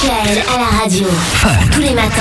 Mickaël à la radio. Tous les matins.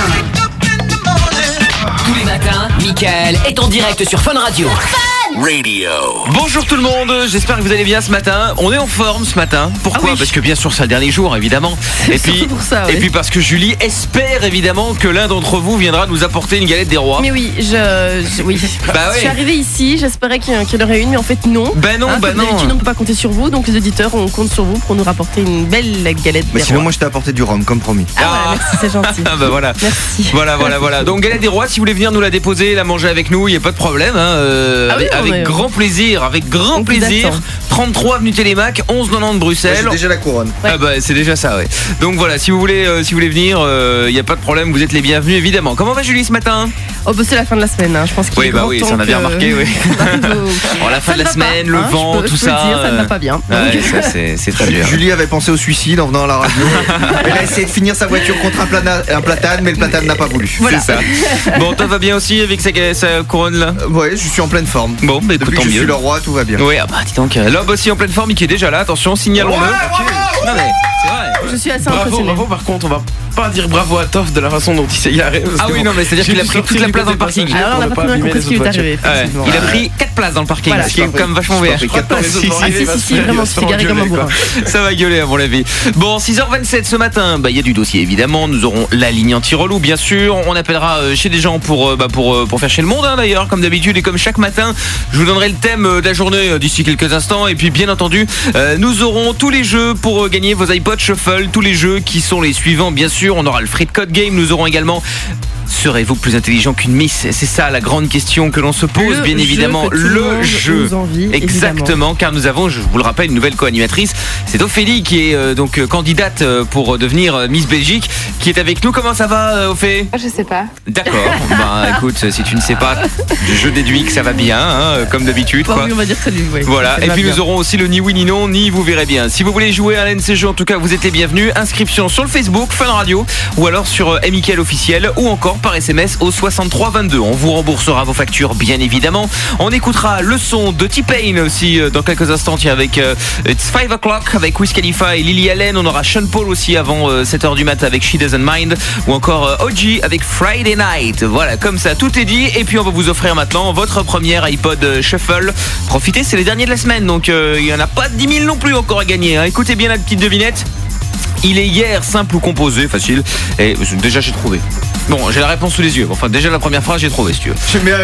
Tous les matins, Mickaël est en direct sur Fun Radio. Radio. Bonjour tout le monde, j'espère que vous allez bien ce matin. On est en forme ce matin. Pourquoi ? Oui. Parce que bien sûr c'est le dernier jour évidemment. Et puis, pour ça, et puis parce que Julie espère évidemment que l'un d'entre vous viendra nous apporter une galette des rois. Mais oui, oui. Bah Je suis ouais. arrivée ici, j'espérais qu'il y en aurait une, mais en fait non. Ben non, Comme d'habitude, on ne peut pas compter sur vous, donc les auditeurs, on compte sur vous pour nous rapporter une belle galette Mais des sinon, rois. moi, je t'ai apporté du rhum, comme promis. Voilà, merci, c'est gentil. Ah bah voilà. Merci. Voilà. Donc galette des rois, si vous voulez venir nous la déposer, la manger avec nous, il n'y a pas de problème. Ah oui, avec mais- grand plaisir, avec grand On plaisir. vous attend. 33 avenue Télémac, 11,90 Bruxelles. J'ai déjà la couronne. Ouais. Ah bah c'est déjà ça, ouais. Donc voilà, si vous voulez venir, il n'y a pas de problème, vous êtes les bienvenus évidemment. Comment va Julie ce matin ? Oh bah c'est la fin de la semaine, hein. Je pense qu'il Oui, est bah grand oui, temps ça on a bien que- remarqué, oui. on arrive au- Bon, la fin Ça de la ne va semaine, pas, le hein, vent, je peux tout le ça. dire, ça ne va pas bien. Ouais, ça c'est très dur. Julie avait pensé au suicide en venant à la radio. Elle a essayé de finir sa voiture contre un platane, mais le platane n'a pas voulu. Voilà. C'est ça. Bon, toi va bien aussi avec sa couronne là ? Ouais, je suis en pleine forme. Bon, bah écoute, Depuis tant que je suis mieux. le roi, tout va bien. Oui, ah bah dis donc, l'homme aussi en pleine forme, qui est déjà là, attention, signalons-le. Non mais, c'est vrai. Je suis assez Bravo, impressionnée. bravo, par contre, on va pas dire bravo à Toff de la façon dont il s'est garé. parce Ah que oui, bon, non mais c'est-à-dire j'ai qu'il a dû pris toute sortir la du place dans le côté parking. passager Alors on n'a pour pas ne très bien abîmer compris ce qui les lui est autres arrivé. Ouais, effectivement. il a pris 4 places dans le parking, Voilà. ce qui est quand même vachement bien. Quatre places, Si, Ah si, vraiment, c'est garé comme un bourrin. Ça va gueuler à mon avis. Bon, 6h27 ce matin, il y a du dossier évidemment. Nous aurons la ligne anti-relou bien sûr. On appellera chez des gens pour faire chez le monde hein, d'ailleurs, comme d'habitude et comme chaque matin. Je vous donnerai le thème de la journée d'ici quelques instants. Et puis bien entendu, nous aurons tous les jeux pour gagner vos iPod Shuffle. Tous les jeux qui sont les suivants bien sûr. On aura le Free Code Game. Nous aurons également... Serez-vous plus intelligent qu'une Miss ? C'est ça la grande question que l'on se pose, Le bien jeu évidemment. que tout le Le monde jeu. nous envie, Exactement, car nous avons, je vous le rappelle, une nouvelle co-animatrice. C'est Ophélie qui est donc candidate pour devenir Miss Belgique, qui est avec nous. Comment ça va, Ophé ? Je sais pas. D'accord. Bah écoute, si tu ne sais pas, je déduis que ça va bien, hein, comme d'habitude. Bon, Quoi. oui, on va dire que lui, oui. Voilà, Ça et va puis bien. nous aurons aussi le ni oui ni non, ni vous verrez bien. Si vous voulez jouer à l'NCJ, en tout cas, vous êtes les bienvenus. Inscription sur le Facebook Fun Radio ou alors sur Mickaël officiel ou encore par SMS au 6322. On vous remboursera vos factures, bien évidemment. On écoutera le son de T-Pain aussi dans quelques instants, tiens, avec It's 5 o'clock avec Wiz Khalifa et Lily Allen. On aura Sean Paul aussi avant 7h du mat avec She Doesn't Mind ou encore OG avec Friday Night. Voilà, comme ça, tout est dit. Et puis on va vous offrir maintenant votre première iPod Shuffle. Profitez, c'est les derniers de la semaine, donc il n'y en a pas 10 000 non plus encore à gagner, hein. Écoutez bien la petite devinette. Il est hier, simple ou composé, facile. Et déjà j'ai trouvé. Bon, j'ai la réponse sous les yeux. Enfin, déjà la première phrase, j'ai trouvé si tu veux.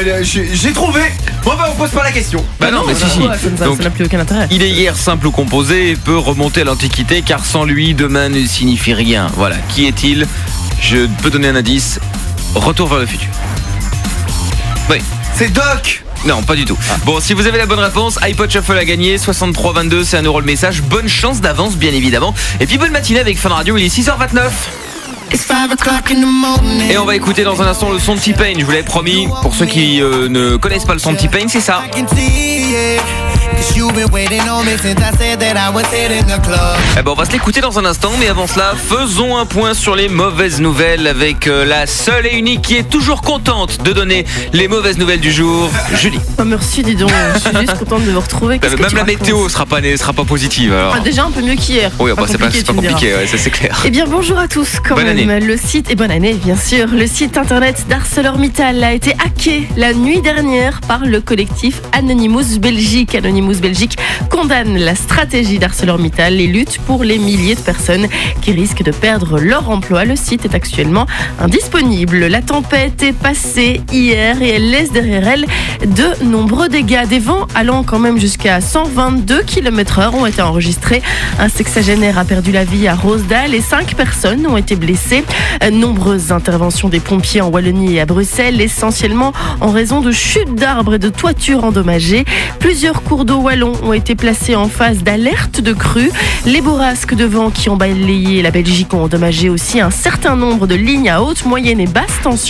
J'ai trouvé. Bon, bah, on pose pas la question. Bah non, mais si, si. Ouais, ça Donc, n'a plus aucun intérêt. il est hier, simple ou composé et peut remonter à l'Antiquité car sans lui, demain ne signifie rien. Voilà, qui est-il ? Je peux donner un indice. Retour vers le futur. Oui. C'est Doc. Non, pas du tout. Bon, si vous avez la bonne réponse, iPod Shuffle à gagner, 63,22, c'est 1 € le message. Bonne chance d'avance, bien évidemment. Et puis bonne matinée avec Fun Radio, il est 6h29. Et on va écouter dans un instant le son de T-Pain, je vous l'avais promis. Pour ceux qui ne connaissent pas le son de T-Pain, c'est ça. Eh ben, on va se l'écouter dans un instant, mais avant cela, faisons un point sur les mauvaises nouvelles avec la seule et unique qui est toujours contente de donner les mauvaises nouvelles du jour, Julie. Oh, merci, dis donc. Je suis juste contente de vous retrouver. Qu'est-ce que Même tu la racontes ? météo sera pas positive. Alors. Ah, déjà un peu mieux qu'hier. Oui, bah, c'est pas tu me diras. compliqué, ouais, ça c'est clair. Eh bien bonjour à tous quand Bonne même. année. Le site, et bonne année bien sûr, le site internet d'ArcelorMittal a été hacké la nuit dernière par le collectif Anonymous Belgique. Anonymous Belgique condamne la stratégie d'ArcelorMittal et lutte pour les milliers de personnes qui risquent de perdre leur emploi. Le site est actuellement indisponible. La tempête est passée hier et elle laisse derrière elle de nombreux dégâts. Des vents allant quand même jusqu'à 122 km/h ont été enregistrés. Un sexagénaire a perdu la vie à Roosdaal et 5 personnes ont été blessées. Nombreuses interventions des pompiers en Wallonie et à Bruxelles, essentiellement en raison de chutes d'arbres et de toitures endommagées. Plusieurs cours d'eau wallons ont été placés en phase d'alerte de crue. Les bourrasques de vent qui ont balayé la Belgique ont endommagé aussi un certain nombre de lignes à haute, moyenne et basse tension.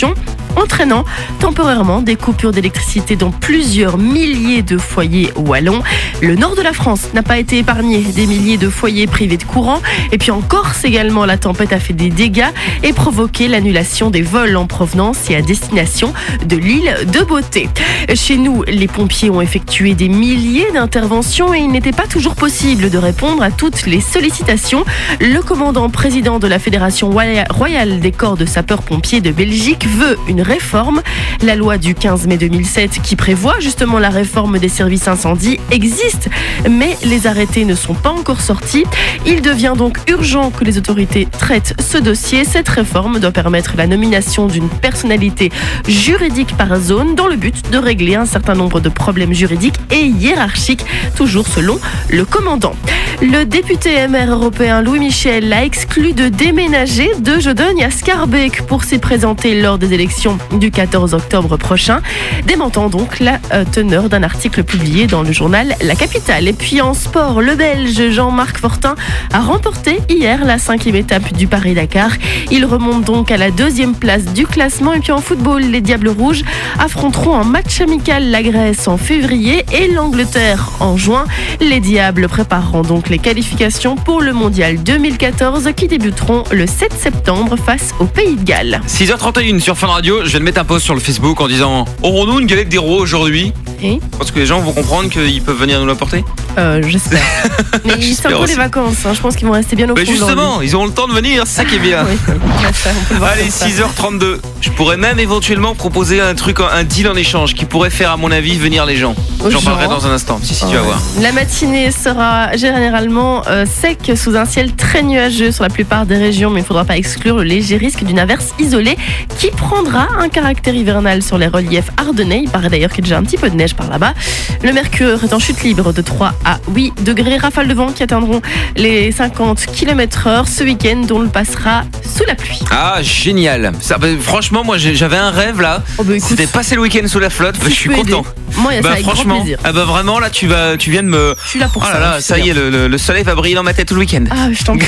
entraînant temporairement des coupures d'électricité dans plusieurs milliers de foyers wallons. Le nord de la France n'a pas été épargné, des milliers de foyers privés de courant. Et puis en Corse également, la tempête a fait des dégâts et provoqué l'annulation des vols en provenance et à destination de l'île de Beauté. Chez nous, les pompiers ont effectué des milliers d'interventions et il n'était pas toujours possible de répondre à toutes les sollicitations. Le commandant président de la Fédération royale des corps de sapeurs-pompiers de Belgique veut une réforme. La loi du 15 mai 2007 qui prévoit justement la réforme des services incendie existe, mais les arrêtés ne sont pas encore sortis. Il devient donc urgent que les autorités traitent ce dossier. Cette réforme doit permettre la nomination d'une personnalité juridique par zone dans le but de régler un certain nombre de problèmes juridiques et hiérarchiques, toujours selon le commandant. Le député MR européen Louis Michel a exclu de déménager de Jodogne à Schaerbeek pour s'y présenter lors des élections du 14 octobre prochain, démentant donc la teneur d'un article publié dans le journal La Capitale. Et puis en sport, le Belge Jean-Marc Fortin a remporté hier la 5e étape du Paris-Dakar. Il remonte donc à la 2e place du classement. Et puis en football, les Diables Rouges affronteront en match amical la Grèce en février et l'Angleterre en juin. Les Diables prépareront donc les qualifications pour le Mondial 2014 qui débuteront le 7 septembre face au Pays de Galles. 6h31 sur Fun Radio, je vais mettre un post sur le Facebook en disant aurons-nous une galette des rois aujourd'hui ? Et Parce que les gens vont comprendre qu'ils peuvent venir nous l'apporter. J'espère. Mais c'est un peu les vacances, hein. Je pense qu'ils vont rester bien au fond. Mais justement, ils auront le temps de venir, c'est ça qui est bien. Oui, on peut le voir Allez, comme ça. 6h32. Je pourrais même éventuellement proposer un deal en échange qui pourrait faire, à mon avis, venir les gens. J'en parlerai dans un instant. Si, tu vas voir. La matinée sera généralement sec sous un ciel très nuageux sur la plupart des régions, mais il ne faudra pas exclure le léger risque d'une averse isolée qui prendra un caractère hivernal sur les reliefs ardennais. Il paraît d'ailleurs qu'il y a déjà un petit peu de neige par là-bas. Le mercure est en chute libre de 3 à 8 degrés. Rafales de vent qui atteindront les 50 km/h ce week-end, dont on le passera sous la pluie. Ah, génial. Ça, franchement, moi, j'avais un rêve là. Écoute, c'était passer le week-end sous la flotte. si Je suis peux content. aider. Moi, ça avec grand franchement, plaisir. vraiment, là, tu viens de me. Je suis là pour Oh ça. là là, tu sais ça y bien. est, le soleil va briller dans ma tête tout le week-end. Ah, je t'en prie.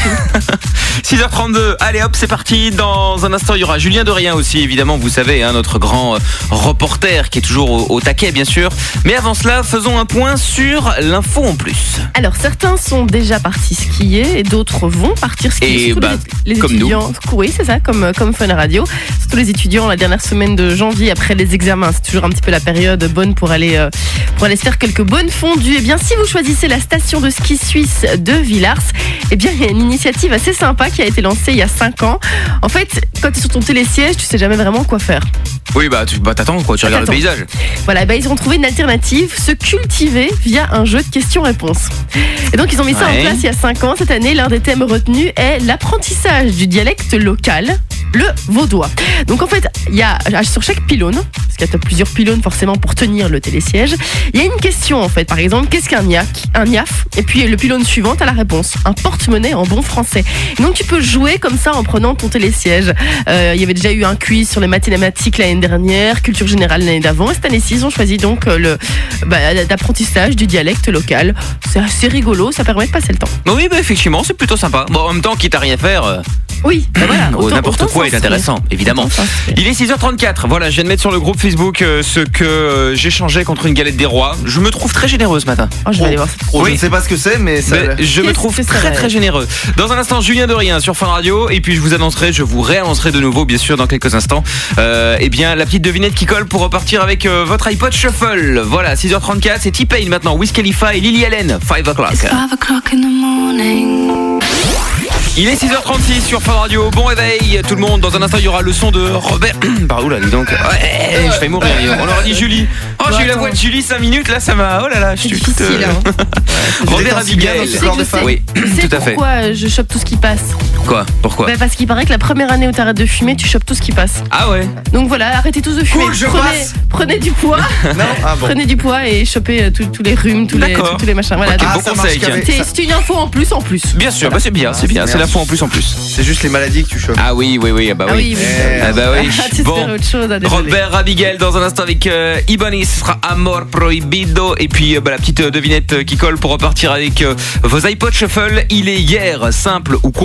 6h32, allez hop, c'est parti. Dans un instant, il y aura Julien Dorien aussi, évidemment, vous savez, hein, notre grand reporter qui est toujours au taquet, bien sûr. Mais avant cela, faisons un point sur l'info en plus. Alors, certains sont déjà partis skier et d'autres vont partir skier. Et Surtout les comme étudiants. Oui, c'est ça, comme Fun Radio. Surtout les étudiants, la dernière semaine de janvier après les examens. C'est toujours un petit peu la période bonne pour aller se faire quelques bonnes fondues. Et bien, si vous choisissez la station de ski suisse de Villars, eh bien, il y a une initiative assez sympa qui a été lancée il y a 5 ans. En fait, quand tu es sur ton télésiège, tu sais jamais vraiment quoi faire. Oui, t'attends quoi, tu regardes le paysage. Voilà, ils ont trouvé une alternative, se cultiver via un jeu de questions-réponses. Et donc ils ont mis ça en place il y a 5 ans. Cette année, l'un des thèmes retenus est l'apprentissage du dialecte local, le vaudois. Donc en fait, il y a sur chaque pylône, parce qu'il y a plusieurs pylônes forcément pour tenir le télésiège, il y a une question en fait. Par exemple, qu'est-ce qu'un niaf? Et puis le pylône suivant a la réponse. Un porte-monnaie en bon français. Et donc tu peux jouer comme ça en prenant ton télésiège. Il y avait déjà eu un quiz sur les mathématiques l'année dernière, culture générale l'année d'avant. Et cette année-ci, ils ont choisi donc l'apprentissage du dialecte local. C'est assez rigolo, ça permet de passer le temps. Oui, effectivement, c'est plutôt sympa. Bon, en même temps, quitte à rien faire. Oui, voilà. N'importe quoi est intéressant, évidemment. Il est 6h34. Voilà, je viens de mettre sur le groupe Facebook ce que j'échangeais contre une galette des rois. Je me trouve très généreux ce matin. Oh, je vais aller voir ça. Je ne sais pas ce que c'est, mais ça. Je me trouve très généreux. Dans un instant, Julien Dorien sur Fun Radio. Et puis je vous réannoncerai de nouveau, bien sûr, dans quelques instants. Eh bien, la petite devinette qui colle pour repartir avec votre iPod Shuffle. Voilà, 6h34, c'est T-Pain maintenant. Wiz Khalifa et Lily Allen, 5 o'clock. Il est 6h36 sur Fun Radio. Bon réveil tout le monde. Dans un instant il y aura le son de Robert. Par où là, dis donc. Ouais, je vais mourir. On aurait dit Julie. Oh, j'ai eu la voix de Julie 5 minutes là, ça m'a. Oh là là, je suis toute. Robert Abigail. Oui, tout à fait. Pourquoi je chope tout ce qui passe? Quoi? Pourquoi? Parce qu'il paraît que la première année où t'arrêtes de fumer, tu chopes tout ce qui passe. Ah ouais. Donc voilà, arrêtez tous de fumer. Cool, prenez du poids. Non, ah bon. Prenez du poids et chopez tous les rhumes, tous les machins. Voilà. Okay, donc, bon conseil. c'est une info en plus. Bien sûr, c'est bien, c'est l'info en plus. C'est juste les maladies que tu chopes. Ah oui. Ah oui. Bon, autre chose, Robert Abigail dans un instant avec Ibanez, ce sera Amor Prohibido. Et puis la petite devinette qui colle pour repartir avec vos iPod Shuffle. Il est hier simple ou composé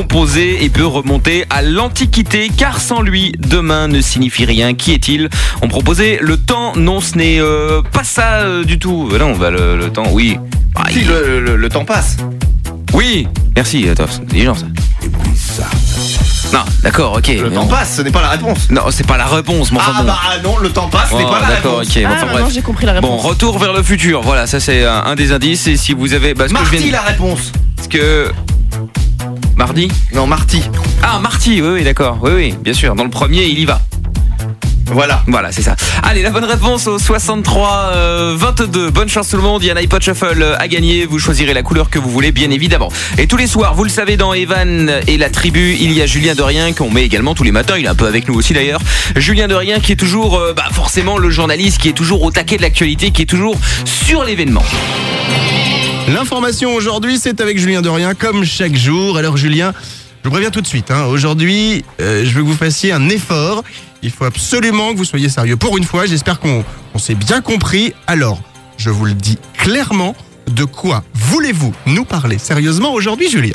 passé et peut remonter à l'Antiquité, car sans lui, demain ne signifie rien. Qui est-il? On proposait le temps. Non, ce n'est pas ça du tout. Non, bah, le temps, oui. Si, le temps passe. Oui, merci, Toff, c'est intelligent ça. Non, d'accord, ok. Le temps passe, ce n'est pas la réponse. Non, c'est pas la réponse, mais enfin bon. Bah non, le temps passe, ce n'est pas la d'accord, réponse. ok. Enfin bref. Non, j'ai compris la réponse. Bon, retour vers le futur. Voilà, ça c'est un des indices. Et si vous avez, Marty, la réponse. Parce que mardi. Non, Marty. Ah, Marty. Oui, d'accord. Oui, bien sûr. Dans le premier, il y va. Voilà, c'est ça. Allez, la bonne réponse au 63-22. Bonne chance tout le monde. Il y a un iPod Shuffle à gagner. Vous choisirez la couleur que vous voulez, bien évidemment. Et tous les soirs, vous le savez, dans Evan et la tribu, il y a Julien Dorien qu'on met également tous les matins. Il est un peu avec nous aussi d'ailleurs. Julien Dorien qui est toujours, forcément, le journaliste qui est toujours au taquet de l'actualité, qui est toujours sur l'événement. L'information aujourd'hui, c'est avec Julien Dorien, comme chaque jour. Alors Julien, je vous préviens tout de suite, aujourd'hui, je veux que vous fassiez un effort. Il faut absolument que vous soyez sérieux. Pour une fois, j'espère qu'on s'est bien compris. Alors, je vous le dis clairement, de quoi voulez-vous nous parler sérieusement aujourd'hui, Julien?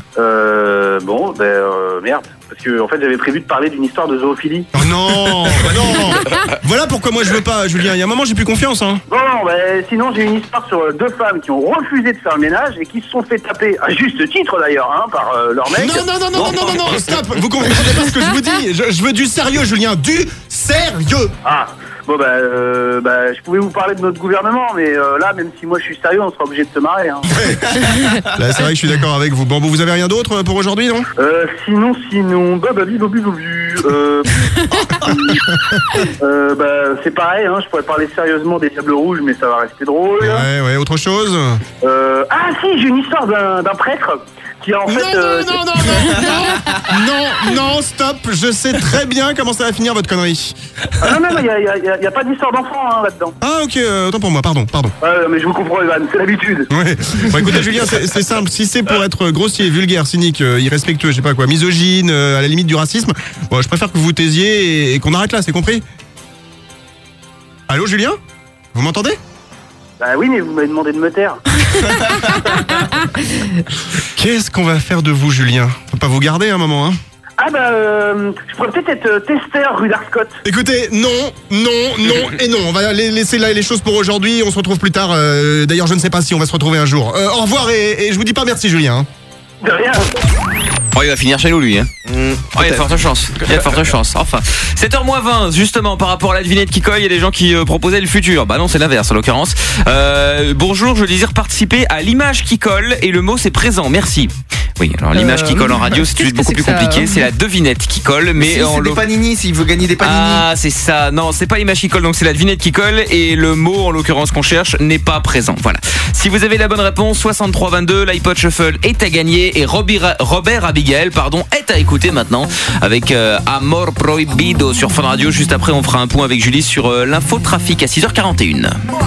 Merde. Parce que en fait, j'avais prévu de parler d'une histoire de zoophilie. Oh non, non. Voilà pourquoi moi je veux pas, Julien. Il y a un moment, j'ai plus confiance. Sinon, j'ai une histoire sur deux femmes qui ont refusé de faire le ménage et qui se sont fait taper, à juste titre d'ailleurs, par leur mec. Non, stop. Vous comprenez pas ce que je vous dis. Je veux du sérieux, Julien. Du sérieux. Je pouvais vous parler de notre gouvernement, mais là, même si moi je suis sérieux, on sera obligé de se marrer. Là, c'est vrai que je suis d'accord avec vous. Bon, vous avez rien d'autre pour aujourd'hui, non? Sinon, c'est pareil, je pourrais parler sérieusement des Diables Rouges, mais ça va rester drôle. Ouais, autre chose? J'ai une histoire d'un prêtre qui a en fait... Non, stop. Je sais très bien comment ça va finir votre connerie. Il n'y a pas d'histoire d'enfant là-dedans. Ah ok, autant pour moi, pardon. Mais je vous comprends, Evan, c'est l'habitude. Ouais. Bon, écoutez, Julien, c'est simple. Si c'est pour être grossier, vulgaire, cynique, irrespectueux, je sais pas quoi, misogyne, à la limite du racisme, bon, je préfère que vous vous taisiez et qu'on arrête là, c'est compris? Allô, Julien? Vous m'entendez? Bah oui, mais vous m'avez demandé de me taire. Qu'est-ce qu'on va faire de vous, Julien? Faut pas vous garder un moment, je pourrais peut-être être testeur rue d'Arscott. Écoutez, non et non. On va laisser là les choses pour aujourd'hui. On se retrouve plus tard. D'ailleurs, je ne sais pas si on va se retrouver un jour. Au revoir et je vous dis pas merci, Julien. De rien. Oh, il va finir chez nous, lui. Il y a de fortes chances. Enfin, 7h20, justement, par rapport à la devinette qui colle, il y a des gens qui proposaient le futur. Bah non, c'est l'inverse, en l'occurrence. Bonjour, je désire participer à l'image qui colle et le mot c'est présent. Merci. Oui, alors l'image qui colle en radio, c'est beaucoup plus compliqué. C'est la devinette qui colle, mais c'est des panini, s'il veut gagner des panini. Ah, c'est ça. Non, c'est pas l'image qui colle, donc c'est la devinette qui colle et le mot, en l'occurrence, qu'on cherche n'est pas présent. Voilà. Si vous avez la bonne réponse, 63-22, l'iPod Shuffle est à gagner et Robert Abigail, est à écouter maintenant avec Amor Prohibido sur Fun Radio. Juste après, on fera un point avec Julie sur l'infotrafic à 6h41.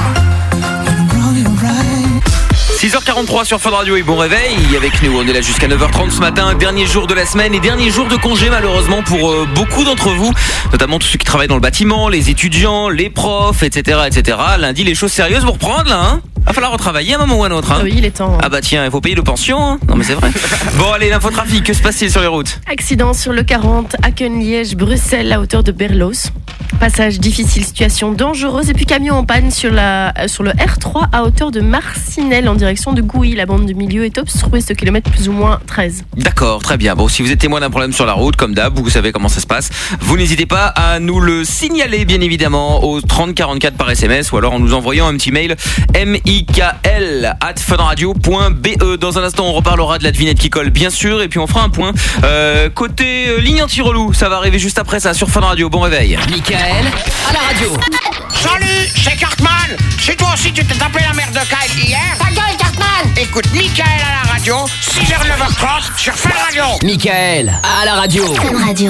6h43 sur Fun Radio et bon réveil avec nous. On est là jusqu'à 9h30 ce matin, dernier jour de la semaine et dernier jour de congé malheureusement pour beaucoup d'entre vous, notamment tous ceux qui travaillent dans le bâtiment, les étudiants, les profs, etc. Lundi, les choses sérieuses vont reprendre là, Va falloir retravailler à un moment ou à un autre. Oui, il est temps. Ah bah tiens, il faut payer le pension. Non mais c'est vrai. Bon allez, l'infotrafic, que se passe-t-il sur les routes? Accident sur le 40, Aken-Liège-Bruxelles à hauteur de Berlos. Passage difficile, situation dangereuse. Et puis camion en panne sur le R3 à hauteur de Marcinelle en direction de Gouy. La bande du milieu est obstruée, ce kilomètre plus ou moins 13. D'accord, très bien. Bon, si vous êtes témoin d'un problème sur la route, comme d'hab, vous savez comment ça se passe. Vous n'hésitez pas à nous le signaler, bien évidemment, au 3044 par SMS ou alors en nous envoyant un petit mail mikl@funradio.be. Dans un instant, on reparlera de la devinette qui colle, bien sûr, et puis on fera un point côté ligne anti-relou. Ça va arriver juste après ça sur Fun Radio. Bon réveil. Michael, à la radio. Salut, c'est Cartman. C'est toi aussi tu t'es tapé la merde de Kyle hier? Ta gueule, Cartman. Écoute Michael à la radio, 6h, 9h30 sur Fun Radio. Michael, à la radio. Fun Radio.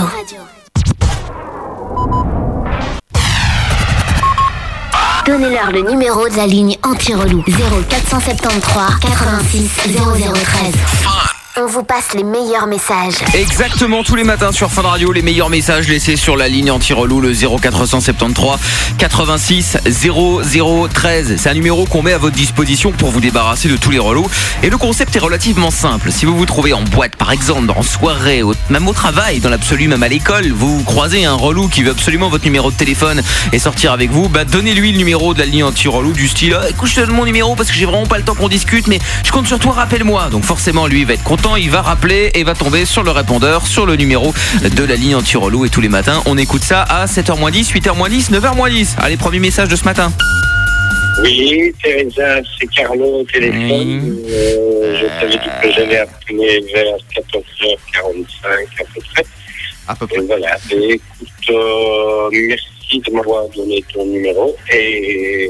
Donnez-leur le numéro de la ligne anti-relou. 0473 86 0013. On vous passe les meilleurs messages. Exactement, tous les matins sur Fun Radio, les meilleurs messages laissés sur la ligne anti-relou, le 0473 86 0013. C'est un numéro qu'on met à votre disposition pour vous débarrasser de tous les relous. Et le concept est relativement simple. Si vous vous trouvez en boîte, par exemple, en soirée, même au travail, dans l'absolu, même à l'école, vous croisez un relou qui veut absolument votre numéro de téléphone et sortir avec vous, donnez-lui le numéro de la ligne anti-relou du style écoute, je te donne mon numéro parce que j'ai vraiment pas le temps qu'on discute, mais je compte sur toi, rappelle-moi. Donc forcément, lui, il va être content. Il va rappeler et va tomber sur le répondeur, sur le numéro de la ligne anti-relou. Et tous les matins, on écoute ça à 7h-10, 8h-10, 9h-10. Allez, premier message de ce matin. Oui, Teresa, c'est Carlo au téléphone. Je t'avais dit que j'allais appeler vers 14h45 à peu près. Et voilà, et écoute, merci de m'avoir donné ton numéro et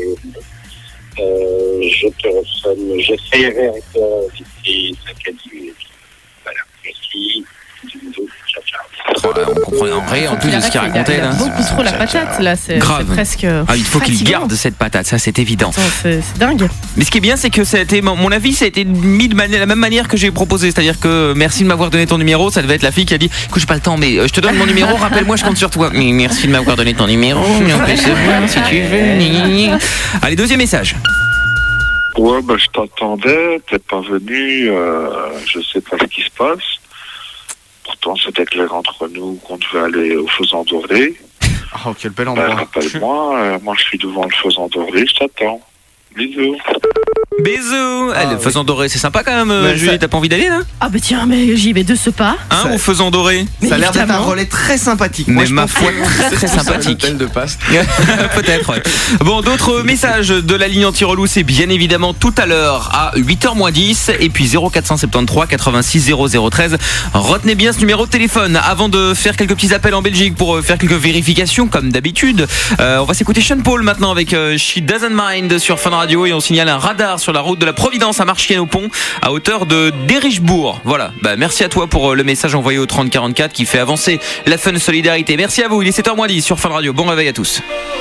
je te ressonne. J'essaierai encore d'ici 5 à 10 minutes. Voilà, merci. Ciao, ciao. On comprend rien en plus de ce qu'il racontait là. Beaucoup trop la patate là, c'est presque. Il faut qu'il garde cette patate, ça c'est évident. Attends, c'est dingue. Mais ce qui est bien, c'est que ça a été, mon avis, ça a été mis de la même manière que j'ai proposé. C'est-à-dire que merci de m'avoir donné ton numéro. Ça devait être la fille qui a dit écoute, j'ai pas le temps, mais je te donne mon numéro, rappelle-moi, je compte sur toi. Mais merci de m'avoir donné ton numéro. Si tu veux. Allez, deuxième message. Ouais, je t'attendais, t'es pas venu, je sais pas ce qui se passe. Pourtant, c'était clair entre nous qu'on devait aller au Faisan Doré. Oh, quel bel endroit. Rappelle-moi, moi je suis devant le Faisan Doré, je t'attends. Bisous. Bisous. Le Faisan Doré, c'est sympa quand même, Julie, t'as pas envie d'aller là? Ah bah tiens, mais j'y vais de ce pas. Au Faisan Doré. Ça a l'air d'être un relais très sympathique. Mais ma foi, très sympathique. Un hôtel de passe. Peut-être, ouais. Bon, d'autres messages de la ligne anti-relou, c'est bien évidemment tout à l'heure à 8h-10 et puis 0473 86 0013. Retenez bien ce numéro de téléphone avant de faire quelques petits appels en Belgique pour faire quelques vérifications comme d'habitude. On va s'écouter Sean Paul maintenant avec She Doesn't Mind sur Fun Radio et on signale un radar sur la route de la Providence à Marchienne-au-Pont à hauteur de d'Érichebourg. Voilà, merci à toi pour le message envoyé au 3044 qui fait avancer la Fun Solidarité. Merci à vous, il est 7h-10 sur Fun Radio. Bon réveil à tous.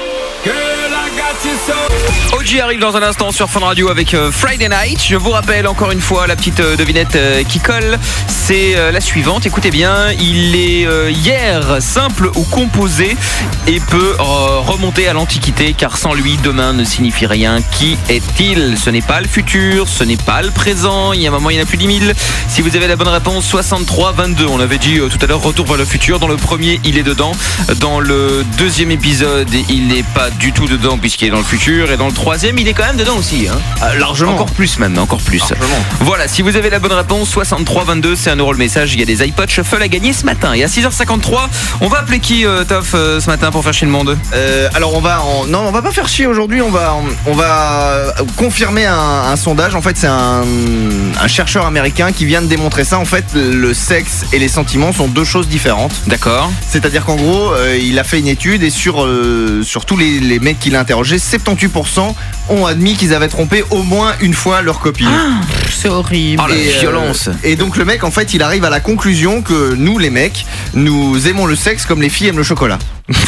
OG arrive dans un instant sur Fun Radio avec Friday Night. Je vous rappelle encore une fois la petite devinette qui colle. C'est la suivante, écoutez bien. Il est hier simple ou composé et peut remonter à l'Antiquité car sans lui demain ne signifie rien. Qui est-il? Ce n'est pas le futur, ce n'est pas le présent. Il y a un moment il y en a plus d'10 000. Si vous avez la bonne réponse, 63 22. On avait dit tout à l'heure retour vers le futur. Dans le premier il est dedans. Dans le deuxième épisode il n'est pas du tout dedans puisqu'il est dans le futur. Et dans le troisième il est quand même dedans aussi largement. Encore plus même, encore plus. Largement. Voilà, si vous avez la bonne réponse, 63 22, c'est 1 € le message. Il y a des iPod Shuffle à gagner ce matin. Et à 6h53, on va appeler qui Toff ce matin pour faire chier le monde? Alors on va pas faire chier aujourd'hui. On va confirmer un sondage. En fait, c'est un chercheur américain qui vient de démontrer ça. En fait, le sexe et les sentiments sont deux choses différentes. D'accord. C'est-à-dire qu'en gros, il a fait une étude et sur tous les mecs qu'il a interrogés, 78% ont admis qu'ils avaient trompé au moins une fois leur copine. C'est horrible. Oh la violence. Et donc le mec, en fait, il arrive à la conclusion que nous, les mecs, nous aimons le sexe comme les filles aiment le chocolat.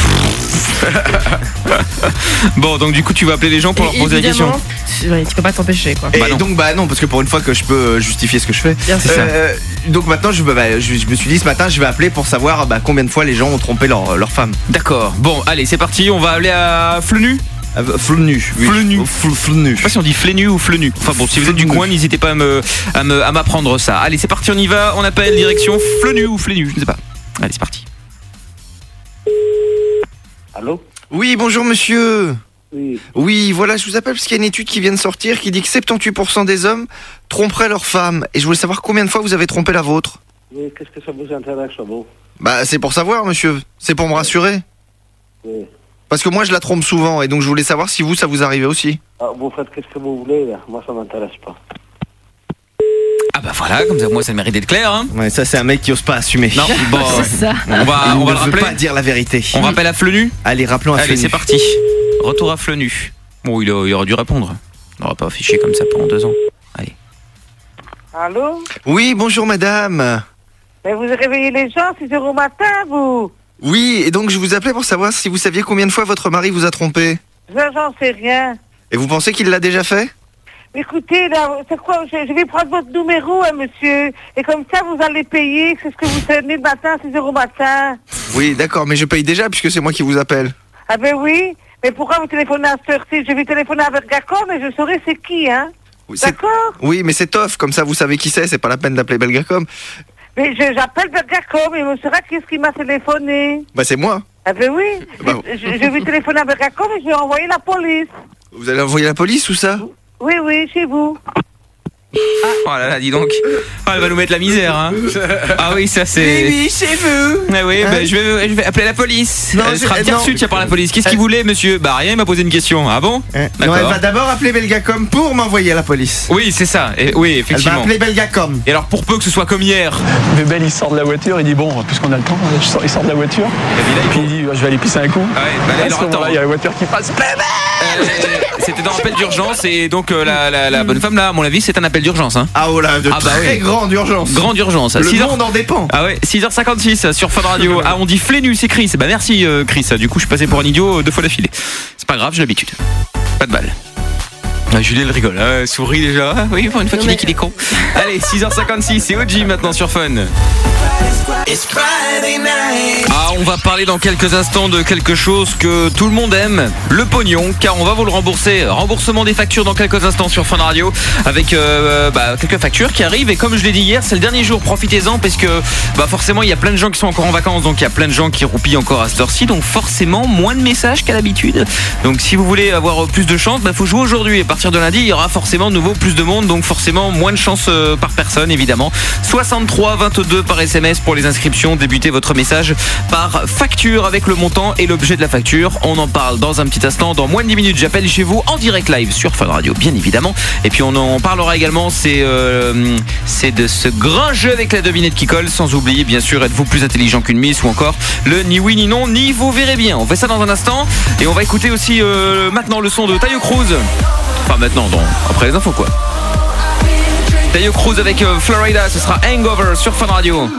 Bon, donc du coup, tu vas appeler les gens pour leur poser la question. Ouais, tu peux pas t'empêcher quoi. Et donc non, parce que pour une fois que je peux justifier ce que je fais. Donc maintenant je me suis dit ce matin je vais appeler pour savoir combien de fois les gens ont trompé leur femme. D'accord. Bon, allez, c'est parti. On va appeler à Flenu. Flenu. Oui. Flenu. Je sais pas si on dit Flenu ou Flenu. Enfin bon, si vous êtes du coin, n'hésitez pas à m'apprendre ça. Allez, c'est parti, on y va. On appelle direction Flenu ou Flenu, je ne sais pas. Allez, c'est parti. Allô? Oui, bonjour monsieur. Oui. Oui, voilà, je vous appelle parce qu'il y a une étude qui vient de sortir qui dit que 78% des hommes tromperaient leur femme. Et je voulais savoir combien de fois vous avez trompé la vôtre. Oui, qu'est-ce que ça vous intéresse, à vous? C'est pour savoir, monsieur. C'est pour me rassurer. Oui. Parce que moi, je la trompe souvent et donc je voulais savoir si ça vous arrivait aussi. Vous faites qu'est-ce que vous voulez, là. Moi, ça m'intéresse pas. Ah bah voilà, comme ça, moi, ça mérite d'être clair. Hein. Ouais, ça, c'est un mec qui ose pas assumer. Non, bon, c'est ça. on va le rappeler. Il ne veut pas dire la vérité. On rappelle à Flenu. Allez, rappelons à Flenu. Allez, c'est parti. Retour à Flenu. Bon, il aurait dû répondre. On n'aura pas affiché comme ça pendant 2 ans. Allez. Allô? Oui, bonjour madame. Mais vous réveillez les gens 6h au matin, vous? Oui, et donc je vous appelais pour savoir si vous saviez combien de fois votre mari vous a trompé. J'en sais rien. Et vous pensez qu'il l'a déjà fait? Écoutez, là, c'est quoi? Je vais prendre votre numéro, hein, monsieur. Et comme ça, vous allez payer. C'est ce que vous donnez le matin, 6 € matin. Oui, d'accord, mais je paye déjà puisque c'est moi qui vous appelle. Ah ben oui. Mais pourquoi vous téléphonez à cette heure-ci? Je vais téléphoner à Belgacom, mais je saurai c'est qui, hein. Oui, d'accord? Oui, mais c'est off, comme ça vous savez qui c'est pas la peine d'appeler Belgacom. Mais j'appelle Belgacom et on saura qui est-ce qui m'a téléphoné. Bah c'est moi. Ah ben oui. Je vais téléphoner à Belgacom et je vais envoyer la police. Vous allez envoyer la police ou ça? Oui, chez vous. Oh là là, dis donc. Oh, elle va nous mettre la misère, hein. Ah oui, ça c'est. Oui, chez vous. Ah oui, bah, je vais appeler la police. Non, elle sera bien reçue tiens par la police. Qu'est-ce qu'il voulait, monsieur? Bah rien, il m'a posé une question. Ah bon? Non, elle va d'abord appeler Belgacom pour m'envoyer à la police. Oui, c'est ça. Oui, effectivement. Elle va appeler Belgacom. Et alors pour peu que ce soit comme hier. Bébel il sort de la voiture, il dit bon, puisqu'on a le temps, il sort de la voiture. Et puis il dit je vais aller pisser un coup. Ouais, bah là, à ce moment-là, il y a la voiture qui passe. C'était dans l'appel d'urgence et donc la bonne femme là, à mon avis, c'est un appel d'urgence, hein. Ah oh là, de très grande urgence. Grande urgence. Le monde en dépend. Ah ouais, 6h56 sur Fun Radio. Ah, on dit Flénu, c'est Chris. Bah merci Chris. Du coup, je suis passé pour un idiot 2 fois d'affilée. C'est pas grave, j'ai l'habitude. Pas de balle. Ah, Julien elle rigole, hein, sourit déjà. Ah, oui, pour une fois qu'il dit qu'il est con. Allez, 6h56, c'est OG maintenant sur Fun. Ah, on va parler dans quelques instants de quelque chose que tout le monde aime, le pognon, car on va vous le rembourser. Remboursement des factures dans quelques instants sur Fun Radio, avec quelques factures qui arrivent. Et comme je l'ai dit hier, c'est le dernier jour, profitez-en, parce que forcément il y a plein de gens qui sont encore en vacances, donc il y a plein de gens qui roupillent encore à cette heure-ci, donc forcément moins de messages qu'à l'habitude. Donc si vous voulez avoir plus de chance, faut jouer aujourd'hui. Et à partir de lundi, il y aura forcément de nouveau plus de monde, donc forcément moins de chance par personne, évidemment. 63 22 par SMS pour les inscriptions. Débutez votre message par facture avec le montant et l'objet de la facture. On en parle dans un petit instant. Dans moins de 10 minutes, j'appelle chez vous en direct live sur Fun Radio, bien évidemment. Et puis on en parlera également. C'est de ce grand jeu avec la devinette qui colle. Sans oublier, bien sûr, êtes-vous plus intelligent qu'une miss, ou encore le ni oui ni non, ni vous verrez bien. On fait ça dans un instant. Et on va écouter aussi maintenant le son de Taio Cruz. Enfin maintenant, après les infos quoi. Taio Cruz avec Florida, ce sera Hangover sur Fun Radio.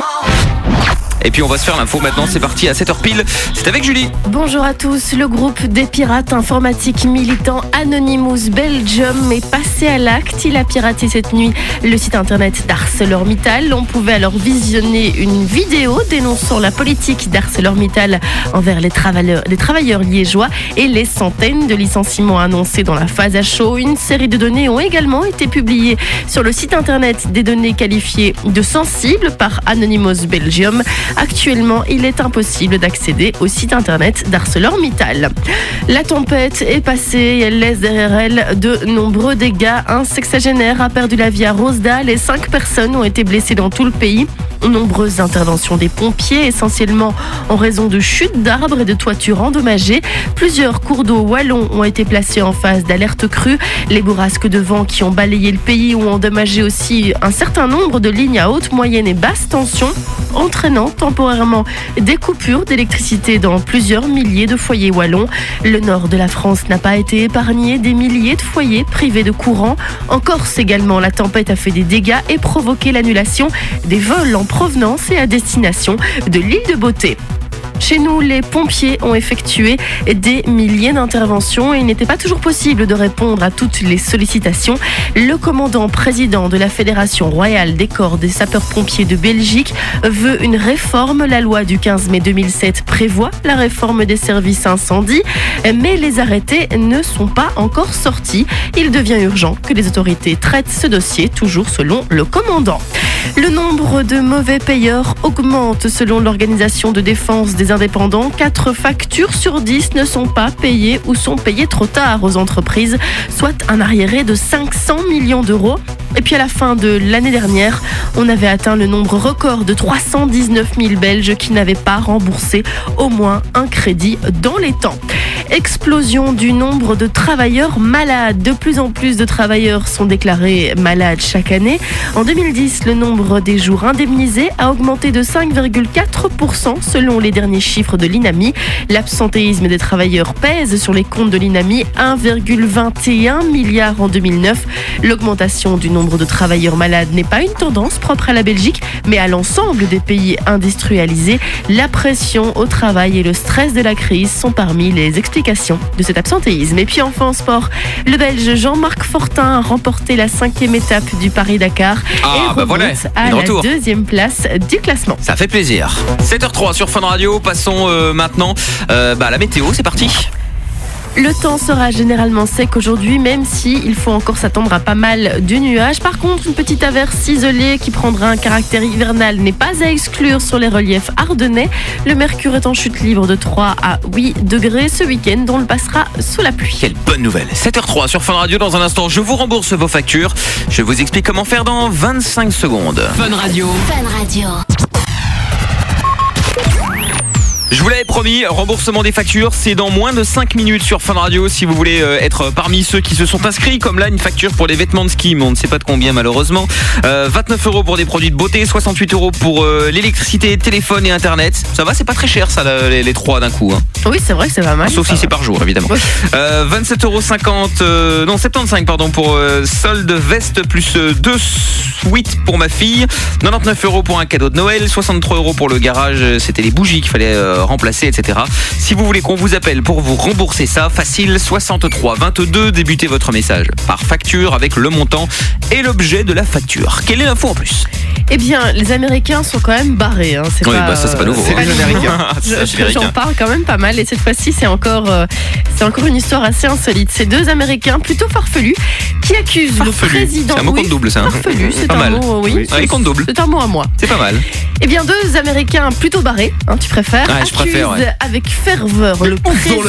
Et puis on va se faire l'info maintenant, c'est parti à 7h pile, c'est avec Julie. Bonjour à tous, le groupe des pirates informatiques militants Anonymous Belgium est passé à l'acte. Il a piraté cette nuit le site internet d'ArcelorMittal. On pouvait alors visionner une vidéo dénonçant la politique d'ArcelorMittal envers les travailleurs liégeois et les centaines de licenciements annoncés dans la phase à chaud. Une série de données ont également été publiées sur le site internet, des données qualifiées de sensibles par Anonymous Belgium. Actuellement, il est impossible d'accéder au site internet d'ArcelorMittal. La tempête est passée et elle laisse derrière elle de nombreux dégâts. Un sexagénaire a perdu la vie à Rosedale et 5 personnes ont été blessées dans tout le pays. Nombreuses interventions des pompiers, essentiellement en raison de chutes d'arbres et de toitures endommagées. Plusieurs cours d'eau wallons ont été placés en phase d'alerte crue. Les bourrasques de vent qui ont balayé le pays ont endommagé aussi un certain nombre de lignes à haute, moyenne et basse tension, entraînant temporairement des coupures d'électricité dans plusieurs milliers de foyers wallons. Le nord de la France n'a pas été épargné, des milliers de foyers privés de courant. En Corse également, la tempête a fait des dégâts et provoqué l'annulation des vols en provenance et à destination de l'île de Beauté. Chez nous, les pompiers ont effectué des milliers d'interventions et il n'était pas toujours possible de répondre à toutes les sollicitations. Le commandant président de la Fédération royale des corps des sapeurs-pompiers de Belgique veut une réforme. La loi du 15 mai 2007 prévoit la réforme des services incendie, mais les arrêtés ne sont pas encore sortis. Il devient urgent que les autorités traitent ce dossier, toujours selon le commandant. Le nombre de mauvais payeurs augmente selon l'Organisation de défense des indépendants. 4 factures sur 10 ne sont pas payées ou sont payées trop tard aux entreprises, soit un arriéré de 500 millions d'euros. Et puis à la fin de l'année dernière, on avait atteint le nombre record de 319 000 Belges qui n'avaient pas remboursé au moins un crédit dans les temps. Explosion du nombre de travailleurs malades. De plus en plus de travailleurs sont déclarés malades chaque année. En 2010, le nombre des jours indemnisés a augmenté de 5,4% selon les derniers chiffres de l'INAMI. L'absentéisme des travailleurs pèse sur les comptes de l'INAMI, 1,21 milliard en 2009. L'augmentation du nombre de travailleurs malades n'est pas une tendance propre à la Belgique, mais à l'ensemble des pays industrialisés. La pression au travail et le stress de la crise sont parmi les explications l'explication de cet absentéisme. Et puis enfin en sport, le Belge Jean-Marc Fortin a remporté la 5e étape du Paris-Dakar et remonte à la 2e place du classement. Ça fait plaisir. 7h03 sur Fun Radio. Passons maintenant à la météo. C'est parti. Le temps sera généralement sec aujourd'hui, même si il faut encore s'attendre à pas mal de nuages. Par contre, une petite averse isolée qui prendra un caractère hivernal n'est pas à exclure sur les reliefs ardennais. Le mercure est en chute libre de 3 à 8 degrés ce week-end, dont on le passera sous la pluie. Quelle bonne nouvelle. 7h03 sur Fun Radio. Dans un instant, je vous rembourse vos factures. Je vous explique comment faire dans 25 secondes. Fun Radio. Fun Radio. Je vous l'avais promis, remboursement des factures, c'est dans moins de 5 minutes sur Fun Radio. Si vous voulez être parmi ceux qui se sont inscrits, comme là une facture pour les vêtements de ski, mais on ne sait pas de combien malheureusement. 29 € pour des produits de beauté, 68 € pour l'électricité, téléphone et internet. Ça va, c'est pas très cher ça, les trois d'un coup. Hein. Oui, c'est vrai que c'est pas mal. Sauf si c'est par jour évidemment. Oui. 27,50 75 pour solde veste plus 2 suites pour ma fille. 99 € pour un cadeau de Noël, 63 € pour le garage, c'était les bougies qu'il fallait remplacer, etc. Si vous voulez qu'on vous appelle pour vous rembourser ça, facile, 63 22, débutez votre message par facture avec le montant et l'objet de la facture. Quelle est l'info en plus? Eh bien, les Américains sont quand même barrés. Hein. C'est pas, ça c'est pas nouveau. C'est les Américains. J'en parle quand même pas mal et cette fois-ci c'est encore une histoire assez insolite. Ces deux Américains plutôt farfelus qui accusent le président. C'est un mot compte double ça. Farfelu, c'est un mot, oui. Compte double. C'est un mot à moi. C'est pas mal. Eh bien, deux Américains plutôt barrés, hein, tu préfères, accusent avec ferveur le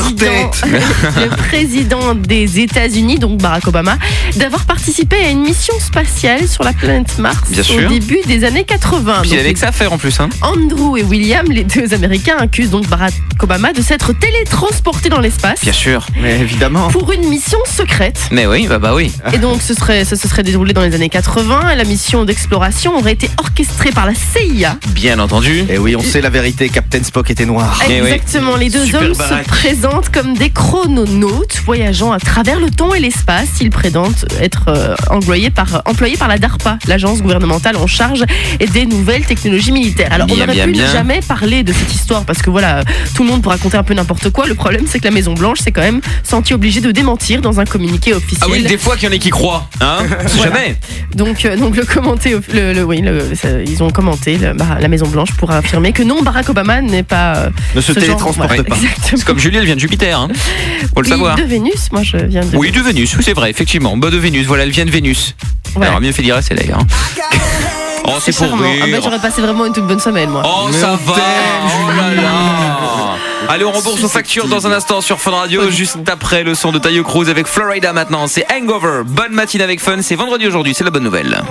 président des États-Unis, donc Barack Obama, d'avoir participé à une mission spatiale sur la planète Mars au début des années 80. Puis il avait que ça à faire en plus. Hein. Andrew et William, les deux Américains, accusent donc Barack Obama de s'être télétransporté dans l'espace. Bien sûr. Mais évidemment. Pour une mission secrète. Mais oui, bah oui. Et donc ça se serait déroulé dans les années 80 et la mission d'exploration aurait été orchestrée par la CIA. Bien entendu. Et oui, on sait la vérité, Captain Spock était noir. Exactement, les deux hommes se présentent comme des chrononautes voyageant à travers le temps et l'espace. Ils prétendent être employés par la DARPA, l'agence gouvernementale en charge des nouvelles technologies militaires. Alors on aurait pu ne jamais parler de cette histoire parce que voilà, tout le monde peut raconter un peu n'importe quoi. Le problème c'est que la Maison Blanche s'est quand même sentie obligée de démentir dans un communiqué officiel. Ah oui, des fois qu'il y en a qui croient, hein. Jamais. Donc le commenté, ils ont commenté la Maison Blanche pour affirmer que non, Barack Obama n'est pas ne se télétransporte pas. C'est comme Julie, elle vient de Jupiter, hein. Faut le savoir. De Vénus, moi je viens de. Oui, de Vénus, oui, c'est vrai, effectivement. De Vénus, voilà, elle vient de Vénus. Ouais. Alors mieux fait dire c'est d'ailleurs. Oh, c'est pour rire. J'aurais passé vraiment une toute bonne semaine, moi. Oh, ça va. Oh là là. Allez, on rembourse nos factures dans un instant sur Fun Radio, juste après le son de Taio Cruz avec Florida maintenant. C'est Hangover. Bonne matinée avec Fun. C'est vendredi aujourd'hui, c'est la bonne nouvelle.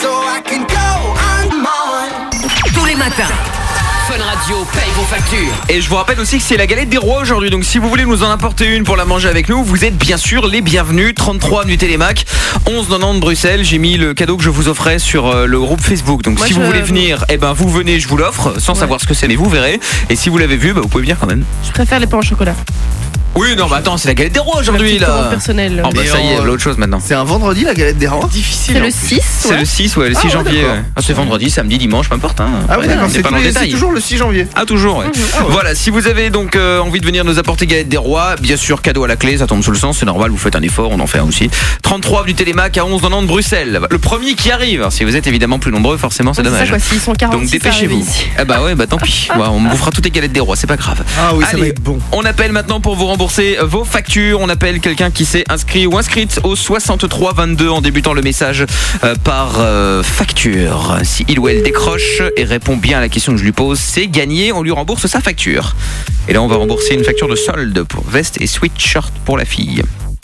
Tous les matins, Fun Radio paye vos factures. Et je vous rappelle aussi que c'est la galette des rois aujourd'hui. Donc si vous voulez nous en apporter une pour la manger avec nous, vous êtes bien sûr les bienvenus. 33 avenue Télémac, 11,90 Bruxelles. J'ai mis le cadeau que je vous offrais sur le groupe Facebook. Donc si vous voulez venir, vous venez, je vous l'offre sans savoir ce que c'est, mais vous verrez. Et si vous l'avez vu, vous pouvez venir quand même. Je préfère les pains au chocolat. Oui, non, mais attends, c'est la galette des rois aujourd'hui là. Personnel. Oh, bah ça y est, l'autre chose maintenant. C'est un vendredi la galette des rois. Difficile. C'est le 6. C'est le 6, le 6 janvier. C'est vendredi, samedi, dimanche, peu importe. Hein. Ah oui, d'accord, c'est toujours le 6 janvier. Ah, toujours, ouais. Voilà, si vous avez donc envie de venir nous apporter galette des rois, bien sûr, cadeau à la clé, ça tombe sous le sens, c'est normal, vous faites un effort, on en fait un aussi. 33 avenue Télémac à 11,90 Bruxelles. Le premier qui arrive. Alors, si vous êtes évidemment plus nombreux, forcément, c'est dommage. S'ils sont 46, donc dépêchez-vous. Ah bah ouais, tant pis. On vous fera toutes les galettes des rois, c'est pas grave. Ah oui, ça va être bon. On appelle maintenant pour vous rembourser vos factures. On appelle quelqu'un qui s'est inscrit ou inscrite au 63 22 en débutant le message par facture. Si il ou elle décroche et répond bien à la question que je lui pose, c'est gagné, on lui rembourse sa facture. Et là on va rembourser une facture de solde pour veste et sweatshirt pour la fille.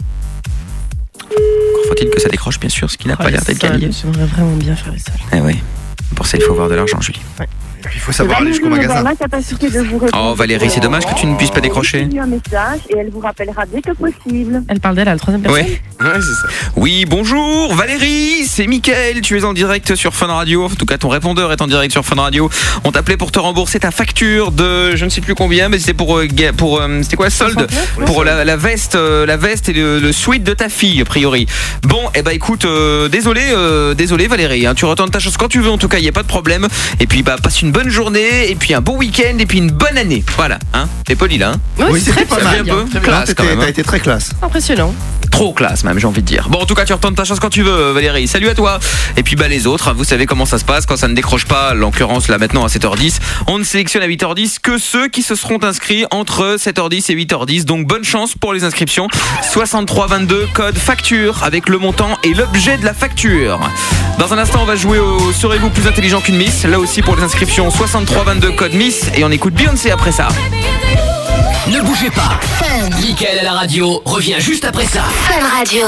Encore faut-il que ça décroche bien sûr, ce qui n'a pas l'air d'être gagné. J'aimerais vraiment bien faire les soldes. Eh oui, pour ça il faut avoir de l'argent, Julie. Ouais. Il faut savoir aller jusqu'au magasin. Oh Valérie, c'est dommage que tu ne puisses pas décrocher. Un message et elle vous rappellera dès que possible. Elle parle d'elle à la troisième personne. Ouais, c'est ça. Oui, bonjour Valérie, c'est Mickaël, tu es en direct sur Fun Radio. En tout cas, ton répondeur est en direct sur Fun Radio. On t'appelait pour te rembourser ta facture de je ne sais plus combien, mais c'était pour c'était quoi, solde pour la veste et le sweat de ta fille a priori. Bon, désolé Valérie, hein, tu retournes ta chose quand tu veux. En tout cas, il y a pas de problème. Et puis passe une bonne journée, et puis un bon week-end, et puis une bonne année. Voilà, hein. T'es poli là, hein. Oui, c'est très pas bien. mal. Un peu Très bien. classe quand même. T'as été très classe. Impressionnant. Trop classe même, j'ai envie de dire. Bon, en tout cas, tu retentes ta chance quand tu veux, Valérie. Salut à toi. Et puis les autres, vous savez comment ça se passe quand ça ne décroche pas, en l'occurrence là maintenant à 7h10. On ne sélectionne à 8h10 que ceux qui se seront inscrits entre 7h10 et 8h10. Donc bonne chance pour les inscriptions. 6322 code facture avec le montant et l'objet de la facture. Dans un instant, on va jouer au Serez-vous plus intelligent qu'une Miss? Là aussi pour les inscriptions, 6322 code Miss, et on écoute Beyoncé après ça. Ne bougez pas. Mickaël à la radio revient juste après ça. Fun Radio.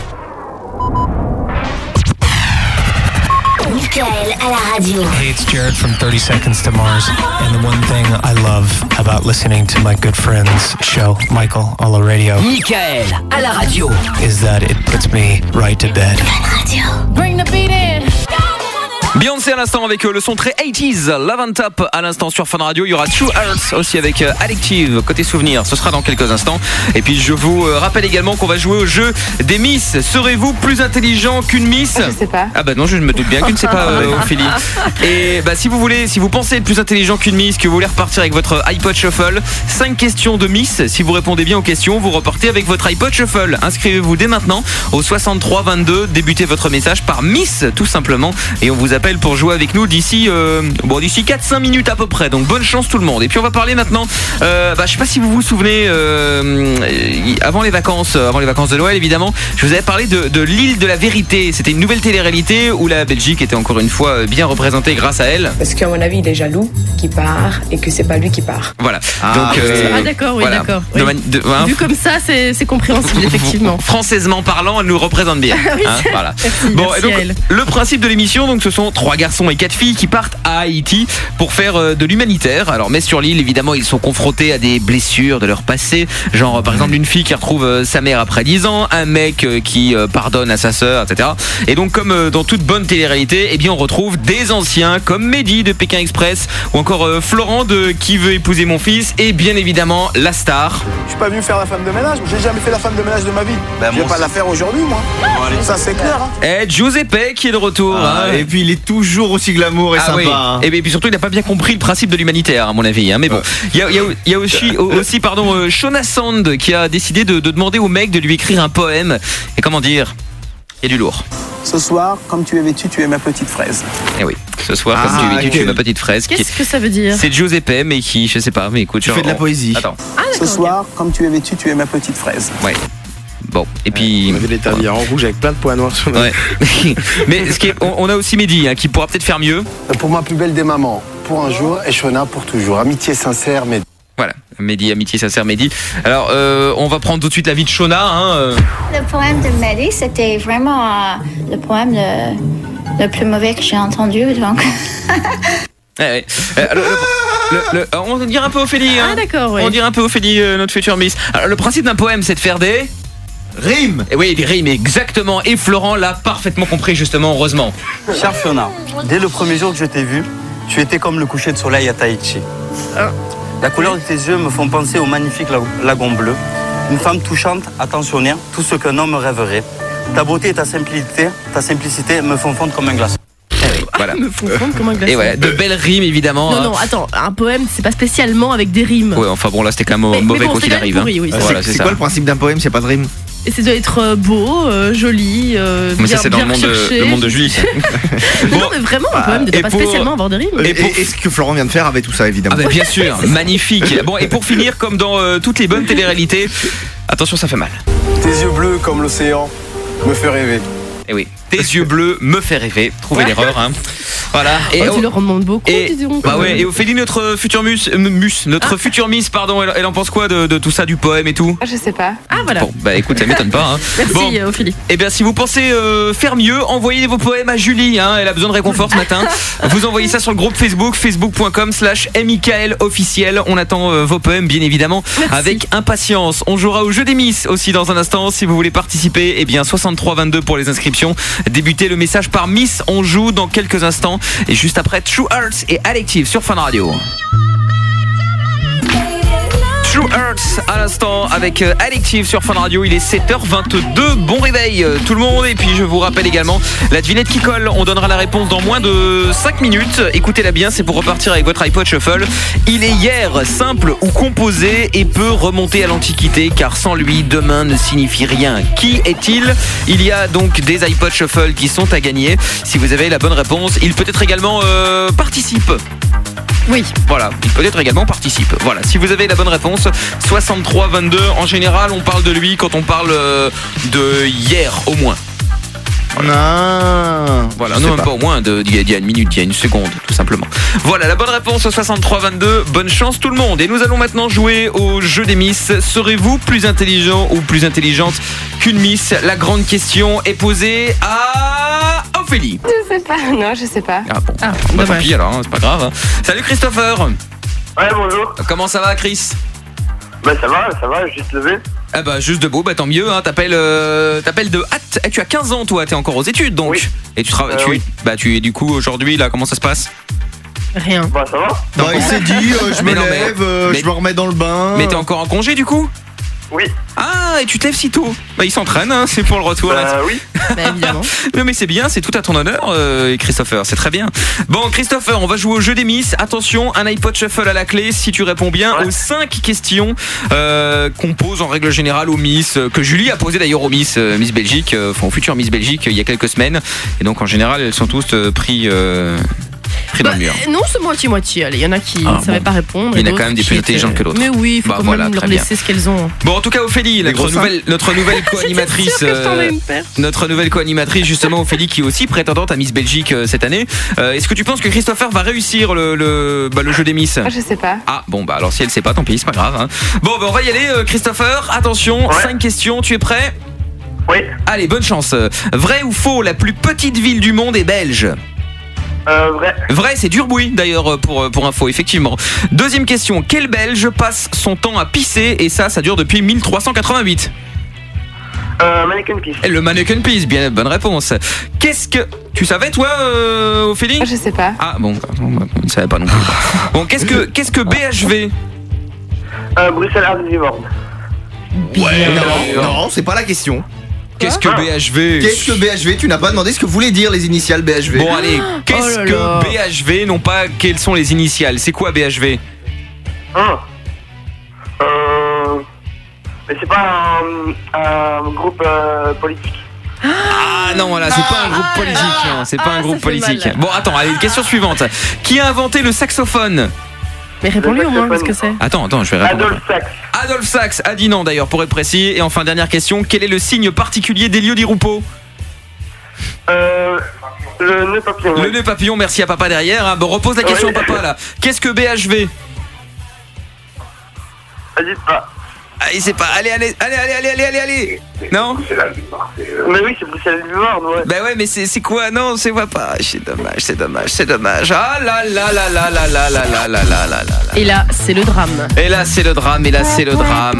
Mickaël à la radio. Hey, it's Jared from 30 Seconds to Mars. And the one thing I love about listening to my good friend's show, Michael, on the radio, Mickaël à la radio, is that it puts me right to bed. Fun Radio. Bring the beat in. Beyoncé à l'instant avec le son très 80s, Love on Top à l'instant sur Fun Radio. Il y aura True Hearts aussi avec Addictive côté souvenir, ce sera dans quelques instants. Et puis je vous rappelle également qu'on va jouer au jeu des Miss. Serez-vous plus intelligent qu'une Miss? Je sais pas. Ah bah non, je me doute bien que tu ne sais pas, Ophélie. Et bah si vous pensez être plus intelligent qu'une Miss, que vous voulez repartir avec votre iPod Shuffle, 5 questions de Miss. Si vous répondez bien aux questions, vous repartez avec votre iPod Shuffle. Inscrivez-vous dès maintenant au 63 22, débutez votre message par Miss tout simplement, et on vous appelle pour jouer avec nous d'ici 4-5 minutes à peu près. Donc bonne chance tout le monde. Et puis on va parler maintenant, je sais pas si vous vous souvenez, avant les vacances de Noël évidemment, je vous avais parlé de l'île de la vérité. C'était une nouvelle télé-réalité où la Belgique était encore une fois bien représentée grâce à elle. Parce qu'à mon avis, il est jaloux qui part et que c'est pas lui qui part. Voilà. D'accord, oui, voilà. d'accord. Oui. Vu comme ça, c'est compréhensible, effectivement. Françaisement parlant, elle nous représente bien. Oui, voilà. Merci, Bon, merci et donc, à elle. le principe de l'émission, donc, ce sont 3 garçons et 4 filles qui partent à Haïti pour faire de l'humanitaire. Alors, mais sur l'île, évidemment, ils sont confrontés à des blessures de leur passé. Genre, par exemple, une fille qui retrouve sa mère après 10 ans, un mec qui pardonne à sa sœur, etc. Et donc, comme dans toute bonne télé-réalité, eh bien, on retrouve des anciens comme Mehdi de Pékin Express ou encore Florent de Qui veut épouser mon fils, et bien évidemment la star. Je suis pas venu faire la femme de ménage, j'ai jamais fait la femme de ménage de ma vie. Je vais pas la faire aujourd'hui, moi. Ça, c'est clair. Hein. Et Giuseppe qui est de retour. Hein. Et puis il est toujours aussi glamour et sympa. Oui. Hein. Et puis surtout, il n'a pas bien compris le principe de l'humanitaire, à mon avis. Hein. Mais bon, il y a aussi Shona Sand qui a décidé de demander au mec de lui écrire un poème. Et comment dire, il y a du lourd. Ce soir, comme tu es vêtu, tu es ma petite fraise. Et oui, ce soir, comme tu es vêtu, tu es ma petite fraise. Qu'est-ce que ça veut dire? C'est Giuseppe, mais qui, je sais pas, mais écoute, tu fais de la poésie. Attends. Ce soir, comme tu es vêtu, tu es ma petite fraise. Ouais. Bon, et puis. On avait les tabliers en rouge avec plein de points noirs sur le. Ouais. Mais on a aussi Mehdi hein, qui pourra peut-être faire mieux. Pour ma plus belle des mamans, pour un jour, et Shona pour toujours. Amitié sincère, mais. Voilà, Mehdi, amitié sincère Mehdi. Alors, on va prendre tout de suite l'avis de Shona. Hein. Le poème de Mehdi, c'était vraiment le poème le plus mauvais que j'ai entendu. Donc. Ouais. On dirait un peu Ophélie. Hein. Ah d'accord, oui. On dirait un peu Ophélie, notre future Miss. Alors, le principe d'un poème, c'est de faire des rimes. Et oui, des rimes, exactement. Et Florent l'a parfaitement compris, justement, heureusement. Cher Fiona, dès le premier jour que je t'ai vu, tu étais comme le coucher de soleil à Tahiti. La couleur de tes yeux me font penser au magnifique lagon bleu. Une femme touchante, attentionnée, tout ce qu'un homme rêverait. Ta beauté et ta simplicité me font fondre comme un glaçon. Voilà. Me font fondre comme un glaçon. Et ouais, de belles rimes évidemment. Non, attends, un poème, c'est pas spécialement avec des rimes. Ouais, enfin bon, là c'était quand même mauvais quoi qu'il arrive. Pourri, oui, voilà, c'est quoi le principe d'un poème? C'est pas de rime. Et ça doit être beau, joli, mais bien, ça c'est dans le monde de Julie. Non, mais vraiment, un poème ne doit pas spécialement avoir de rimes. Et ce que Florent vient de faire avait tout ça, évidemment. Ah bah bien sûr, magnifique. Bon, et pour finir, comme dans toutes les bonnes téléréalités, attention, ça fait mal. Tes yeux bleus comme l'océan me fait rêver. Et oui, tes yeux bleus me fait rêver. Trouvez l'erreur, hein. Voilà. Et tu leur en demandes beaucoup, dis donc. Bah ouais, et Ophélie, notre future future Miss, pardon, elle en pense quoi de tout ça, du poème et tout? Je sais pas. Ah voilà. Bon, bah écoute, ça m'étonne pas. Hein. Merci Ophélie. Et bien si vous pensez faire mieux, envoyez vos poèmes à Julie, hein, elle a besoin de réconfort ce matin. Vous envoyez ça sur le groupe Facebook, facebook.com/MIKAEL officiel. On attend vos poèmes bien évidemment. Merci. Avec impatience. On jouera au jeu des Miss aussi dans un instant. Si vous voulez participer, eh bien 6322 pour les inscriptions. Débutez le message par Miss, on joue dans quelques instants. Et juste après True Hearts et Addictive sur Fun Radio. True Hearts à à l'instant avec Addictive sur Fun Radio. Il est 7h22. Bon réveil tout le monde. Et puis je vous rappelle également la devinette qui colle. On donnera la réponse dans moins de 5 minutes. Écoutez-la bien, c'est pour repartir avec votre iPod Shuffle. Il est hier, simple ou composé et peut remonter à l'Antiquité car sans lui, demain ne signifie rien. Qui est-il? Il y a donc des iPod Shuffle qui sont à gagner. Si vous avez la bonne réponse, il peut être également participe. Oui. Voilà, il peut être également participe. Voilà, si vous avez la bonne réponse, 63-22. En général, on parle de lui quand on parle de hier au moins. Voilà, non, même pas au moins d'il y a une minute, il y a une seconde, tout simplement. Voilà, la bonne réponse au 63-22. Bonne chance tout le monde. Et nous allons maintenant jouer au jeu des Miss. Serez-vous plus intelligent ou plus intelligente qu'une Miss? La grande question est posée à Ophélie. Je sais pas, non, je sais pas. Ah bon, bah, tant pis alors, hein, c'est pas grave. Hein. Salut Christopher. Ouais, bonjour. Comment ça va Chris? Bah ça va, juste levé. Ah bah juste debout, bah tant mieux, hein, t'appelles de hâte. Tu as 15 ans toi, t'es encore aux études donc. Oui. Et tu travailles, oui. Bah tu es du coup aujourd'hui là, comment ça se passe? Rien. Bah ça va. Bah il s'est dit, je me lève, je me remets dans le bain. Mais t'es encore en congé du coup? Oui. Ah, et tu te lèves si tôt? Bah il s'entraîne, hein, c'est pour le retour. Bah oui. Bah évidemment. Non mais c'est bien, c'est tout à ton honneur Christopher, c'est très bien. Bon Christopher, on va jouer au jeu des Miss. Attention, un iPod Shuffle à la clé. Si tu réponds bien aux 5 questions qu'on pose en règle générale aux Miss, que Julie a posé d'ailleurs aux Miss Belgique, aux futures Miss Belgique il y a quelques semaines. Et donc en général elles sont tous pris dans le mur. Non, c'est moitié-moitié. Allez, il y en a qui ne savaient pas répondre. Il y en a quand même des plus intelligentes que d'autres. Mais oui, il faut quand même leur laisser ce qu'elles ont. Bon, en tout cas, Ophélie, notre nouvelle co-animatrice. Notre nouvelle co-animatrice, justement, Ophélie, qui est aussi prétendante à Miss Belgique cette année. Est-ce que tu penses que Christopher va réussir le jeu des Miss? Je sais pas. Ah, bon, bah alors si elle sait pas, tant pis, c'est pas grave. Hein. Bon, bah on va y aller, Christopher. Attention, 5 questions. Tu es prêt? Oui. Allez, bonne chance. Vrai ou faux, la plus petite ville du monde est belge? Vrai. Vrai, c'est Durbouy d'ailleurs pour info, effectivement. Deuxième question, quel Belge passe son temps à pisser? Et ça dure depuis 1388. Mannequin Peace. Le Mannequin Peace, bien, bonne réponse. Qu'est-ce que... Tu savais toi, Ophélie? Je sais pas. Ah bon, on ne savait pas non plus. Bon, qu'est-ce que BHV? Bruxelles Art Vivant. Ouais, non, c'est pas la question. Qu'est-ce que BHV? Qu'est-ce que BHV? Tu n'as pas demandé ce que voulaient dire les initiales BHV. Bon allez, qu'est-ce que BHV? Non pas quelles sont les initiales. C'est quoi BHV? Mais c'est pas un groupe politique. Ah non, voilà, c'est pas un groupe politique. Non, c'est pas un groupe politique. Mal. Bon, attends, allez, question suivante. Qui a inventé le saxophone? Mais réponds-lui au moins, qu'est-ce que c'est? Attends, je vais répondre. Adolphe Sax. Adolphe Sax a dit non d'ailleurs, pour être précis. Et enfin, dernière question, quel est le signe particulier d'Elio Di Rupo? Le nœud papillon. Le nœud papillon, merci à papa derrière. Hein. Bon, repose la question au papa là. Qu'est-ce que BHV? Dites pas. Allez, c'est pas. Allez. Non? Mais oui, c'est Bruxelles Vivant, ouais. Bah ouais, mais c'est quoi? Non, c'est pas. C'est dommage. Ah là. Et là, c'est le drame. Et là, c'est le drame. C'était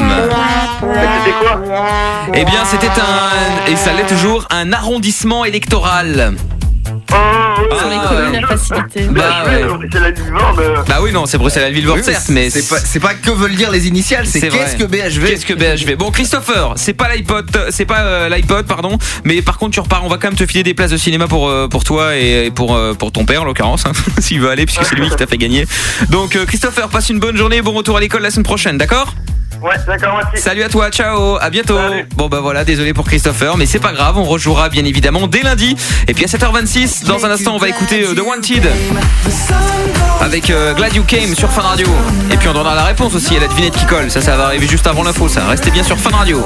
quoi? Eh bien, c'était et ça l'est toujours, un arrondissement électoral. Sur les communes à facilité. Bah oui, non, c'est Bruxelles-Villevorde, certes, mais c'est pas que veulent dire les initiales, c'est qu'est-ce que BHV? Qu'est-ce que BHV? Bon, Christopher, c'est pas l'iPod, pardon, mais par contre tu repars, on va quand même te filer des places de cinéma pour toi et pour ton père en l'occurrence, hein, s'il veut aller, puisque c'est lui qui t'a fait gagner. Donc Christopher, passe une bonne journée, bon retour à l'école la semaine prochaine, d'accord? Ouais, d'accord, merci. Salut à toi, ciao, à bientôt. Salut. Bon bah voilà, désolé pour Christopher, mais c'est pas grave, on rejouera bien évidemment dès lundi. Et puis à 7h26, dans un instant on va écouter The Wanted avec Glad You Came sur Fun Radio. Et puis on donnera la réponse aussi à la devinette qui colle, ça va arriver juste avant l'info, ça. Restez bien sur Fun Radio.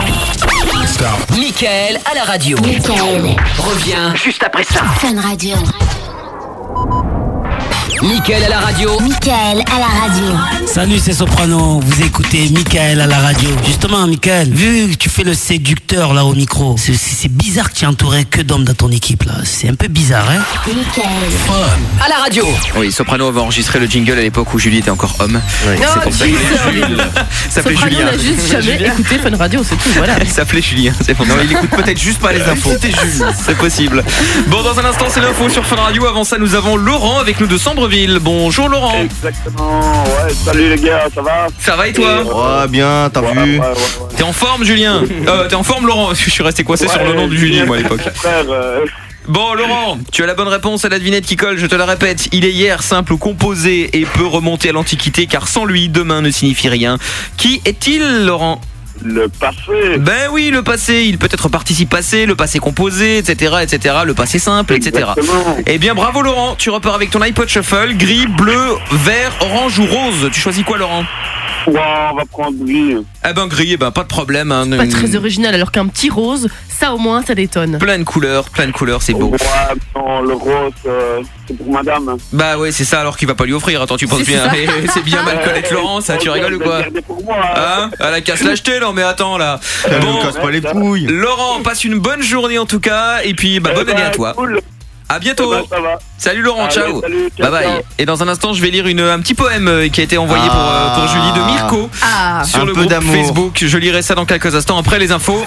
Mickaël à la radio. Mickaël revient juste après ça. Fun Radio. Mickaël à la radio. Mickaël à la radio. Salut, c'est Soprano. Vous écoutez Mickaël à la radio. Justement, Mickaël, vu que tu fais le séducteur là au micro, c'est bizarre que tu es entouré que d'hommes dans ton équipe là. C'est un peu bizarre, hein? Mickaël. À la radio. Oui, Soprano avait enregistré le jingle à l'époque où Julie était encore homme. Oui. C'est pour ça qu'il s'appelait Julien. Soprano n'a juste jamais écouté Fun Radio, c'est tout, voilà. Il s'appelait Julien, c'est pour ça. Non, il écoute peut-être juste pas les infos. C'était Julien, c'est possible. Bon, dans un instant, c'est l'info sur Fun Radio. Avant ça, nous avons Laurent avec nous de Sambreville. centre-ville. Bonjour Laurent. Exactement, ouais, salut les gars, ça va? Ça va et toi? Ouais, bien, t'as vu? T'es en forme Julien? T'es en forme Laurent? Je suis resté coincé sur le nom de Julie moi à l'époque. Bon Laurent, tu as la bonne réponse à la devinette qui colle, je te la répète. Il est hier, simple ou composé et peut remonter à l'Antiquité car sans lui, demain ne signifie rien. Qui est-il Laurent? Le passé. Ben oui, le passé, il peut être participe passé, le passé composé, etc., etc., le passé simple, etc. Exactement. Eh bien bravo Laurent, tu repars avec ton iPod Shuffle, gris, bleu, vert, orange ou rose. Tu choisis quoi Laurent? Ouais, on va prendre gris. Eh ben gris, eh ben pas de problème. Hein. Pas très original alors qu'un petit rose, ça au moins ça détonne. Plein de couleurs, c'est beau. Ouais, non, le rose, c'est pour madame. Bah ouais, c'est ça alors qu'il va pas lui offrir. Attends, tu penses bien. C'est bien mal connaître Laurent, ça, tu rigoles ou quoi? Hein? À la casse l'acheter, non mais attends là. Bon, casse pas les couilles. Laurent, passe une bonne journée en tout cas, et puis bonne année à toi. Cool. À bientôt. Ça va. Salut Laurent, ciao. Salut, bye bye. Ciao. Et dans un instant, je vais lire un petit poème qui a été envoyé pour Julie de Mirko sur le groupe Facebook. Je lirai ça dans quelques instants après les infos.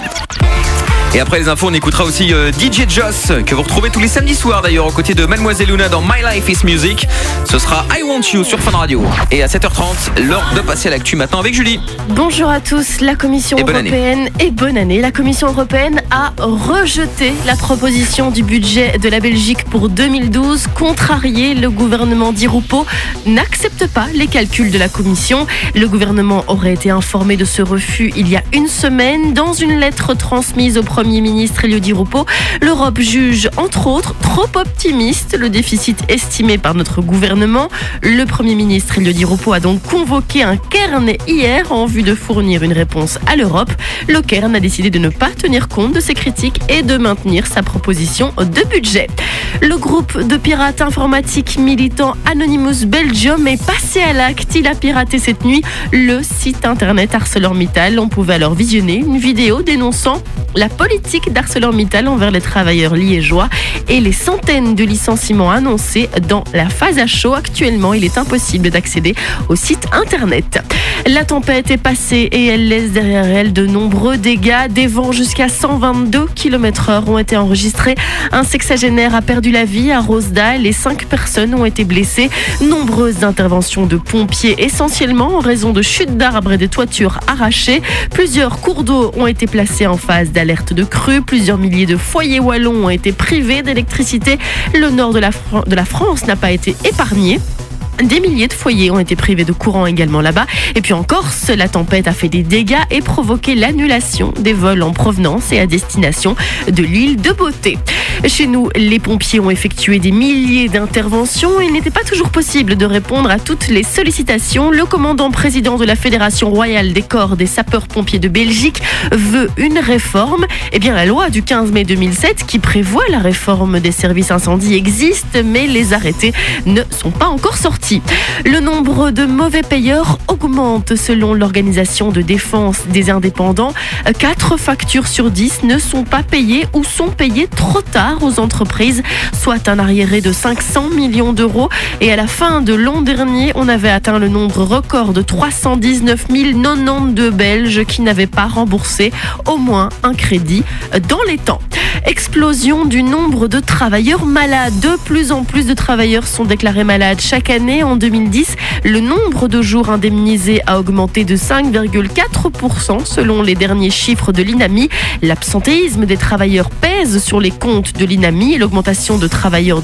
Et après les infos, on écoutera aussi DJ Joss, que vous retrouvez tous les samedis soirs d'ailleurs aux côtés de Mademoiselle Luna dans My Life is Music. Ce sera I Want You sur Fun Radio. Et à 7h30, l'heure de passer à l'actu maintenant avec Julie. Bonjour à tous, la Commission européenne et bonne année. La Commission européenne a rejeté la proposition du budget de la Belgique pour 2012. Contrarié, le gouvernement Di Rupo n'accepte pas les calculs de la Commission. Le gouvernement aurait été informé de ce refus il y a une semaine. Dans une lettre transmise au Premier ministre Elio Di Rupo, l'Europe juge entre autres trop optimiste le déficit estimé par notre gouvernement. Le Premier ministre Elio Di Rupo a donc convoqué un cairn hier en vue de fournir une réponse à l'Europe. Le cairn a décidé de ne pas tenir compte de ces critiques et de maintenir sa proposition de budget. Le groupe de pirates informatiques militant Anonymous Belgium est passé à l'acte. Il a piraté cette nuit le site internet ArcelorMittal. On pouvait alors visionner une vidéo dénonçant la politique d'ArcelorMittal envers les travailleurs liégeois et les centaines de licenciements annoncés dans la phase à chaud. Actuellement, il est impossible d'accéder au site internet. La tempête est passée et elle laisse derrière elle de nombreux dégâts. Des vents jusqu'à 122 km/h ont été enregistrés. Un sexagénaire a perdu la vie à Rosdal et 5 personnes ont été blessées. Nombreuses interventions de pompiers, essentiellement en raison de chutes d'arbres et de toitures arrachées. Plusieurs cours d'eau ont été placés en phase d'alerte de crue. Plusieurs milliers de foyers wallons ont été privés d'électricité. Le nord de la France n'a pas été épargné. Des milliers de foyers ont été privés de courant également là-bas. Et puis en Corse, la tempête a fait des dégâts et provoqué l'annulation des vols en provenance et à destination de l'île de Beauté. Chez nous, les pompiers ont effectué des milliers d'interventions. Il n'était pas toujours possible de répondre à toutes les sollicitations. Le commandant président de la Fédération royale des corps des sapeurs-pompiers de Belgique veut une réforme. Eh bien, la loi du 15 mai 2007 qui prévoit la réforme des services incendies existe, mais les arrêtés ne sont pas encore sortis. Le nombre de mauvais payeurs augmente selon l'organisation de défense des indépendants. 4 factures sur 10 ne sont pas payées ou sont payées trop tard aux entreprises, soit un arriéré de 500 millions d'euros. Et à la fin de l'an dernier, on avait atteint le nombre record de 319 092 Belges qui n'avaient pas remboursé au moins un crédit dans les temps. Explosion du nombre de travailleurs malades. De plus en plus de travailleurs sont déclarés malades chaque année. En 2010, le nombre de jours indemnisés a augmenté de 5,4% selon les derniers chiffres de l'INAMI. L'absentéisme des travailleurs pèse sur les comptes de l'INAMI et l'augmentation de travailleurs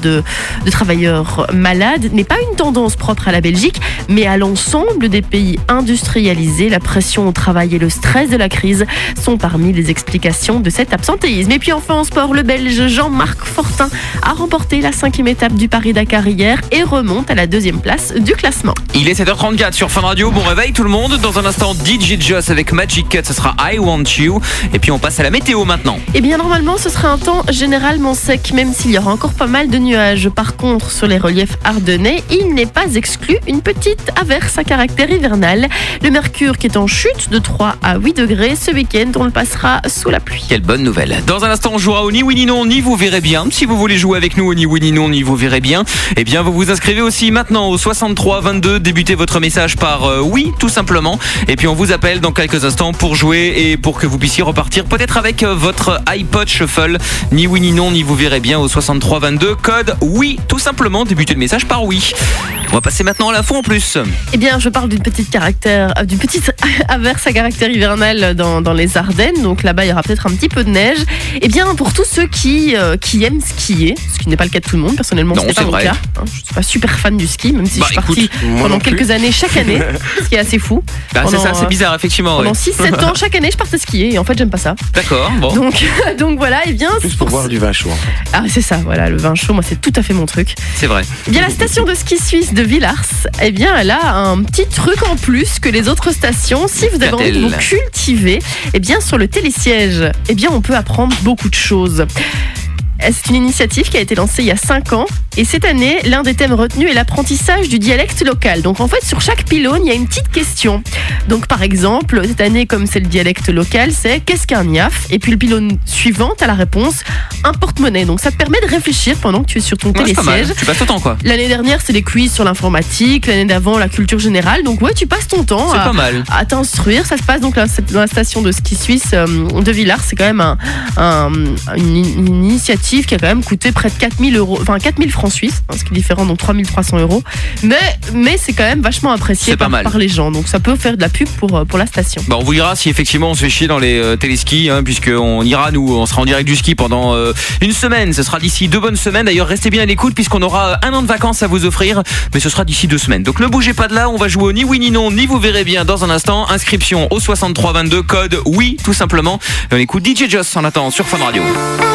malades n'est pas une tendance propre à la Belgique, mais à l'ensemble des pays industrialisés. La pression au travail et le stress de la crise sont parmi les explications de cet absentéisme. Et puis enfin en sport, le Belge Jean-Marc Fortin a remporté la 5e étape du Paris-Dakar hier et remonte à la 2e place du classement. Il est 7h34 sur Fun Radio. Bon réveil tout le monde. Dans un instant, DJ Joss avec Magic Cut. Ce sera I Want You. Et puis on passe à la météo maintenant. Et bien normalement, ce sera un temps généralement sec, même s'il y aura encore pas mal de nuages. Par contre, sur les reliefs ardennais, il n'est pas exclu une petite averse à caractère hivernal. Le mercure qui est en chute de 3 à 8 degrés. Ce week-end, on le passera sous la pluie. Quelle bonne nouvelle. Dans un instant, on jouera au Ni Oui Ni Non, Ni Vous Verrez Bien. Si vous voulez jouer avec nous au Ni Oui Ni Non, Ni Vous Verrez Bien, eh bien vous vous inscrivez aussi maintenant au 63 22. Débutez votre message par oui, tout simplement. Et puis on vous appelle dans quelques instants pour jouer et pour que vous puissiez repartir peut-être avec votre iPod Shuffle officiel. Ni oui ni non, ni vous verrez bien au 6322. Code oui, tout simplement. Débutez le message par oui. On va passer maintenant à l'info en plus. Eh bien, je parle d'une petite averse à caractère hivernal dans les Ardennes. Donc là-bas, il y aura peut-être un petit peu de neige. Eh bien, pour tous ceux qui aiment skier, ce qui n'est pas le cas de tout le monde, personnellement, ce n'est pas mon cas. Je ne suis pas super fan du ski, même si je suis partie pendant quelques années, chaque année, ce qui est assez fou. C'est ça, c'est bizarre, effectivement. Pendant 6-7 ans, chaque année, je partais skier et en fait, j'aime pas ça. D'accord, bon. Donc voilà, eh bien. Plus pour boire du vin chaud. Ah, c'est ça, voilà, le vin chaud, moi, c'est tout à fait mon truc. C'est vrai. Eh bien, la station de ski suisse de Villars, eh bien, elle a un petit truc en plus que les autres stations. Si vous avez envie de vous cultiver, eh bien, sur le télésiège, eh bien, on peut apprendre beaucoup de choses. C'est une initiative qui a été lancée il y a 5 ans et cette année, l'un des thèmes retenus est l'apprentissage du dialecte local. Donc en fait, sur chaque pylône, il y a une petite question. Donc par exemple, cette année, comme c'est le dialecte local, c'est qu'est-ce qu'un niaf? Et puis le pylône suivant, t'as la réponse, un porte-monnaie. Donc ça te permet de réfléchir pendant que tu es sur ton télésiège. Tu passes ton temps, quoi. L'année dernière, c'est des quiz sur l'informatique. L'année d'avant, la culture générale. Donc ouais, tu passes ton temps à t'instruire. Ça se passe donc dans la station de ski suisse de Villars. C'est quand même une initiative qui a quand même coûté près de 4000 francs suisses, ce qui est différent, donc 3300 €. Mais c'est quand même vachement apprécié par les gens. Donc ça peut faire de la pub pour la station. On vous dira si effectivement on se fait chier dans les téléskis, puisqu'on ira, on sera en direct du ski pendant une semaine. Ce sera d'ici 2 bonnes semaines. D'ailleurs, restez bien à l'écoute puisqu'on aura 1 an de vacances à vous offrir, mais ce sera d'ici 2 semaines. Donc ne bougez pas de là, on va jouer au ni oui ni non, ni vous verrez bien dans un instant. Inscription au 6322, code oui, tout simplement. Et on écoute DJ Joss en attendant sur Fun Radio.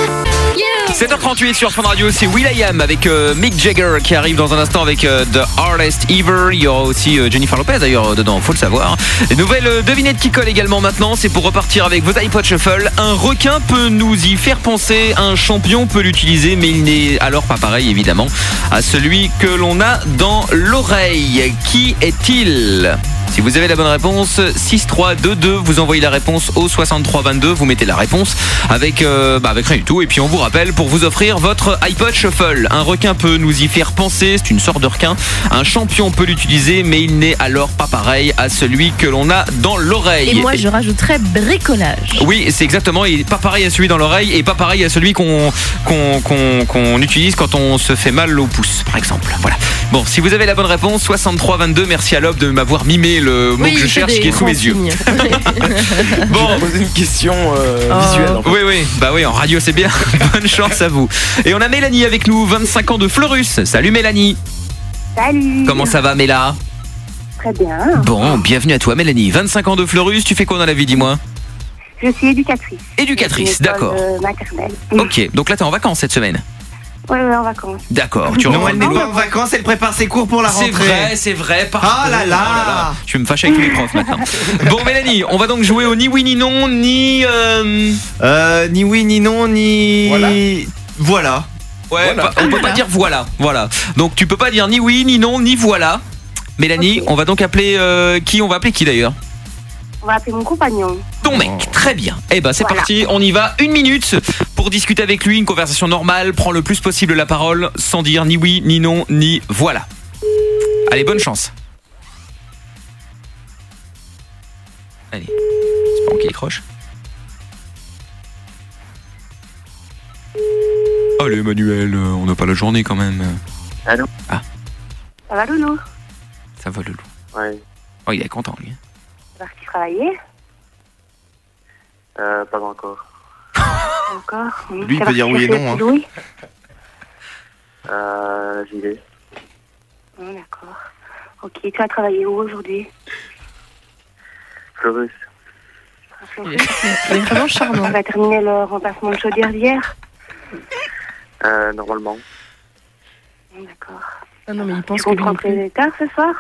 7h38 sur Fun Radio, c'est will.i.am avec Mick Jagger qui arrive dans un instant avec The Hardest Ever. Il y aura aussi Jennifer Lopez d'ailleurs dedans, faut le savoir. Nouvelle devinette qui colle également maintenant, c'est pour repartir avec vos iPod Shuffle. Un requin peut nous y faire penser, un champion peut l'utiliser, mais il n'est alors pas pareil évidemment à celui que l'on a dans l'oreille. Qui est-il ? Si vous avez la bonne réponse, 6322, vous envoyez la réponse au 6322, vous mettez la réponse avec rien du tout, et puis on vous rappelle pour vous offrir votre iPod Shuffle. Un requin peut nous y faire penser, c'est une sorte de requin. Un champion peut l'utiliser, mais il n'est alors pas pareil à celui que l'on a dans l'oreille. Et moi je rajouterais bricolage. Oui, c'est exactement, il n'est pas pareil à celui dans l'oreille et pas pareil à celui qu'on utilise quand on se fait mal au pouce, par exemple. Voilà. Bon, si vous avez la bonne réponse, 6322, merci à Lob de m'avoir mimé le mot que je cherche qui est sous mes yeux. Bon, on va poser une question visuelle. En fait. Oui, en radio c'est bien. Bonne chance à vous. Et on a Mélanie avec nous, 25 ans de Fleurus. Salut Mélanie. Salut. Comment ça va Méla? Très bien. Bon, bienvenue à toi Mélanie. 25 ans de Fleurus, tu fais quoi dans la vie, dis-moi? Je suis éducatrice. Éducatrice, d'accord. Maternelle. Ok, donc là t'es en vacances cette semaine? Ouais, en vacances. D'accord. Non, elle n'est pas en vacances, elle prépare ses cours pour la rentrée. C'est vrai. Ah là là. Je vais me fâcher avec tous les profs maintenant. Bon Mélanie, on va donc jouer au ni oui ni non, ni oui ni non, ni... Voilà. Ouais, on peut pas dire voilà. Donc tu peux pas dire ni oui, ni non, ni voilà. Mélanie, okay. On va donc appeler qui? On va appeler qui d'ailleurs? On va appeler mon compagnon. Ton mec, très bien. Eh ben c'est parti, on y va. 1 minute pour discuter avec lui, une conversation normale. Prends le plus possible la parole sans dire ni oui, ni non, ni voilà. Allez, bonne chance. Allez, j'espère qu'il décroche. Allez Emmanuel, on n'a pas la journée quand même. Allô? Ah. Ça va Loulou? Ça va Loulou. Ouais. Oh, il est content lui. Parti travailler? Pas encore. Encore? Lui, il peut dire oui et non. Oui. J'y vais. D'accord. Ok, tu vas travailler où aujourd'hui? Fleurus. Il est vraiment charmant. On va terminer le remplacement de chaudière d'hier? Normalement. D'accord. Ah non, mais il pense tu comptes rentrer tard ce soir?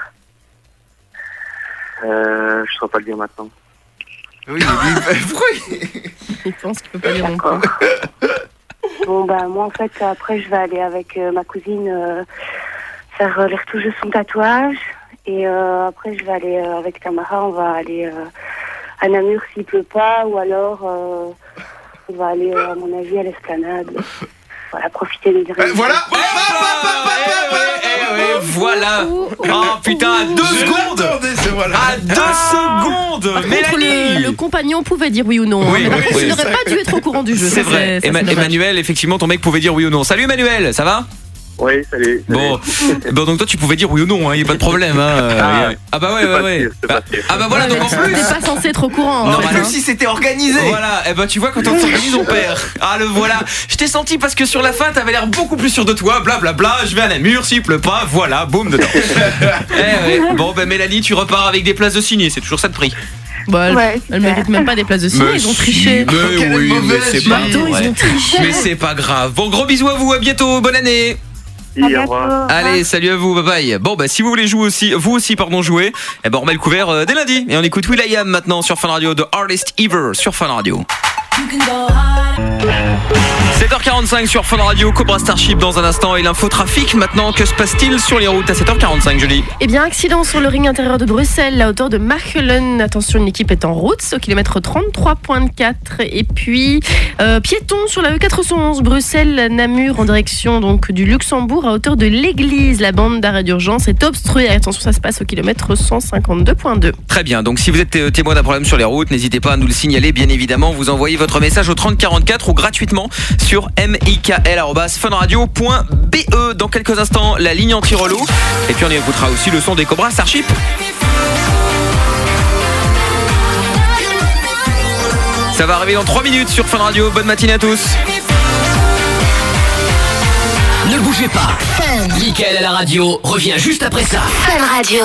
Je ne saurais pas le dire maintenant. Oui, pourquoi il pense qu'il peut pas dire encore. Bon, bah, moi, en fait, après, je vais aller avec ma cousine faire les retouches de son tatouage. Et après, je vais aller avec Tamara, on va aller à Namur s'il pleut pas. Ou alors, on va aller, à mon avis, à l'Esplanade. Voilà, profiter des graines. Voilà. ouais, voilà. Oh putain, à 2 secondes. À 2 secondes. Par contre, Mélanie. le compagnon pouvait dire oui ou non. Oui, Mais par contre, oui. il n'aurait pas dû être au courant du jeu. C'est Ça, vrai. ça, c'est dommage. Emmanuel, effectivement, ton mec pouvait dire oui ou non. Salut Emmanuel, ça va? Oui, salut. Bon, donc toi tu pouvais dire oui ou non, il y a pas de problème. Ah bah ouais. Ah bah voilà, donc en plus. T'es pas censé être au courant. Non, en fait, bah, hein. Si c'était organisé. Voilà, et bah tu vois quand on s'organise on perd. Ah le voilà. Je t'ai senti parce que sur la fin t'avais l'air beaucoup plus sûr de toi. Blablabla, je vais à Namur, s'il pleut pas, voilà, boum dedans. Ouais. Bon bah Mélanie, tu repars avec des places de ciné, c'est toujours ça de prix. Bah, elle mérite même pas des places de ciné, ils ont triché. Mais oui, mais c'est pas Marteau, ils vrai. ont triché. Mais c'est pas grave. Bon, gros bisous à vous, à bientôt, bonne année. Allez, salut à vous, bye bye. Bon bah si vous voulez jouer aussi, vous aussi pardon jouer, eh ben on remet le couvert dès lundi et on écoute will.i.am maintenant sur Fun Radio de Hardest Ever sur Fun Radio. 7h45 sur Fun Radio, Cobra Starship dans un instant et l'infotrafic maintenant. Que se passe-t-il sur les routes à 7h45, Julie? Eh bien, accident sur le ring intérieur de Bruxelles, à hauteur de Machelen. Attention, une équipe est en route, au kilomètre 33.4. Et puis, piéton sur la E411, Bruxelles-Namur, en direction donc du Luxembourg, à hauteur de l'église. La bande d'arrêt d'urgence est obstruée. Attention, ça se passe au kilomètre 152.2. Très bien, donc si vous êtes témoin d'un problème sur les routes, n'hésitez pas à nous le signaler, bien évidemment. Vous envoyez votre message au 3044 ou gratuitement sur mikl@funradio.be. Dans quelques instants, la ligne anti-relou. Et puis on écoutera aussi le son des Cobra Starship. Ça va arriver dans 3 minutes sur Fun Radio. Bonne matinée à tous. Ne bougez pas. Mickaël à la radio revient juste après ça. Fun Radio.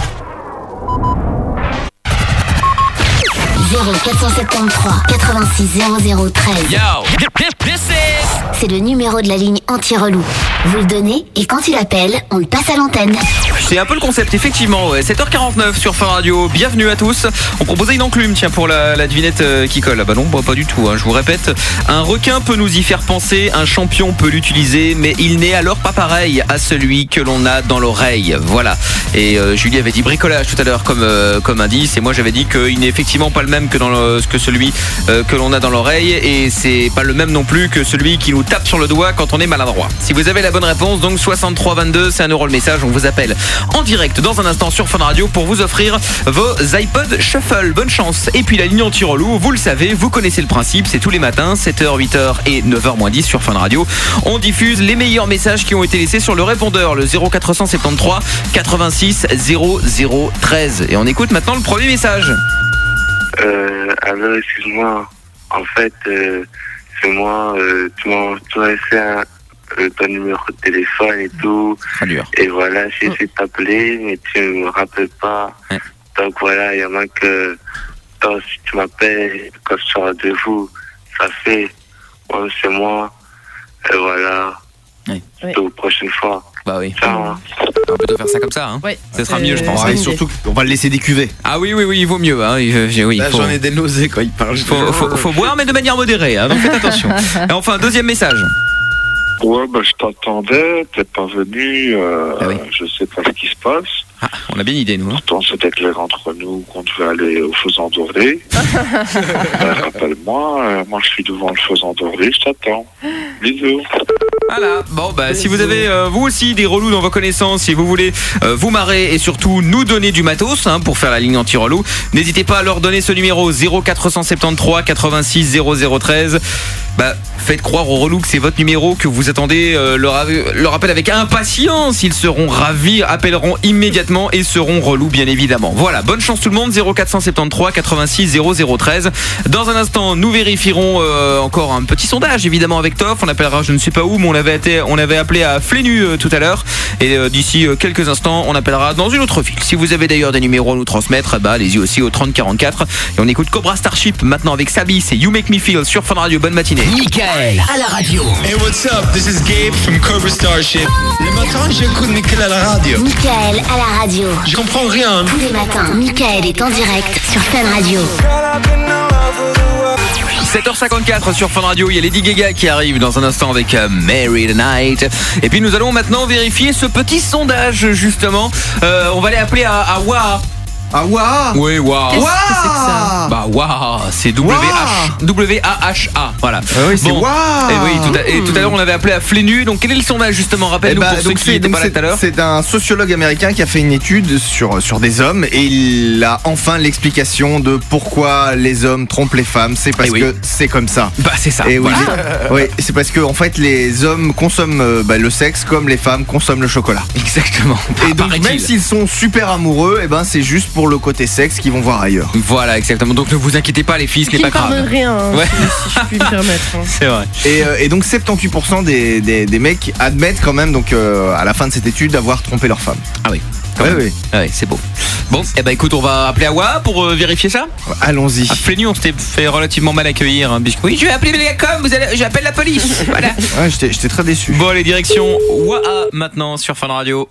0473 86 00 13. Yo, this is... C'est le numéro de la ligne anti-relou. Vous le donnez et quand il appelle, on le passe à l'antenne. C'est un peu le concept, effectivement. Ouais. 7h49 sur Fun Radio. Bienvenue à tous. On proposait une enclume, tiens, pour la devinette qui colle. Ah bah non, bah, pas du tout. Hein. Je vous répète, un requin peut nous y faire penser, un champion peut l'utiliser, mais il n'est alors pas pareil à celui que l'on a dans l'oreille. Voilà. Et Julie avait dit bricolage tout à l'heure comme indice, et moi j'avais dit qu'il n'est effectivement pas le même que celui que l'on a dans l'oreille, et c'est pas le même non plus que celui qui nous tape sur le doigt quand on est maladroit. Si vous avez la bonne réponse, donc 6322, c'est 1 € le message. On vous appelle en direct dans un instant sur Fun Radio pour vous offrir vos iPod Shuffle. Bonne chance. Et puis la ligne anti-relou, vous le savez, vous connaissez le principe, c'est tous les matins, 7h, 8h et 9h-10 sur Fun Radio. On diffuse les meilleurs messages qui ont été laissés sur le répondeur, le 0473 86 00 13. Et on écoute maintenant le premier message. Alors, excuse-moi. En fait, c'est moi, tu m'as laissé ton numéro de téléphone et tout. Et voilà, j'ai essayé de t'appeler, mais tu ne me rappelles pas. Ouais. Donc voilà, il y a moins que toi, si tu m'appelles, quand je sors de vous, ça fait, ouais, c'est moi. Et voilà. Oui. Aux prochaines fois. Bah oui. Ciao. On peut faire ça comme ça, hein. Ouais, ça sera mieux, je pense. Et surtout, on va le laisser décuver. Ah oui, il vaut mieux. Hein. Oui, là, j'en ai des nausées quand il parle. Faut boire, mais de manière modérée. Hein, donc faites attention. Et enfin, deuxième message. Ouais, bah je t'attendais, t'es pas venu, je sais pas ce qui se passe. Ah, on a bien une idée, nous. Hein. Pourtant, c'était clair entre nous qu'on devait aller au Faisan Doré. Rappelle-moi, moi je suis devant le Faisan Doré, je t'attends. Bisous. Voilà, bon bah si vous avez vous aussi des relous dans vos connaissances, si vous voulez vous marrer et surtout nous donner du matos pour faire la ligne anti-relou, n'hésitez pas à leur donner ce numéro 0473 86 00 13. Bah faites croire aux relous que c'est votre numéro, que vous attendez leur appel avec impatience. Ils seront ravis, appelleront immédiatement et seront relous bien évidemment. Voilà, bonne chance tout le monde. 0473 86 00 13. Dans un instant nous vérifierons encore un petit sondage évidemment avec Toff. On appellera je ne sais pas où, mais on avait appelé à Flénu tout à l'heure. Et d'ici quelques instants on appellera dans une autre ville. Si vous avez d'ailleurs des numéros à nous transmettre, bah allez-y aussi au 3044. Et on écoute Cobra Starship maintenant avec Sabi, c'est You Make Me Feel sur Fun Radio. Bonne matinée. Mickaël à la radio. Hey, what's up? This is Gabe from Cobra Starship. Le matin, j'écoute Mickaël à la radio. Mickaël à la radio. Je comprends rien. Tous les matins, Mickaël est en direct sur Fun Radio. 7h54 sur Fun Radio, il y a Lady Gaga qui arrive dans un instant avec Mary the Night. Et puis nous allons maintenant vérifier ce petit sondage justement. On va aller appeler à Wa. Ah, Waha. Oui, Waha. Qu'est-ce que c'est que ça? Bah, Waha, c'est W-A-H-A. Voilà. Ah oui, c'est Waha. Et tout à l'heure, on avait appelé à Flénu. Donc, quel est le sondage, justement? Rappelle-nous pour ceux qui n'étaient pas là tout à l'heure. C'est un sociologue américain qui a fait une étude sur des hommes et il a enfin l'explication de pourquoi les hommes trompent les femmes. C'est parce que c'est comme ça. Bah, c'est ça. Et oui, Voilà. oui, c'est parce que en fait, les hommes consomment le sexe comme les femmes consomment le chocolat. Exactement. Et donc, même s'ils sont super amoureux, et ben c'est juste pour le côté sexe qu'ils vont voir ailleurs. Voilà, exactement. Donc, ne vous inquiétez pas, les filles, ce n'est pas grave. Qui ne parle de rien, hein, Ouais. si je puis me permettre. Hein. C'est vrai. Et donc 78% des mecs admettent quand même donc à la fin de cette étude d'avoir trompé leur femme. Ah oui. Oui. Ouais, c'est beau. Bon, écoute, on va appeler Awa pour vérifier ça. Allons-y. À Flénu, on s'était fait relativement mal accueillir. Hein, oui, je vais appeler les com, j'appelle la police. Voilà. Ouais, j'étais très déçu. Bon, les directions Waha maintenant sur Fun Radio.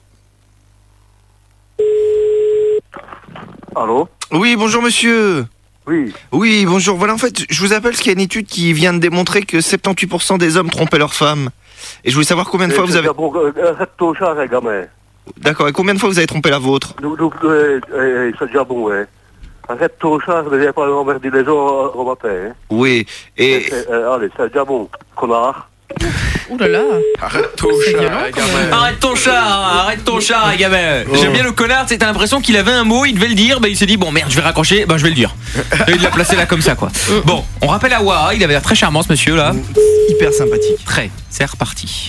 Allô? Oui, bonjour monsieur. Oui. Oui, bonjour. Voilà, en fait, je vous appelle parce qu'il y a une étude qui vient de démontrer que 78% des hommes trompaient leurs femmes. Et je voulais savoir combien de fois vous avez... D'accord, et combien de fois vous avez trompé la vôtre? C'est déjà bon, ouais. Arrête ton chat, je ne vais pas emmerder les gens au matin. Hein. Oui, et... Allez, c'est déjà bon, connard. Ouh là là. Arrête ton chat, gamin. Arrête ton chat, gamin. J'aime bien le connard, t'as l'impression qu'il avait un mot, il devait le dire, il s'est dit bon merde, je vais raccrocher, je vais le dire. Et il l'a placé là comme ça quoi. Bon, on rappelle à Waha, il avait l'air très charmant ce monsieur là. Hyper sympathique. Très, c'est reparti.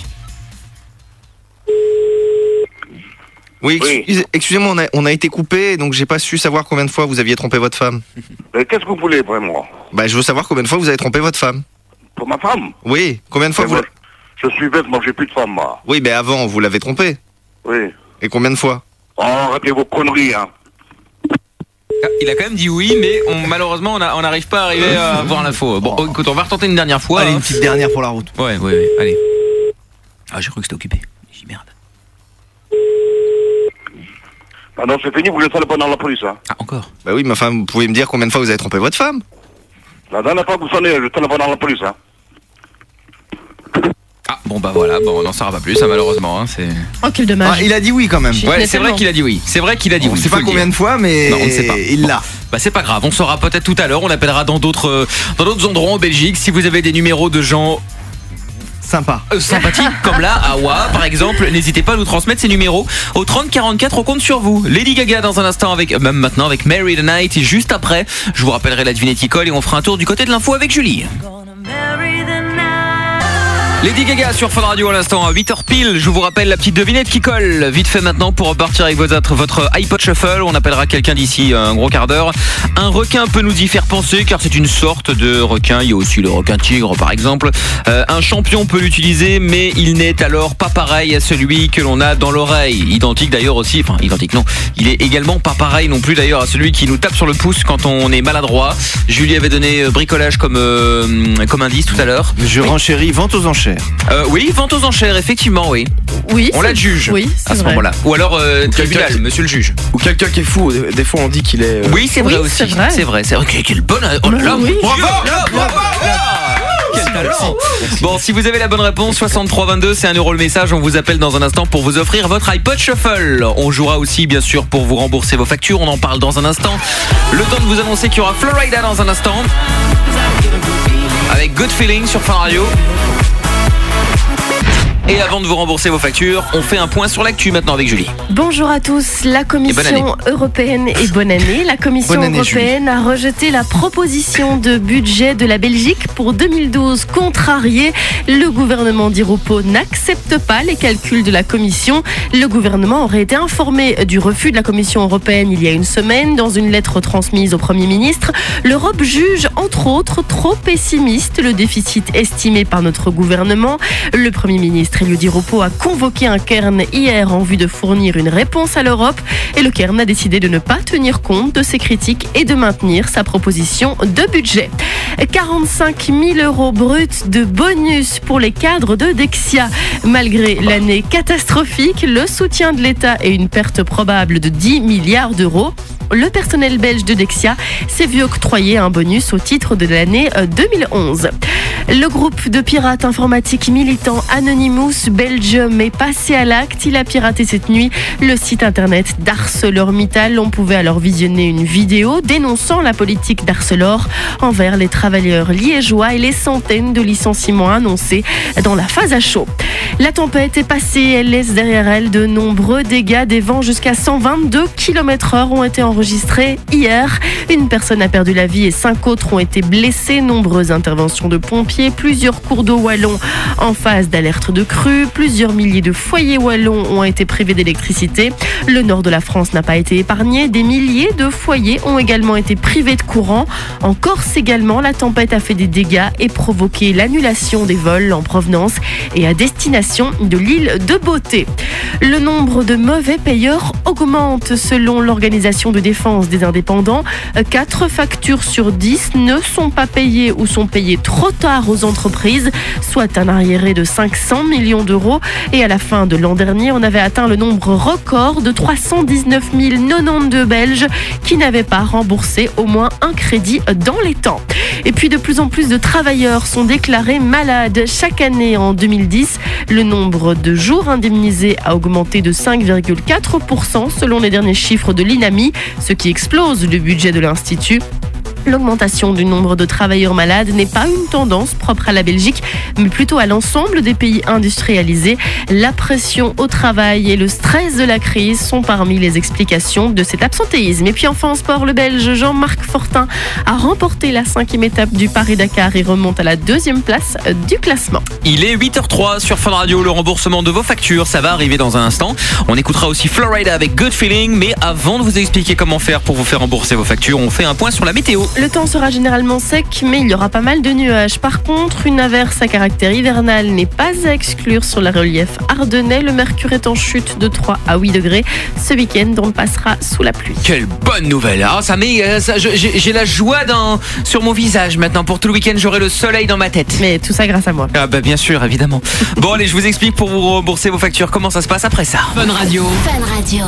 Oui, excusez-moi, on a été coupé, donc j'ai pas su savoir combien de fois vous aviez trompé votre femme. Qu'est-ce que vous voulez vraiment? Je veux savoir combien de fois vous avez trompé votre femme. Pour ma femme? Oui, combien de fois vous... Je suis bête, moi j'ai plus de femme, moi. Oui, mais avant, vous l'avez trompé. Oui. Et combien de fois? Oh, arrêtez vos conneries, hein. Il a quand même dit oui, mais malheureusement on n'arrive pas à arriver à voir l'info. Bon, écoute, on va retenter une dernière fois. Allez, une petite dernière pour la route. Ouais, allez. Ah, j'ai cru que c'était occupé. J'ai dit merde. Ah non, c'est fini, vous laissez le pas dans la police, hein. Ah, encore? Bah oui, ma femme, vous pouvez me dire combien de fois vous avez trompé votre femme? La dernière fois que vous sonnez, je téléphone dans la police, hein. Ah, voilà, on n'en saura pas plus, hein, malheureusement. Hein, c'est... Oh, quel dommage. Ah, il a dit oui quand même. Ouais, c'est vrai qu'il a dit oui. On ne sait pas combien de fois, mais non, on ne sait pas. Il l'a. C'est pas grave, on saura peut-être tout à l'heure. On appellera dans d'autres endroits en Belgique. Si vous avez des numéros de gens sympathiques comme là, à Waha par exemple, n'hésitez pas à nous transmettre ces numéros au 3044, on compte sur vous. Lady Gaga dans un instant, même maintenant avec Marry the Night, et juste après, je vous rappellerai la devinette qui colle et on fera un tour du côté de l'info avec Julie. Lady Gaga sur Fun Radio à l'instant à 8h pile. Je vous rappelle la petite devinette qui colle. Vite fait maintenant pour repartir avec votre iPod Shuffle. On appellera quelqu'un d'ici un gros quart d'heure. Un requin peut nous y faire penser car c'est une sorte de requin. Il y a aussi le requin tigre par exemple. Un champion peut l'utiliser mais il n'est alors pas pareil à celui que l'on a dans l'oreille. Identique d'ailleurs aussi, enfin identique non. Il est également pas pareil non plus d'ailleurs à celui qui nous tape sur le pouce quand on est maladroit. Julie avait donné bricolage comme indice tout à l'heure. Je renchéris, vente aux enchères. Oui, vente aux enchères, effectivement, oui. Oui. On l'adjuge à ce moment-là. Ou alors tribunal, monsieur le juge. Ou quelqu'un qui est fou. Des fois, on dit qu'il est. Oui, c'est vrai aussi. C'est vrai. Quelle bonne. Oh là là. Bravo. Quel talent. Bon, si vous avez la bonne réponse, 6322, c'est 1 € le message. On vous appelle dans un instant pour vous offrir votre iPod Shuffle. On jouera aussi, bien sûr, pour vous rembourser vos factures. On en parle dans un instant. Le temps de vous annoncer qu'il y aura Florida dans un instant. Avec Good Feeling sur Fun Radio. Et avant de vous rembourser vos factures, on fait un point sur l'actu maintenant avec Julie. Bonjour à tous. La Commission européenne et bonne année. La Commission européenne a rejeté la proposition de budget de la Belgique pour 2012. Contrarié, le gouvernement d'Iropo n'accepte pas les calculs de la Commission. Le gouvernement aurait été informé du refus de la Commission européenne il y a une semaine. Dans une lettre transmise au Premier ministre, l'Europe juge entre autres trop pessimiste le déficit estimé par notre gouvernement. Le Premier ministre Elio Di Rupo a convoqué un cairn hier en vue de fournir une réponse à l'Europe et le cairn a décidé de ne pas tenir compte de ces critiques et de maintenir sa proposition de budget. 45 000 € bruts de bonus pour les cadres de Dexia. Malgré l'année catastrophique, le soutien de l'État et une perte probable de 10 milliards d'euros, le personnel belge de Dexia s'est vu octroyer un bonus au titre de l'année 2011. Le groupe de pirates informatiques militants Anonymous Belgium est passé à l'acte. Il a piraté cette nuit le site internet d'ArcelorMittal. On pouvait alors visionner une vidéo dénonçant la politique d'Arcelor envers les travailleurs liégeois et les centaines de licenciements annoncés dans la phase à chaud. La tempête est passée, elle laisse derrière elle de nombreux dégâts. Des vents jusqu'à 122 km/h ont été enregistrés hier. Une personne a perdu la vie et 5 autres ont été blessés. Nombreuses interventions de pompiers, plusieurs cours d'eau wallons en phase d'alerte de crue. Plusieurs milliers de foyers wallons ont été privés d'électricité. Le nord de la France n'a pas été épargné. Des milliers de foyers ont également été privés de courant. En Corse également, la tempête a fait des dégâts et provoqué l'annulation des vols en provenance et à destination de l'île de Beauté. Le nombre de mauvais payeurs augmente selon l'Organisation de défense des indépendants. 4 factures sur 10 ne sont pas payées ou sont payées trop tard aux entreprises, soit un arriéré de 500 millions d'euros. Et à la fin de l'an dernier, on avait atteint le nombre record de 319 092 Belges qui n'avaient pas remboursé au moins un crédit dans les temps. Et puis de plus en plus de travailleurs sont déclarés malades. Chaque année en 2010, le nombre de jours indemnisés a augmenté de 5,4% selon les derniers chiffres de l'INAMI, ce qui explose le budget de l'Institut. L'augmentation du nombre de travailleurs malades n'est pas une tendance propre à la Belgique, mais plutôt à l'ensemble des pays industrialisés. La pression au travail et le stress de la crise sont parmi les explications de cet absentéisme. Et puis enfin en sport, le Belge Jean-Marc Fortin a remporté la 5e étape du Paris-Dakar et remonte à la 2e place du classement. Il est 8h03 sur Fun Radio, le remboursement de vos factures, ça va arriver dans un instant. On écoutera aussi Florida avec Good Feeling, mais avant de vous expliquer comment faire pour vous faire rembourser vos factures, on fait un point sur la météo. Le temps sera généralement sec, mais il y aura pas mal de nuages. Par contre, une averse à caractère hivernal n'est pas à exclure sur le relief ardennais. Le mercure est en chute de 3 à 8 degrés. Ce week-end, on passera sous la pluie. Quelle bonne nouvelle. Ah, j'ai la joie sur mon visage maintenant. Pour tout le week-end, j'aurai le soleil dans ma tête. Mais tout ça grâce à moi. Ah bah bien sûr, évidemment. Bon allez, je vous explique pour vous rembourser vos factures. Comment ça se passe après ça. Fun Radio. Fun Radio.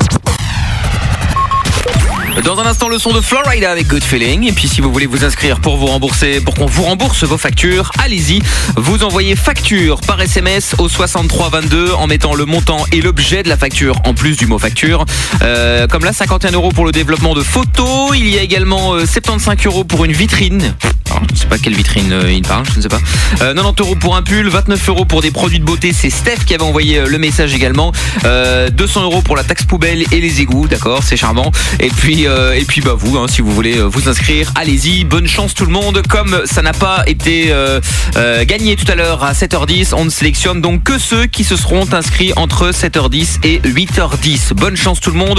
Dans un instant, le son de Florida avec Good Feeling. Et puis si vous voulez vous inscrire pour qu'on vous rembourse vos factures, allez-y. Vous envoyez facture par SMS au 6322 en mettant le montant et l'objet de la facture en plus du mot facture. Comme là, 51 € pour le développement de photos. Il y a également 75 € pour une vitrine. Alors, je ne sais pas quelle vitrine il parle, je ne sais pas. 90 € pour un pull, 29 € pour des produits de beauté. C'est Steph qui avait envoyé le message également. 200 € pour la taxe poubelle et les égouts, d'accord, c'est charmant. Et puis bah vous, si vous voulez vous inscrire, allez-y. Bonne chance tout le monde. Comme ça n'a pas été gagné tout à l'heure à 7h10, on ne sélectionne donc que ceux qui se seront inscrits entre 7h10 et 8h10. Bonne chance tout le monde.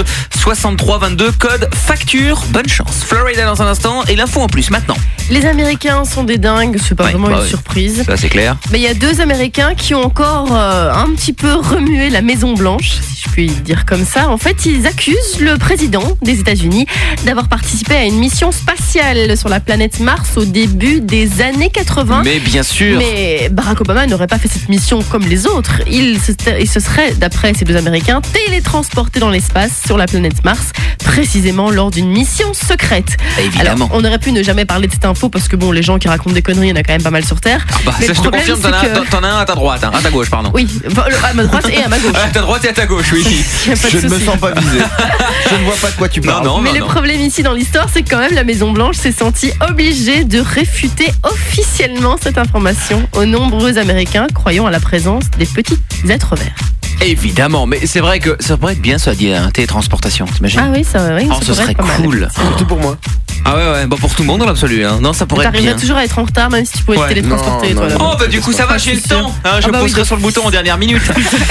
6322 code facture. Bonne chance. Florida dans un instant et l'info en plus maintenant. Les Américains sont des dingues, c'est pas vraiment une surprise. Ça c'est clair. Mais il y a 2 Américains qui ont encore un petit peu remué la Maison Blanche, si je puis dire comme ça. En fait, ils accusent le président des États-Unis d'avoir participé à une mission spatiale sur la planète Mars au début des années 80. Mais bien sûr. Mais Barack Obama n'aurait pas fait cette mission comme les autres. Il se serait, d'après ces 2 Américains, télétransporté dans l'espace sur la planète Mars, précisément lors d'une mission secrète. Évidemment. Alors, on aurait pu ne jamais parler de cette info parce que bon, les gens qui racontent des conneries, il y en a quand même pas mal sur Terre. Ça, je te confirme, t'en as un à ta droite, à ta gauche, pardon. Oui, à ma droite et à ma gauche. À ta droite et à ta gauche, oui. Je ne me sens pas visé. Je ne vois pas de quoi tu parles. Mais le problème ici dans l'histoire, c'est que quand même la Maison Blanche s'est sentie obligée de réfuter officiellement cette information aux nombreux Américains croyant à la présence des petits êtres verts. Évidemment, mais c'est vrai que ça pourrait être bien, ça dit télétransportation, t'imagines? Ah oui, ça ce serait cool. Surtout pour moi. Ah ouais, bah pour tout le monde dans l'absolu. Non, ça pourrait être bien. T'arriverais toujours à être en retard même si tu pouvais te télétransporter. Oh bah du coup ça va, j'ai le temps. Je poserai sur le bouton en dernière minute.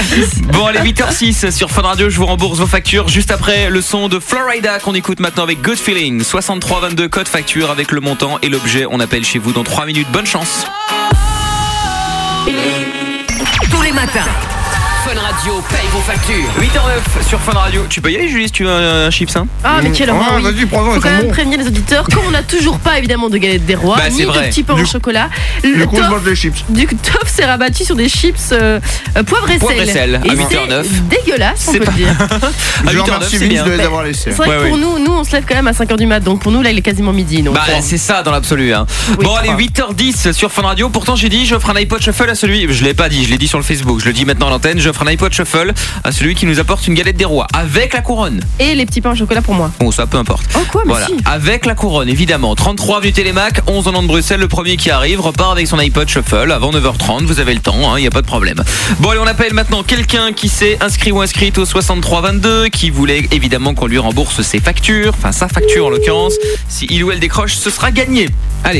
Bon allez, 8h06 sur Fun Radio, je vous rembourse vos factures juste après le son de Florida qu'on écoute maintenant avec Good Feeling. 6322 code facture avec le montant et l'objet. On appelle chez vous dans 3 minutes. Bonne chance. Tous les matins, Fun Radio paye vos factures. 8h09 sur Fun Radio. Tu peux y aller, Julie, si tu veux un chips, hein? Ah, mais quelle horreur, oui. Vas-y, prends-en, Faut ils quand sont même bons. prévenir les auditeurs, comme on n'a toujours pas évidemment de galettes des rois, Bah, ni c'est de vrai. petits pains au chocolat. Du coup, je Toff- mange des chips. Du coup, Toff s'est rabattu sur des chips poivre et Poivre et sel, à Et 8h09. c'est dégueulasse, on C'est peut pas- le dire. À Je 8h09, remercie c'est Vince bien. de les avoir laissés. C'est vrai que pour nous, on se lève quand même à 5h du mat, donc pour nous, là, il est quasiment midi. Donc, Bah c'est ça dans l'absolu hein. Oui, Bon allez enfin. 8h10 sur Fun Radio. Pourtant j'ai dit j'offre un iPod Shuffle à celui. Je l'ai pas dit, je l'ai dit sur le Facebook. Je le dis maintenant à l'antenne. J'offre un iPod Shuffle à celui qui nous apporte une galette des rois avec la couronne. Et les petits pains au chocolat pour moi. Bon ça peu importe. Oh quoi, mais Voilà, si. avec la couronne évidemment. 33 avenue Télémac, 11 en nom de Bruxelles. Le premier qui arrive repart avec son iPod Shuffle avant 9h30. Vous avez le temps, il y a pas de problème. Bon allez on appelle maintenant quelqu'un qui s'est inscrit ou inscrite au 6322, qui voulait évidemment qu'on lui rembourse ses factures, enfin sa facture en l'occurrence. Si il ou elle décroche, ce sera gagné. Allez.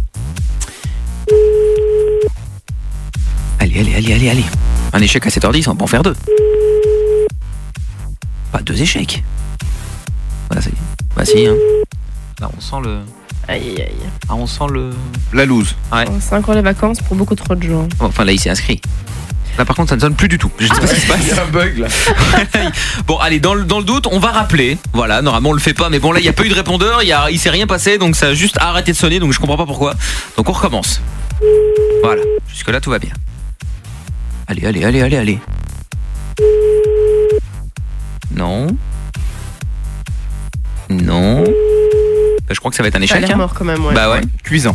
Allez. Un échec à 7h10, on va pas en faire deux. Pas deux échecs. Voilà, ça y est. Bah si, hein. Là, on sent le... Aïe. Ah, on sent le... La loose. Ouais. C'est encore les vacances pour beaucoup trop de gens. Enfin, là, il s'est inscrit. Là, par contre, ça ne sonne plus du tout. Je sais pas ce qui se passe. Il y a un bug là. Bon, allez, dans le doute, on va rappeler. Voilà, normalement, on le fait pas. Mais bon, là, il n'y a pas eu de répondeur. Il s'est rien passé. Donc, ça a juste arrêté de sonner. Donc, je comprends pas pourquoi. Donc, on recommence. Voilà. Jusque-là, tout va bien. Allez. Non. Bah, je crois que ça va être un Ça a échec. l'air mort quand même, ouais. Bah ouais. Cuisant.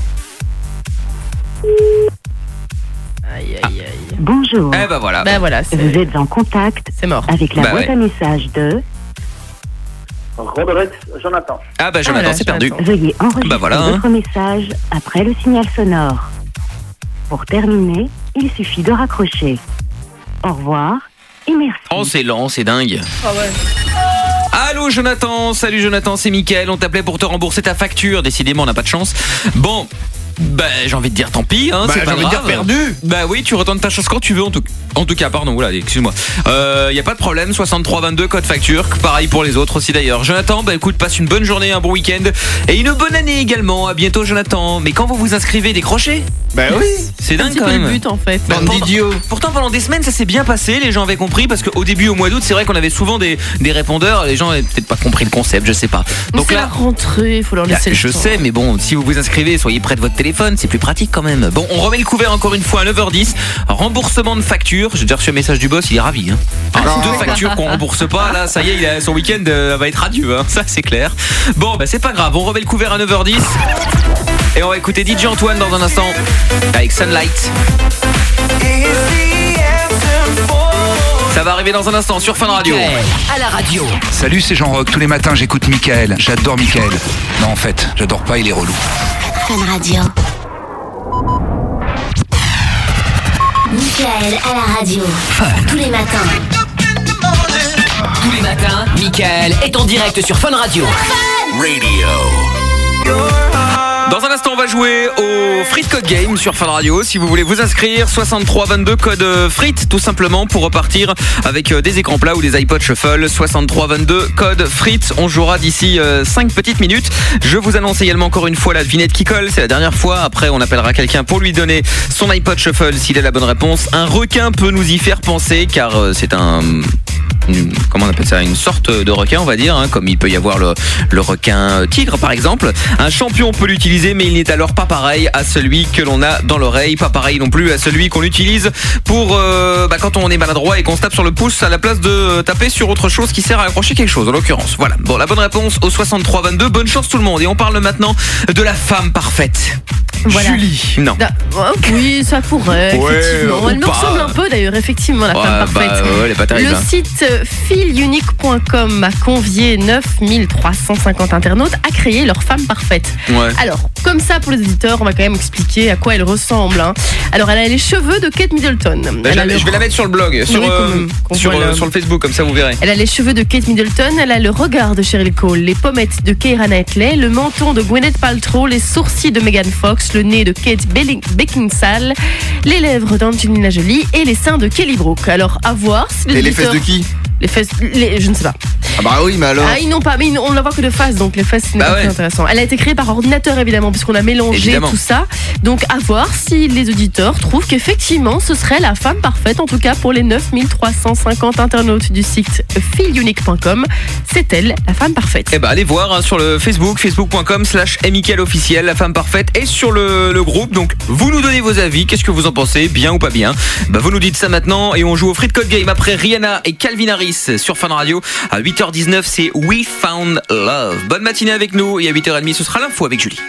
Aïe. Bonjour. Eh bah voilà. Bah voilà, c'est Vous êtes en contact mort. avec la Bah boîte ouais. à messages de... Rodriguez, Jonathan. Ah bah Jonathan, voilà, c'est perdu. Jonathan. Veuillez enregistrer Bah voilà, hein. votre message après le signal sonore. Pour terminer, il suffit de raccrocher. Au revoir et merci. Oh, c'est lent, c'est dingue. Ah ouais. Allô Jonathan, salut Jonathan, c'est Mickaël, on t'appelait pour te rembourser ta facture, décidément on n'a pas de chance. Bon, bah j'ai envie de dire tant pis, hein, Bah, c'est j'ai pas envie de grave. dire perdu. Bah oui, tu retournes ta chance quand tu veux en tout cas, pardon, oula, excuse-moi. Y a pas de problème, 6322 code facture, pareil pour les autres aussi d'ailleurs. Jonathan, bah écoute, passe une bonne journée, un bon week-end et une bonne année également. À bientôt Jonathan. Mais quand vous vous inscrivez, décrochez. Bah oui. C'est un dingue petit quand peu même. le but en fait. Bah, Bande d'idiots. Pourtant pendant des semaines ça s'est bien passé, les gens avaient compris parce qu'au début au mois d'août c'est vrai qu'on avait souvent des répondeurs, les gens avaient peut-être pas compris le concept, je sais pas. Mais Donc c'est la là, rentrée, il faut leur laisser le je temps. sais mais bon si vous vous inscrivez soyez près de votre téléphone, c'est plus pratique quand même. Bon on remet le couvert encore une fois à 9h10, remboursement de facture, j'ai déjà reçu un message du boss, il est ravi hein. Deux factures qu'on rembourse pas, là ça y est, son week-end va être radieux hein. Ça c'est clair. Bon bah c'est pas grave, on remet le couvert à 9h10 et on va écouter DJ Antoine dans un instant avec Sunlight. Ça va arriver dans un instant sur Fun Radio. À la radio. Salut, c'est Jean-Roch. Tous les matins, j'écoute Mickaël. J'adore Mickaël. Non, en fait, j'adore pas, il est relou. Fun Radio. Mickaël à la radio. Tous les matins. Tous les matins, Mickaël est en direct sur Fun Radio. Dans un instant, on va jouer au Frites Code Game sur Fun Radio. Si vous voulez vous inscrire, 6322 code frites, tout simplement pour repartir avec des écrans plats ou des iPod Shuffle. 6322 code frites. On jouera d'ici 5 petites minutes. Je vous annonce également encore une fois la devinette qui colle. C'est la dernière fois. Après, on appellera quelqu'un pour lui donner son iPod Shuffle s'il a la bonne réponse. Un requin peut nous y faire penser car c'est comment on appelle ça, une sorte de requin on va dire hein, comme il peut y avoir le requin tigre par exemple. Un champion peut l'utiliser mais il n'est alors pas pareil à celui que l'on a dans l'oreille, pas pareil non plus à celui qu'on utilise pour quand on est maladroit et qu'on se tape sur le pouce à la place de taper sur autre chose qui sert à accrocher quelque chose en l'occurrence. Voilà, bon la bonne réponse au 6322, bonne chance tout le monde et on parle maintenant de la femme parfaite. Voilà. Julie. Non. Oui, ça pourrait, Ouais, effectivement. Elle ou nous pas. ressemble un peu d'ailleurs, effectivement, la femme parfaite. Elle est pas terrible. Le site filunique.com a convié 9350 internautes à créer leur femme parfaite. Ouais. Alors, comme ça pour les auditeurs, on va quand même expliquer à quoi elle ressemble. Hein. Alors, elle a les cheveux de Kate Middleton. Je vais la mettre sur le blog, sur le Facebook, comme ça vous verrez. Elle a les cheveux de Kate Middleton, elle a le regard de Cheryl Cole, les pommettes de Keira Knightley, le menton de Gwyneth Paltrow, les sourcils de Megan Fox, le nez de Kate Beckinsale, les lèvres d'Angelina Jolie et les seins de Kelly Brook. Alors, à voir si les fesses de qui? Les fesses, je ne sais pas. Ah bah oui, mais alors. Ah, ils n'ont pas, mais on ne la voit que de face, donc les faces, c'est pas très intéressant. Elle a été créée par ordinateur, évidemment, puisqu'on a mélangé tout ça. Donc, à voir si les auditeurs trouvent qu'effectivement, ce serait la femme parfaite, en tout cas pour les 9350 internautes du site feelunique.com. C'est elle, la femme parfaite. Eh ben, allez voir sur le facebook.com/mickaël_officiel, la femme parfaite, et sur le groupe. Donc, vous nous donnez vos avis. Qu'est-ce que vous en pensez, bien ou pas bien? Bah, vous nous dites ça maintenant, et on joue au Free Code Game après Rihanna et Calvin Harris sur Fun Radio. À 8h19, c'est We Found Love. Bonne matinée avec nous, et à 8h30, ce sera l'info avec Julie.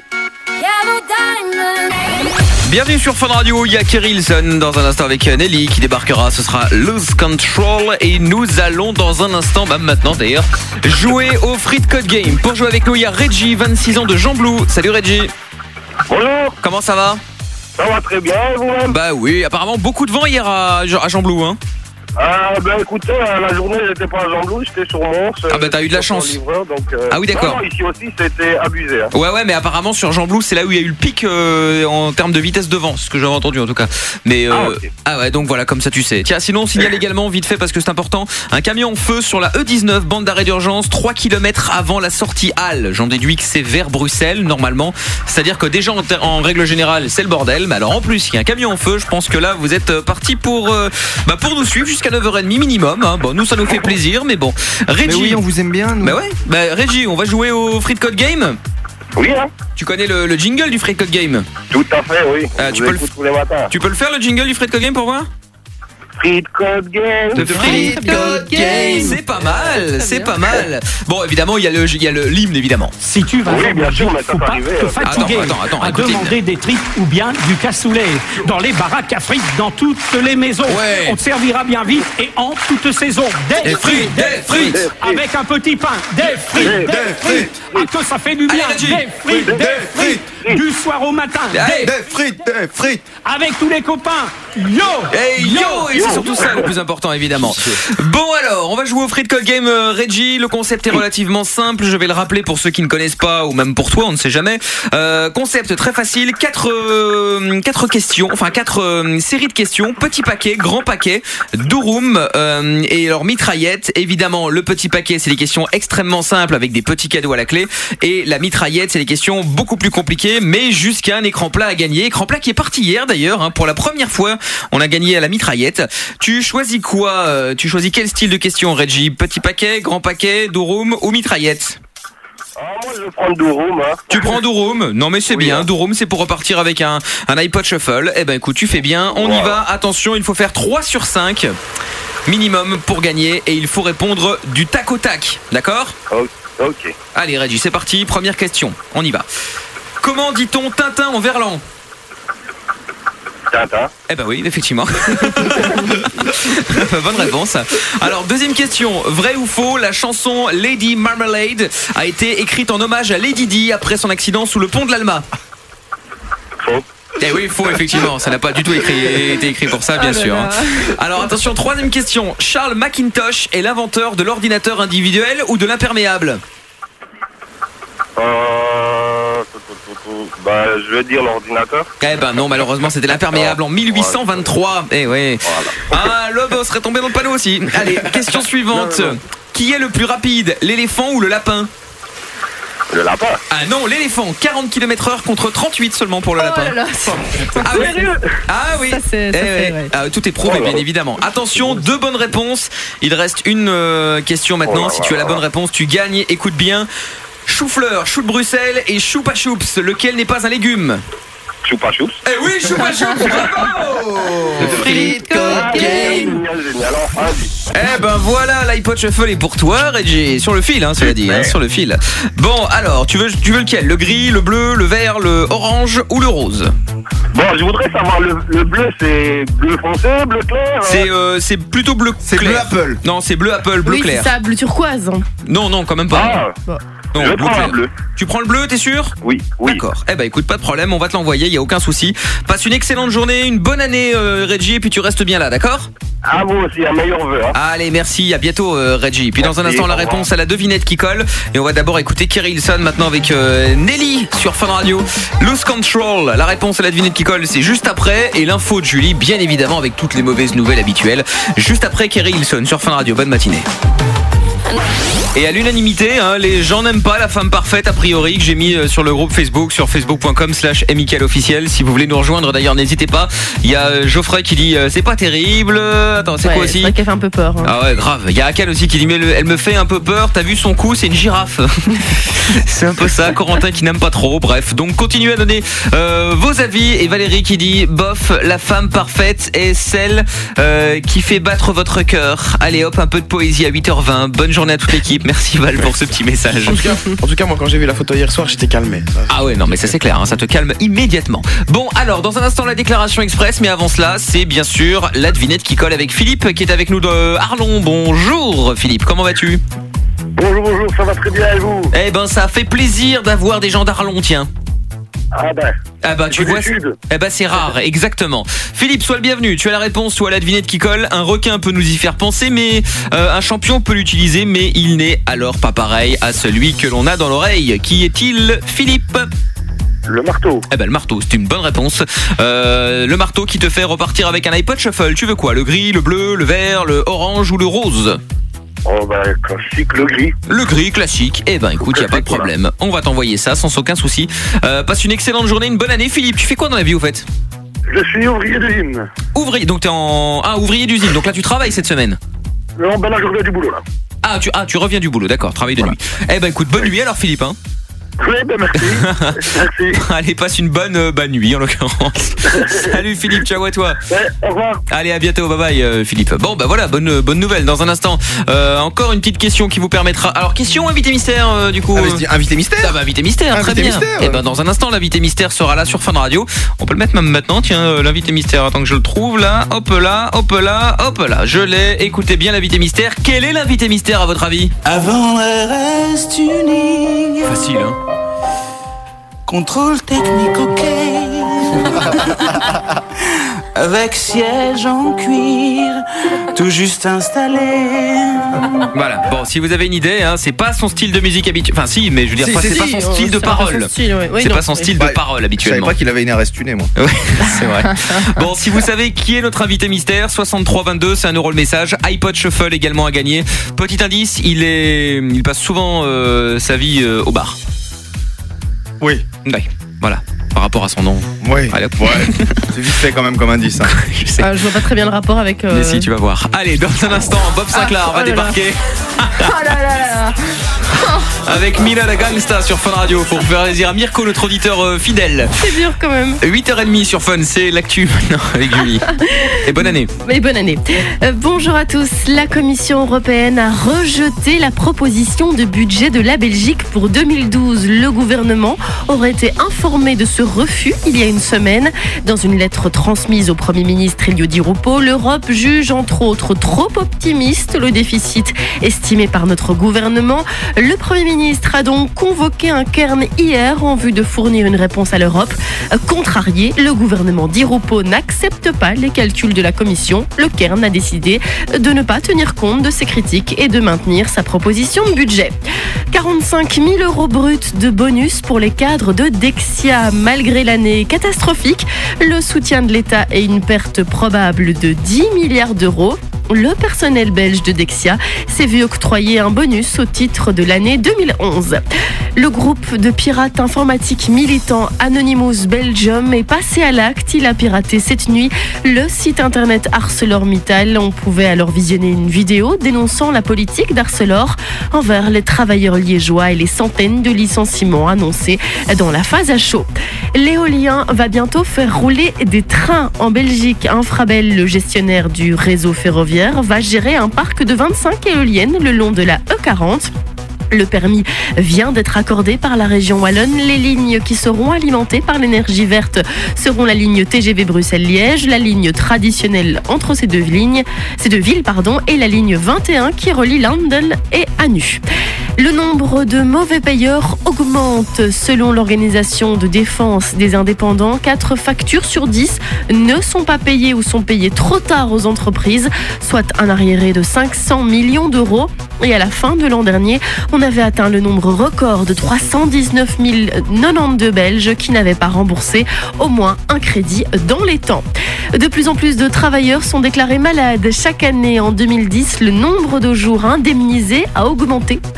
Bienvenue sur Fun Radio, il y a Kerry Hilson dans un instant avec Nelly qui débarquera, ce sera Lose Control, et nous allons dans un instant, maintenant d'ailleurs, jouer au Free Code Game. Pour jouer avec nous, il y a Reggie, 26 ans de Jean Blou. Salut Reggie. Bonjour. Comment ça va? Ça va très bien, et vous-même? Bah oui, apparemment beaucoup de vent hier à Jean Blou, hein. Ben écoutez, la journée j'étais pas à Jean Blou, j'étais sur Mons. Ah bah t'as eu de la chance. Livreur, donc, ah oui d'accord. Non, ici aussi c'était abusé. Hein. Ouais mais apparemment sur Jean Blou c'est là où il y a eu le pic en termes de vitesse de vent, ce que j'avais entendu en tout cas. Mais okay. Ah ouais, donc voilà, comme ça tu sais. Tiens, sinon on signale également vite fait parce que c'est important, un camion en feu sur la E19, bande d'arrêt d'urgence, 3 km avant la sortie Halle. J'en déduis que c'est vers Bruxelles normalement. C'est-à-dire que déjà en règle générale c'est le bordel, mais alors en plus il y a un camion en feu, je pense que là vous êtes parti pour nous suivre jusqu'à 9h30 minimum. Hein. Bon, nous ça nous fait plaisir, mais bon. Reggie, mais oui, on vous aime bien. Nous. Bah ouais. Bah Reggie, on va jouer au Free Code Game. Oui. Hein. Tu connais le jingle du Free Code Game? Tout à fait, oui. Tu peux le faire le jingle du Free Code Game pour moi? Free Code Game. The Free Code Game. C'est pas mal, c'est pas mal. Bon, évidemment, il y a l'hymne évidemment. Si tu vas bien sûr, mais ça peut arriver. Attends, à demander des tripes ou bien du cassoulet. Dans les baraques à frites, dans toutes les maisons. Ouais. On te servira bien vite et en toute saison. Des frites. Avec un petit pain. Des frites. Ah, que ça fait du bien. Des frites. Du soir au matin. Des frites. Avec tous les copains. Yo. Et c'est surtout ça le plus important évidemment. Bon alors, on va jouer au Free Code Game Reggie. Le concept est relativement simple, je vais le rappeler pour ceux qui ne connaissent pas, ou même pour toi, on ne sait jamais. Concept très facile, 4 questions, enfin 4 séries de questions, petit paquet, grand paquet, Durum et leur mitraillette. Évidemment, le petit paquet, c'est des questions extrêmement simples avec des petits cadeaux à la clé, et la mitraillette, c'est des questions beaucoup plus compliquées, mais jusqu'à un écran plat à gagner. Écran plat qui est parti hier d'ailleurs, hein, pour la première fois, on a gagné à la mitraillette. Tu choisis quoi? Tu choisis quel style de question, Reggie? Petit paquet, grand paquet, Durum ou mitraillette? Moi je prends Durum. Hein. Tu prends Durum? Non mais c'est bien, Durum c'est pour repartir avec un iPod Shuffle. Eh ben écoute, tu fais bien, on y va. Attention, il faut faire 3 sur 5 minimum pour gagner, et il faut répondre du tac au tac, d'accord? Ok. Allez Reggie, c'est parti, première question, on y va. Comment dit-on Tintin en verlan? Tintin. Eh ben oui, effectivement. Bonne réponse. Alors, deuxième question. Vrai ou faux, la chanson Lady Marmalade a été écrite en hommage à Lady Di après son accident sous le pont de l'Alma? Faux. Eh oui, faux, effectivement. Ça n'a pas du tout été écrit pour ça, bien sûr. Alors, attention, troisième question. Charles Macintosh est l'inventeur de l'ordinateur individuel ou de l'imperméable? Je vais dire l'ordinateur. Eh ben non, malheureusement c'était l'imperméable en 1823. Eh ouais. Ah, le boss serait tombé dans le panneau aussi. Allez, question suivante. Qui est le plus rapide, l'éléphant ou le lapin? Le lapin. Ah non, l'éléphant, 40 km/h contre 38 seulement pour le lapin. Là là. Ah oui. Ça, c'est vrai. Tout est prouvé, bien évidemment. Attention, 2 bonnes réponses. Il reste une question maintenant. Si tu as la bonne réponse, tu gagnes. Écoute bien. Chou-fleur, chou de Bruxelles et choupa choups, lequel n'est pas un légume? Choupa choups. Eh oui, choupa choups, bravo! Free Code Game. Eh ben voilà, l'iPod Shuffle est pour toi, Reggie. Sur le fil, hein, cela dit, hein, sur le fil. Bon, alors, tu veux lequel? Le gris, le bleu, le vert, le orange ou le rose? Bon, je voudrais savoir, le bleu, c'est bleu foncé, bleu clair? C'est plutôt bleu clair. C'est bleu Apple. Non, c'est bleu Apple, bleu clair. Oui, c'est ça, bleu turquoise. Non, quand même pas. Non, je prends le bleu. Tu prends le bleu, t'es sûr? Oui. D'accord. Eh ben écoute, pas de problème, on va te l'envoyer, y a aucun souci. Passe une excellente journée, une bonne année, Reggie, et puis tu restes bien là, d'accord? À vous aussi, un meilleur vœu. Hein. Allez, merci, à bientôt, Reggie. Puis dans un instant, la réponse à la devinette qui colle. Et on va d'abord écouter Kerry Hilson maintenant avec Nelly sur Fun Radio. Lose Control, la réponse à la devinette qui colle, c'est juste après. Et l'info de Julie, bien évidemment, avec toutes les mauvaises nouvelles habituelles. Juste après Kerry Hilson sur Fun Radio. Bonne matinée. Et à l'unanimité, les gens n'aiment pas la femme parfaite a priori que j'ai mis sur le groupe Facebook, sur facebook.com/mickaëlofficiel. Si vous voulez nous rejoindre d'ailleurs, n'hésitez pas. Il y a Geoffrey qui dit c'est pas terrible. Attends, c'est quoi aussi? C'est vrai qu'elle fait un peu peur. Ah ouais, grave. Il y a Akan aussi qui dit mais elle me fait un peu peur. T'as vu son cou, c'est une girafe. C'est un peu ça. Corentin qui n'aime pas trop. Bref, donc continuez à donner vos avis. Et Valérie qui dit bof, la femme parfaite est celle qui fait battre votre cœur. Allez hop, un peu de poésie à 8h20. Bonne journée à toute l'équipe. Merci Val pour ce petit message. En tout cas, moi quand j'ai vu la photo hier soir, j'étais calmé. Ah ouais, non mais ça c'est clair, ça te calme immédiatement. Bon, alors dans un instant la déclaration express, mais avant cela, c'est bien sûr la devinette qui colle avec Philippe qui est avec nous de Arlon. Bonjour Philippe, comment vas-tu? Bonjour, ça va très bien et vous? Eh ben ça fait plaisir d'avoir des gens d'Arlon, tiens. Ah bah tu vois, c'est rare, exactement. Philippe, sois le bienvenu, tu as la réponse, tu as la devinette qui colle. Un requin peut nous y faire penser, mais un champion peut l'utiliser, mais il n'est alors pas pareil à celui que l'on a dans l'oreille. Qui est-il, Philippe? Le marteau. Eh ben le marteau, c'est une bonne réponse. Le marteau qui te fait repartir avec un iPod Shuffle. Tu veux quoi? Le gris, le bleu, le vert, le orange ou le rose? Oh bah classique, le gris. Le gris, classique. Eh ben écoute, il n'y a pas de problème. On va t'envoyer ça sans aucun souci. Passe une excellente journée, une bonne année. Philippe, tu fais quoi dans la vie au fait? Je suis ouvrier d'usine. Ouvrier, donc t'es ouvrier d'usine. Donc là tu travailles cette semaine? Non, ben là je reviens du boulot là. Tu reviens du boulot, d'accord, travail de nuit. Eh ben écoute, bonne nuit alors Philippe, hein. Oui, ben merci. Merci. Allez, passe une bonne nuit en l'occurrence. Salut Philippe, ciao à toi. Ouais, au revoir. Allez, à bientôt, bye bye Philippe. Bon, bah voilà, bonne nouvelle. Dans un instant, encore une petite question qui vous permettra. Alors, question invité mystère du coup. Invité mystère. Ah bah invité mystère, très bien. Et ben dans un instant, l'invité mystère sera là sur Fun Radio. On peut le mettre même maintenant. Tiens, l'invité mystère. Attends que je le trouve là. Hop là, hop là, hop là. Je l'ai. Écoutez bien l'invité mystère. Quel est l'invité mystère à votre avis? Avant le reste unis. Facile, hein. Contrôle technique, ok. Avec siège en cuir, tout juste installé. Voilà, bon, si vous avez une idée, c'est pas son style de musique habituel. Enfin, si, mais je veux dire, c'est pas son style de parole. C'est pas son style de parole habituellement. Je savais pas qu'il avait une RS tunée, moi. Ouais, c'est vrai. Bon, si vous savez qui est notre invité mystère, 6322, c'est 1 € le message. iPod Shuffle également à gagner. Petit indice, il passe souvent sa vie au bar. Oui. Voilà. Par rapport à son nom. Oui. Allez, ouais. C'est vite fait quand même comme indice. Hein. Je sais. Je vois pas très bien le rapport avec. Mais si, tu vas voir. Allez, dans un instant, Bob Sinclair va débarquer. Avec Mila la Gangsta sur Fun Radio pour faire plaisir à Mirko, notre auditeur fidèle. C'est dur quand même. 8h30 sur Fun, c'est l'actu maintenant avec Julie. Et bonne année. Mais bonne année. Bonjour à tous. La Commission européenne a rejeté la proposition de budget de la Belgique pour 2012. Le gouvernement aurait été informé de ce refus il y a une semaine. Dans une lettre transmise au Premier ministre Elio Di Rupo, l'Europe juge entre autres trop optimiste le déficit estimé par notre gouvernement. Le Premier ministre a donc convoqué un cairn hier en vue de fournir une réponse à l'Europe. Contrarié, le gouvernement Di Rupo n'accepte pas les calculs de la Commission. Le cairn a décidé de ne pas tenir compte de ces critiques et de maintenir sa proposition de budget. 45 000 € bruts de bonus pour les cadres de Dexia. Malgré l'année catastrophique, le soutien de l'État et une perte probable de 10 milliards d'euros. Le personnel belge de Dexia s'est vu octroyer un bonus au titre de l'année 2011. Le groupe de pirates informatiques militants Anonymous Belgium est passé à l'acte. Il a piraté cette nuit le site internet ArcelorMittal. On pouvait alors visionner une vidéo dénonçant la politique d'Arcelor envers les travailleurs liégeois et les centaines de licenciements annoncés dans la phase à chaud. L'éolien va bientôt faire rouler des trains en Belgique. Infrabel, le gestionnaire du réseau ferroviaire, va gérer un parc de 25 éoliennes le long de la E40. Le permis vient d'être accordé par la région wallonne. Les lignes qui seront alimentées par l'énergie verte seront la ligne TGV Bruxelles-Liège, la ligne traditionnelle entre ces deux villes, et la ligne 21 qui relie Landen et Anu. Le nombre de mauvais payeurs augmente. Selon l'organisation de défense des indépendants, 4 factures sur 10 ne sont pas payées ou sont payées trop tard aux entreprises, soit un arriéré de 500 millions d'euros. Et à la fin de l'an dernier, on avait atteint le nombre record de 319 092 Belges qui n'avaient pas remboursé au moins un crédit dans les temps. De plus en plus de travailleurs sont déclarés malades. Chaque année, en 2010, le nombre de jours indemnisés a augmenté de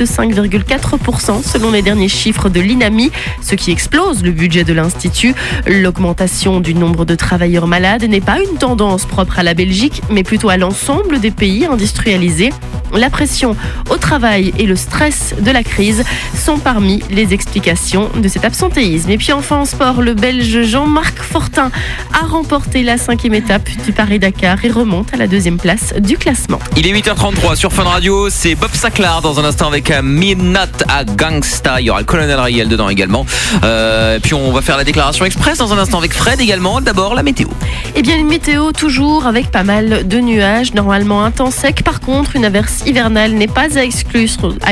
5,4% selon les derniers chiffres de l'INAMI, ce qui explose le budget de l'Institut. L'augmentation du nombre de travailleurs malades n'est pas une tendance propre à la Belgique, mais plutôt à l'ensemble des pays industrialisés. La pression au travail et le stress de la crise sont parmi les explications de cet absentéisme. Et puis enfin en sport, le Belge Jean-Marc Fortin a remporté la 5e étape du Paris-Dakar et remonte à la 2e place du classement. Il est 8h33 sur Fun Radio, c'est Bob Sinclair dans un instant avec Midnight à Gangsta. Il y aura le Colonel Rayel dedans également. Puis on va faire la déclaration express dans un instant avec Fred également. D'abord la météo. Eh bien une météo toujours avec pas mal de nuages, normalement un temps sec. Par contre, une averse hivernale n'est pas à exclure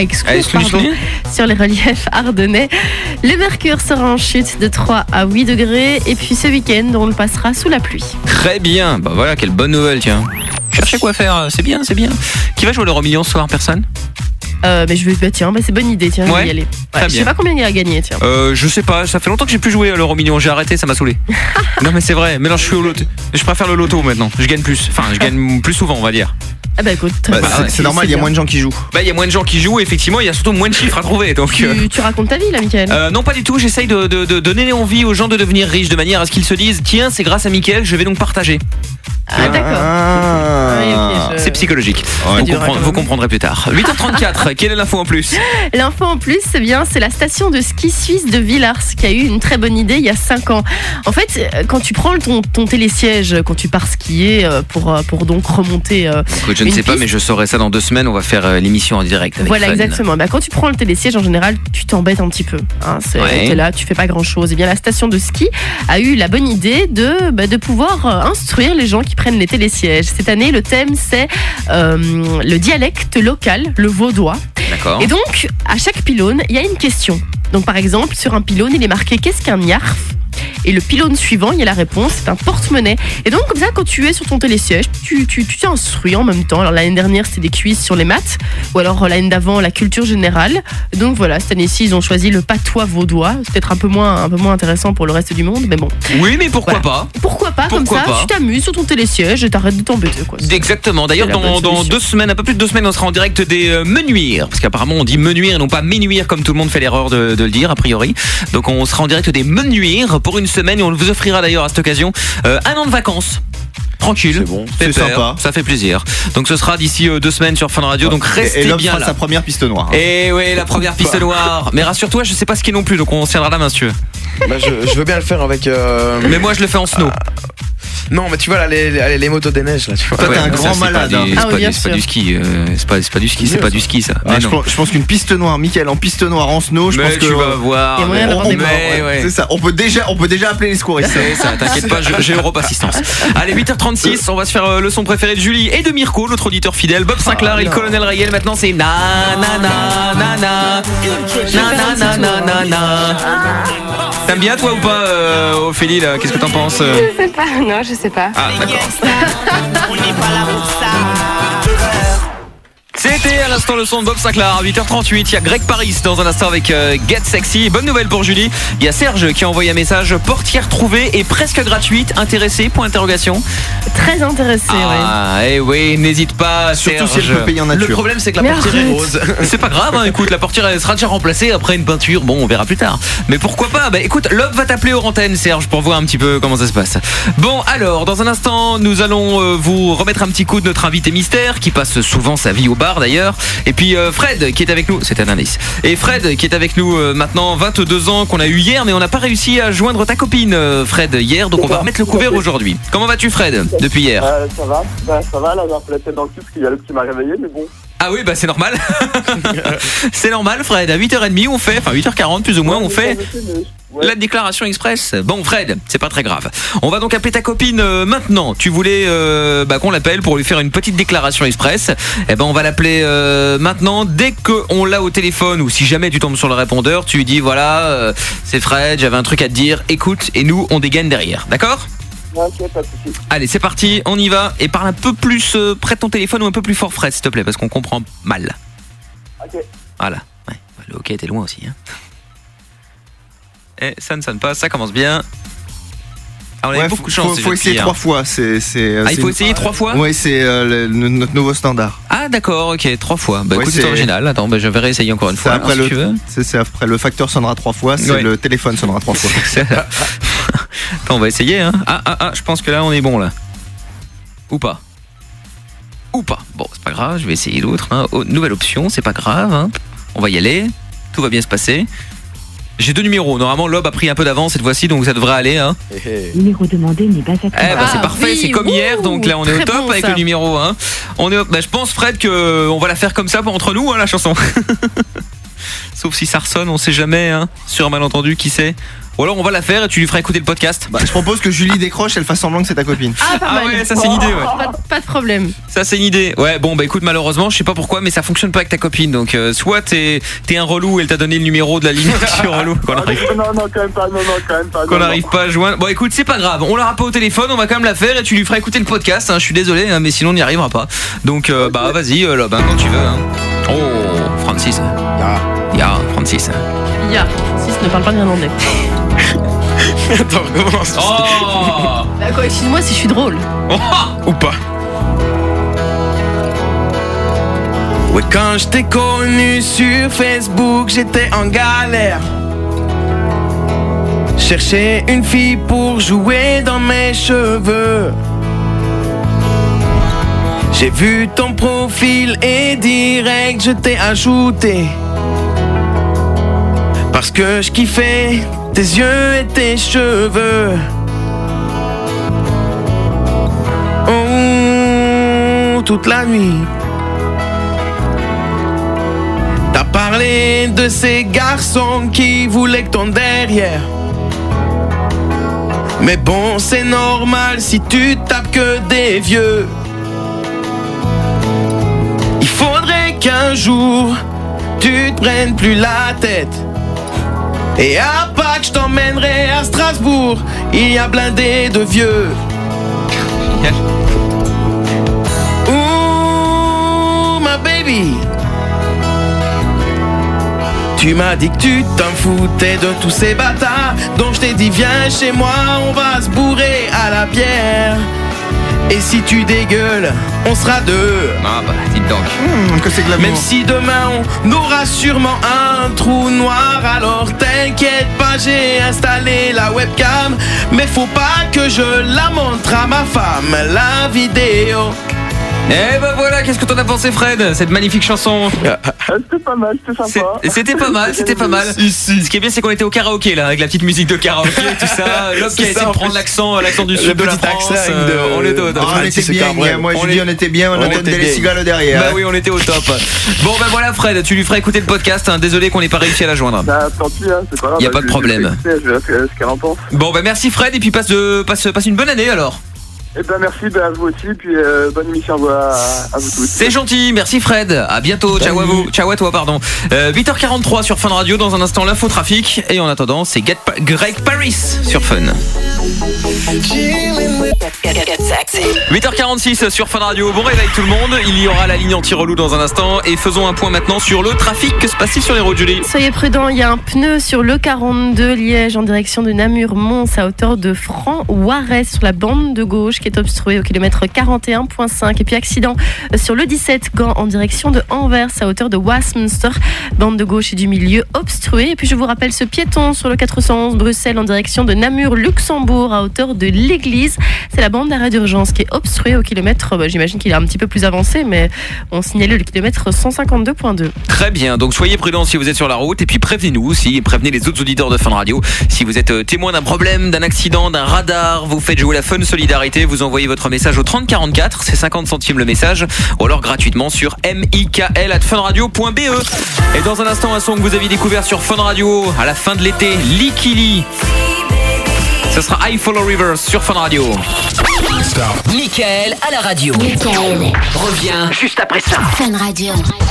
sur les reliefs ardennais. Le mercure sera en chute de 3 à 8 degrés et puis ce week-end on le passera sous la pluie. Très bien, bah voilà, quelle bonne nouvelle, tiens. Cherchez quoi faire, c'est bien, c'est bien. Qui va jouer l'euro million ce soir, personne? Mais je vais, c'est bonne idée, tiens, je vais y aller. Je sais pas combien il y a à gagner, tiens. Je sais pas, ça fait longtemps que j'ai plus joué à l'euro million, j'ai arrêté, ça m'a saoulé. Non mais c'est vrai, mais non, je suis au loto. Je préfère le loto maintenant, je gagne plus, enfin je gagne plus souvent on va dire. Ah bah écoute, c'est normal, il y a moins de gens qui jouent. Bah il y a moins de gens qui jouent, effectivement, il y a surtout moins de chiffres à trouver. Donc tu racontes ta vie là, Mickaël? Non pas du tout, j'essaye de donner envie aux gens de devenir riches de manière à ce qu'ils se disent tiens, c'est grâce à Mickaël, je vais donc partager. Ah d'accord. C'est psychologique. Vous comprendrez plus tard. 8h34, quelle est l'info en plus? L'info en plus, c'est la station de ski suisse de Villars qui a eu une très bonne idée il y a 5 ans. En fait, quand tu prends ton télésiège, quand tu pars skier pour donc remonter écoute, je ne sais pas, mais je saurai ça dans 2 semaines, on va faire l'émission en direct avec Voilà, Fun. exactement. Quand tu prends le télésiège, en général, tu t'embêtes un petit peu. T'es là, tu fais pas grand-chose. Et bien la station de ski a eu la bonne idée de pouvoir instruire les gens qui prennent les télésièges. Cette année, le thème, c'est le dialecte local, le vaudois. D'accord. Et donc, à chaque pylône, il y a une question. Donc, par exemple, sur un pylône, il est marqué « Qu'est-ce qu'un niarf ?» Et le pylône suivant, il y a la réponse, c'est un porte-monnaie. Et donc, comme ça, quand tu es sur ton télésiège, tu t'instruis en même temps. Alors, l'année dernière, c'était des quiz sur les maths. Ou alors, l'année d'avant, la culture générale. Donc, voilà, cette année-ci, ils ont choisi le patois vaudois. C'est peut-être un peu moins intéressant pour le reste du monde, mais bon. Oui, mais pourquoi pas? Pourquoi pas, comme ça, tu t'amuses sur ton télésiège et t'arrêtes de t'embêter, quoi. Exactement. D'ailleurs, dans 2 semaines, un peu plus de 2 semaines, on sera en direct des menuires. Parce qu'apparemment, on dit menuire et non pas ménuire, comme tout le monde fait l'erreur de le dire, a priori. Donc, on sera en direct des menuires pour une semaine et on vous offrira d'ailleurs à cette occasion 1 an de vacances. Tranquille, c'est bon, c'est sympa, ça fait plaisir. Donc ce sera d'ici 2 semaines sur Fun Radio. Donc restez et bien là. Sa première piste noire. Et oui, la première piste noire. Mais rassure-toi, je sais pas ce qui est non plus, donc on se tiendra la main si tu veux. Bah je veux bien le faire avec. Mais moi je le fais en snow. Non, mais tu vois là, les motos des neiges là, tu vois. Toi t'es un grand malade. C'est pas du ski, c'est pas du ski, c'est pas du ski ça. Je pense qu'une piste noire, Mickaël en piste noire en snow, je pense que tu vas voir. C'est ça. On peut déjà appeler les secours ici. C'est ça, t'inquiète pas, j'ai Europe Assistance. Allez, 8h36, on va se faire le son préféré de Julie et de Mirko, notre auditeur fidèle, Bob Sinclair et le Colonel Rayel. Maintenant c'est na na na na na na na na na na. T'aimes bien toi ou pas, Ophélie là? Qu'est-ce que t'en penses? Je sais pas, non, je sais pas. Ah d'accord. C'était à l'instant le son de Bob Sinclair, 8h38, il y a Greg Paris dans un instant avec Get Sexy. Bonne nouvelle pour Julie, il y a Serge qui a envoyé un message, portière trouvée et presque gratuite, intéressé, point d'interrogation. Très intéressé, eh oui, n'hésite pas, surtout Serge. si elle peut payer en nature. Le problème c'est que la portière est rose. C'est pas grave, écoute, la portière elle sera déjà remplacée après une peinture, bon on verra plus tard. Mais pourquoi pas, écoute, Love va t'appeler aux antennes Serge pour voir un petit peu comment ça se passe. Bon alors, dans un instant, nous allons vous remettre un petit coup de notre invité mystère qui passe souvent sa vie au bar d'ailleurs. Et puis Fred qui est avec nous, c'est un indice. Et Fred qui est avec nous maintenant, 22 ans qu'on a eu hier, mais on n'a pas réussi à joindre ta copine Fred hier, donc on va remettre le couvert aujourd'hui. Comment vas-tu Fred depuis hier? Ça va, ça va, là j'ai un peu la tête dans le cul parce qu'il y a le qui m'a réveillé, mais bon. Ah oui, bah c'est normal. C'est normal, Fred. À 8h30, on fait, enfin 8h40 plus ou moins, on fait la déclaration express. Bon, Fred, c'est pas très grave. On va donc appeler ta copine maintenant. Tu voulais qu'on l'appelle pour lui faire une petite déclaration express. Eh ben, on va l'appeler maintenant. Dès qu'on l'a au téléphone, ou si jamais tu tombes sur le répondeur, tu lui dis voilà, c'est Fred, j'avais un truc à te dire. Écoute, et nous, on dégaine derrière. D'accord ? Ok, pas de soucis. Allez, c'est parti, on y va. Et parle un peu plus près de ton téléphone ou un peu plus fort, Fred, s'il te plaît, parce qu'on comprend mal. Ok. Voilà. Ouais. Le hockey était loin aussi. Hein. Et ça ne sonne pas, ça commence bien. Ah, on a beaucoup de chance. Faut essayer 3 fois. Il faut essayer 3 fois ? Oui, c'est notre nouveau standard. Ah d'accord, ok, 3 fois. Bah écoute, c'est original. Attends, je vais réessayer encore une fois. Après si tu veux. C'est après le facteur sonnera 3 fois, c'est le téléphone sonnera 3 fois. Attends, on va essayer. Hein. Je pense que là, on est bon là. Ou pas. Bon, c'est pas grave, je vais essayer l'autre. Hein. Nouvelle option, c'est pas grave. Hein. On va y aller. Tout va bien se passer. J'ai 2 numéros. Normalement, Lob a pris un peu d'avance cette fois-ci, donc ça devrait aller. Hein. Numéro demandé n'est pas actif. C'est parfait, oui, c'est comme hier. Donc là, on est au top bon, avec le numéro 1. Je pense, Fred, qu'on va la faire comme ça entre nous, hein, la chanson. Sauf si ça ressonne, on sait jamais. Hein, sur un malentendu, qui sait. Ou alors on va la faire et tu lui feras écouter le podcast. Je propose que Julie décroche, elle fasse semblant que c'est ta copine. Pas mal. Ouais, ça c'est une idée. Ouais. Pas de problème. Ça c'est une idée. Ouais, bon bah écoute, malheureusement, je sais pas pourquoi, mais ça fonctionne pas avec ta copine. Donc soit t'es un relou et elle t'a donné le numéro de la ligne relou. Non, quand même pas. Qu'on n'arrive pas à joindre. Bon écoute, c'est pas grave. On l'aura pas au téléphone, on va quand même la faire et tu lui feras écouter le podcast. Hein. Je suis désolé, hein, mais sinon on n'y arrivera pas. Donc vas-y, Lob, quand tu veux. Hein. Oh, Francis. Francis. Francis ne parle pas néerlandais. Attends, recommence. Quoi, excuse-moi si je suis drôle. Ou pas. Ouais, quand je t'ai connu sur Facebook, j'étais en galère. Cherchais une fille pour jouer dans mes cheveux. J'ai vu ton profil et direct je t'ai ajouté. Parce que je kiffais tes yeux et tes cheveux. Oh, toute la nuit. T'as parlé de ces garçons qui voulaient que ton derrière. Mais bon, c'est normal si tu tapes que des vieux. Il faudrait qu'un jour tu te prennes plus la tête. Et à Pâques, je t'emmènerai à Strasbourg. Il y a blindé de vieux. Ouh, ma baby. Tu m'as dit que tu t'en foutais de tous ces bâtards. Donc je t'ai dit viens chez moi, on va se bourrer à la bière. Et si tu dégueules, on sera deux. Ah bah, dites donc. Que c'est glamour. Même si demain on aura sûrement un trou noir, alors t'inquiète pas, j'ai installé la webcam. Mais faut pas que je la montre à ma femme, la vidéo. Eh ben voilà, qu'est-ce que t'en as pensé, Fred, cette magnifique chanson? C'était pas mal, c'était sympa. C'était pas mal. Ce qui est bien, c'est qu'on était au karaoké là, avec la petite musique de karaoké et tout ça. Lob qui a essayé de prendre l'accent du sud de la France. On était au top. On était bien, moi je dis on était bien, on entendait les cigales derrière. Bah oui, on était au top. Bon ben voilà, Fred, tu lui feras écouter le podcast. Hein. Désolé qu'on n'ait pas réussi à la joindre. Bah tant pis, hein, c'est pas grave. Y a pas de problème. Je vais ce qu'elle en pense. Bon ben merci Fred, et puis passe une bonne année alors. Eh ben merci à vous aussi, puis bonne émission à vous tous. C'est gentil, merci Fred, à bientôt, ciao à vous, ciao à toi pardon. 8h43 sur Fun Radio, dans un instant l'infotrafic, et en attendant c'est Greg Paris sur Fun. 8h46 sur Fun Radio, bon réveil tout le monde, il y aura la ligne anti-relou dans un instant, et faisons un point maintenant sur le trafic. Que se passe-t-il sur les routes, Julie? Soyez prudents, il y a un pneu sur le 42 Liège en direction de Namur-Mons à hauteur de Franc-Ouarez sur la bande de gauche qui est obstruée au kilomètre 41.5, et puis accident sur le 17 Gand en direction de Anvers à hauteur de Westminster, bande de gauche et du milieu obstruée. Et puis je vous rappelle ce piéton sur le 411 Bruxelles en direction de Namur-Luxembourg Strasbourg, à hauteur de l'église. C'est la bande d'arrêt d'urgence qui est obstruée au kilomètre, j'imagine qu'il est un petit peu plus avancé, mais on signalait le kilomètre 152.2. Très bien, donc soyez prudents si vous êtes sur la route et puis prévenez-nous aussi, prévenez les autres auditeurs de Fun Radio. Si vous êtes témoin d'un problème, d'un accident, d'un radar, vous faites jouer la Fun Solidarité, vous envoyez votre message au 3044, c'est 50 centimes le message, ou alors gratuitement sur mikl@funradio.be. Et dans un instant, un son que vous avez découvert sur Fun Radio à la fin de l'été, Likili. Ce sera I Follow Rivers sur Fun Radio. Mickaël à la radio. Mickaël revient juste après ça. Fun Radio.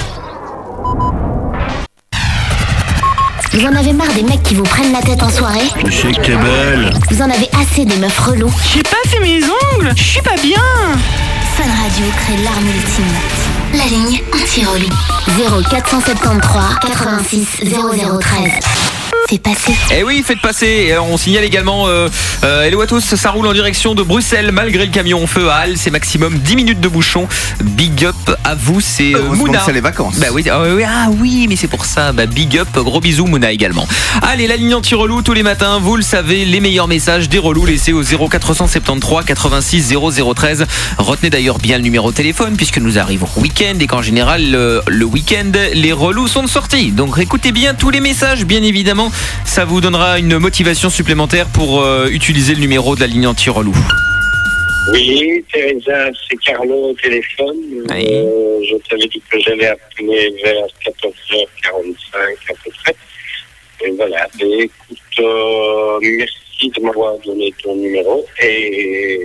Vous en avez marre des mecs qui vous prennent la tête en soirée? Je sais que t'es belle. Vous en avez assez des meufs relous? J'ai pas fait mes ongles, je suis pas bien. Fun Radio crée l'arme ultime. La ligne anti-relou. 0473 86 0013. Faites passer. Eh oui, faites passer. Et alors, on signale également hello à tous, ça roule en direction de Bruxelles malgré le camion en feu à Halle, c'est maximum 10 minutes de bouchon. Big up à vous, c'est Mouna. C'est les vacances. Bah oui, oui, mais c'est pour ça. Bah big up, gros bisous Mouna également. Allez, la ligne anti-relou tous les matins, vous le savez, les meilleurs messages des relous laissés au 0473 86 0013. Retenez d'ailleurs bien le numéro de téléphone puisque nous arrivons au week-end et qu'en général le week-end les relous sont de sortie. Donc écoutez bien tous les messages, bien évidemment. Ça vous donnera une motivation supplémentaire pour utiliser le numéro de la ligne anti-relou. Oui, Teresa, c'est Carlo au téléphone. Oui. Je t'avais dit que j'allais appeler vers 14h45 à peu près. Et voilà, et écoute, merci de m'avoir donné ton numéro. Et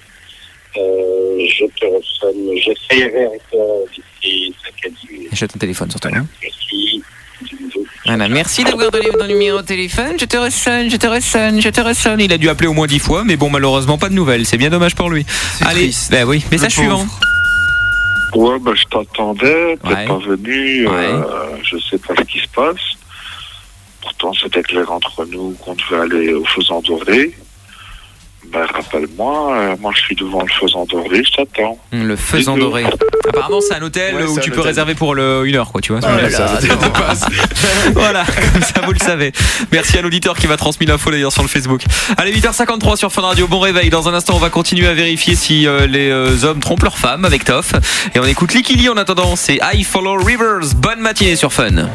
je te ressonne, j'essaierai encore d'ici 5 minutes. J'ai ton téléphone surtout. Voilà, merci. Voilà, merci d'avoir donné ton numéro de téléphone. Je te ressonne. Il a dû appeler au moins 10 fois, mais bon, malheureusement, pas de nouvelles. C'est bien dommage pour lui. Allez, bah oui, message suivant. Ouais, bah je t'attendais, t'es pas venu, je sais pas ce qui se passe. Pourtant, c'était clair entre nous qu'on devait aller au Faisan Doré. Ben, rappelle-moi, moi je suis devant le Faisan Doré, je t'attends. Le Faisan Doré. Apparemment, c'est un hôtel où tu peux réserver pour une heure, quoi, tu vois. Voilà, comme ça vous le savez. Merci à l'auditeur qui m'a transmis l'info d'ailleurs sur le Facebook. Allez, 8h53 sur Fun Radio, bon réveil. Dans un instant, on va continuer à vérifier si les hommes trompent leurs femmes avec Toff. Et on écoute Likili en attendant, c'est I Follow Rivers. Bonne matinée sur Fun.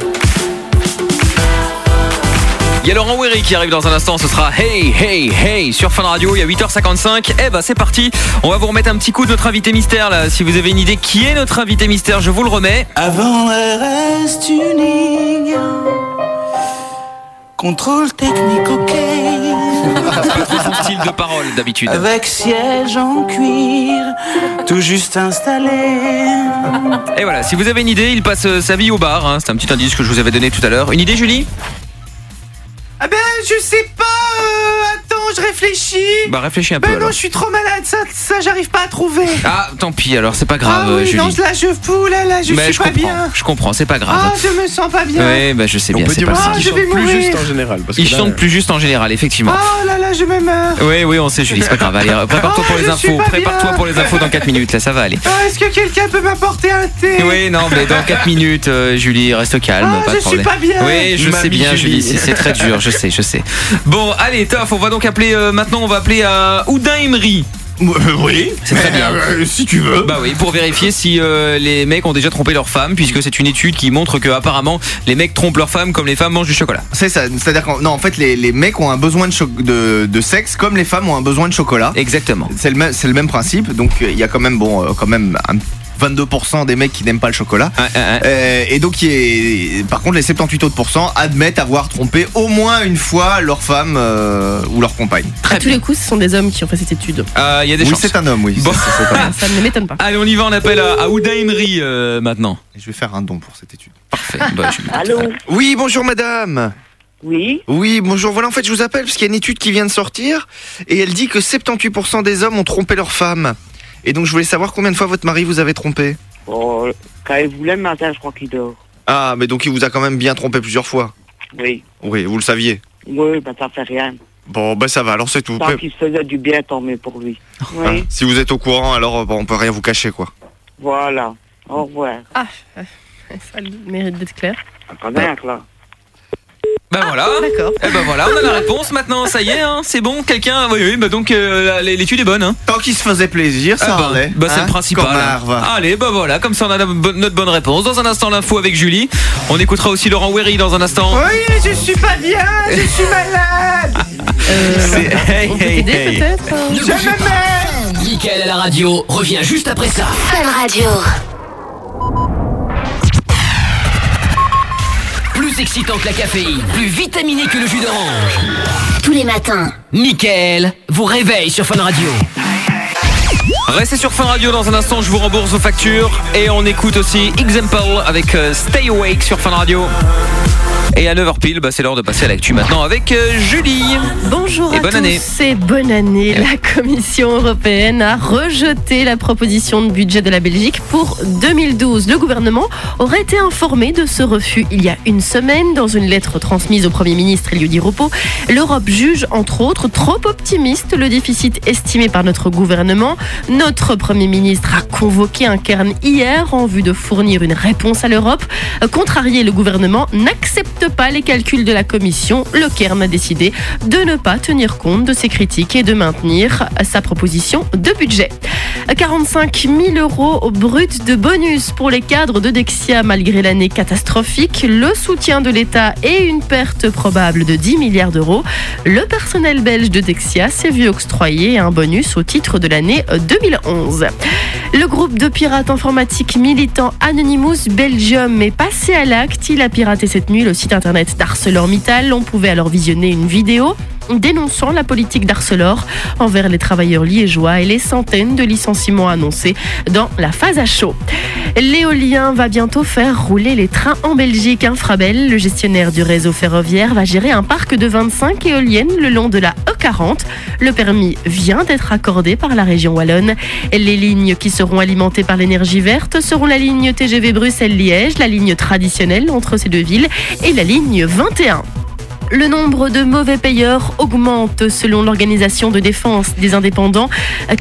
Il y a Laurent Wery qui arrive dans un instant, ce sera Hey Hey Hey sur Fun Radio, il y a 8h55. Eh bah c'est parti, on va vous remettre un petit coup de notre invité mystère là. Si vous avez une idée qui est notre invité mystère, je vous le remets. Avant RS Tuning, contrôle technique ok. C'est pas trop son style de parole d'habitude. Avec siège en cuir, tout juste installé. Et voilà, si vous avez une idée, il passe sa vie au bar, hein. C'est un petit indice que je vous avais donné tout à l'heure. Une idée, Julie ? Ah ben, je sais pas, attends, je réfléchis. Bah réfléchis un peu non, alors. je suis trop malade, ça j'arrive pas à trouver. Ah, tant pis, alors c'est pas grave, oui, Julie. Non, là je fous, là, je suis pas bien. Je comprends, c'est pas grave. Ah, je me sens pas bien. Ouais, bah je sais bien, c'est pas grave. Je vais mourir. Plus juste en général. Il chante plus juste en général, effectivement. Oh là, je me meurs. Oui, on sait, Julie, c'est pas grave. Allez, prépare-toi pour les infos. Prépare-toi pour les infos dans 4 minutes, là, ça va aller. Est-ce que quelqu'un peut m'apporter un thé? Oui, non, mais dans 4 minutes, Julie, reste calme, pas de problème. Je suis pas bien. Oui, je sais bien, Julie, c'est très dur, je sais. Bon, allez, Toff, on va donc appeler, maintenant on va appeler à Oudin Emery. Oui, c'est très bien. Si tu veux. Bah oui, pour vérifier si les mecs ont déjà trompé leur femme, puisque c'est une étude qui montre que apparemment les mecs trompent leur femme comme les femmes mangent du chocolat. C'est ça, c'est-à-dire qu'en fait les mecs ont un besoin de sexe comme les femmes ont un besoin de chocolat. Exactement. C'est le même principe, donc il y a quand même un 22% des mecs qui n'aiment pas le chocolat. Et donc, par contre, les 78 autres % admettent avoir trompé au moins une fois leur femme ou leur compagne. À tous les coups, ce sont des hommes qui ont fait cette étude. Il y a des chances. Oui, c'est un homme, oui. Bon. Ça ne m'étonne pas. Allez, on y va, on appelle à Oudin Emery maintenant. Et je vais faire un don pour cette étude. Parfait. Allô ? Oui, bonjour madame. Oui. Oui, bonjour. Voilà, en fait, je vous appelle parce qu'il y a une étude qui vient de sortir et elle dit que 78% des hommes ont trompé leur femme. Et donc je voulais savoir combien de fois votre mari vous avez trompé. Oh, quand il voulait le matin, je crois qu'il dort. Ah, mais donc il vous a quand même bien trompé plusieurs fois. Oui. Oui, vous le saviez. Oui, ben ça fait rien. Bon, ben ça va, alors c'est tout. Tant qu'il se faisait du bien, tant mieux pour lui. Oui. Ah, si vous êtes au courant, alors on peut rien vous cacher, quoi. Voilà. Au revoir. Ça mérite d'être clair. Pas bien, là. Bah voilà. D'accord. Eh ben voilà, on a la réponse maintenant, ça y est, hein, c'est bon, quelqu'un. Oui, bah donc l'étude est bonne. Hein. Tant qu'il se faisait plaisir, ça allait. Bah c'est le principal. Allez, bah voilà, comme ça on a notre bonne réponse. Dans un instant, l'info avec Julie. On écoutera aussi Laurent Wery dans un instant. Oui, je suis pas bien, je suis malade. Hey, hey, hey. Je me mets. Mickaël à la radio revient juste après ça. Fun Radio. Plus excitant que la caféine, plus vitaminé que le jus d'orange. Tous les matins. Mickaël vous réveille sur Fun Radio. Restez sur Fun Radio, dans un instant je vous rembourse vos factures. Et on écoute aussi Example avec Stay Awake sur Fun Radio. Et à 9h pile, c'est l'heure de passer à l'actu maintenant avec Julie. Bonjour et à bonne tous année. et bonne année. La Commission européenne a rejeté la proposition de budget de la Belgique pour 2012. Le gouvernement aurait été informé de ce refus il y a une semaine. Dans une lettre transmise au Premier ministre Elio Di Rupo, l'Europe juge entre autres trop optimiste le déficit estimé par notre gouvernement. Notre Premier ministre a convoqué un cairn hier en vue de fournir une réponse à l'Europe. Contrarié, le gouvernement n'accepte pas les calculs de la Commission. Le cairn a décidé de ne pas tenir compte de ces critiques et de maintenir sa proposition de budget. 45 000 € bruts de bonus pour les cadres de Dexia malgré l'année catastrophique, le soutien de l'État et une perte probable de 10 milliards d'euros. Le personnel belge de Dexia s'est vu octroyer un bonus au titre de l'année 2011. Le groupe de pirates informatiques militants Anonymous Belgium est passé à l'acte. Il a piraté cette nuit le site internet d'ArcelorMittal. On pouvait alors visionner une vidéo dénonçant la politique d'Arcelor envers les travailleurs liégeois et les centaines de licenciements annoncés dans la phase à chaud. L'éolien va bientôt faire rouler les trains en Belgique. Infrabel, le gestionnaire du réseau ferroviaire, va gérer un parc de 25 éoliennes le long de la E40. Le permis vient d'être accordé par la région wallonne. Les lignes qui seront alimentées par l'énergie verte seront la ligne TGV Bruxelles-Liège, la ligne traditionnelle entre ces deux villes et la ligne 21. Le nombre de mauvais payeurs augmente selon l'organisation de défense des indépendants.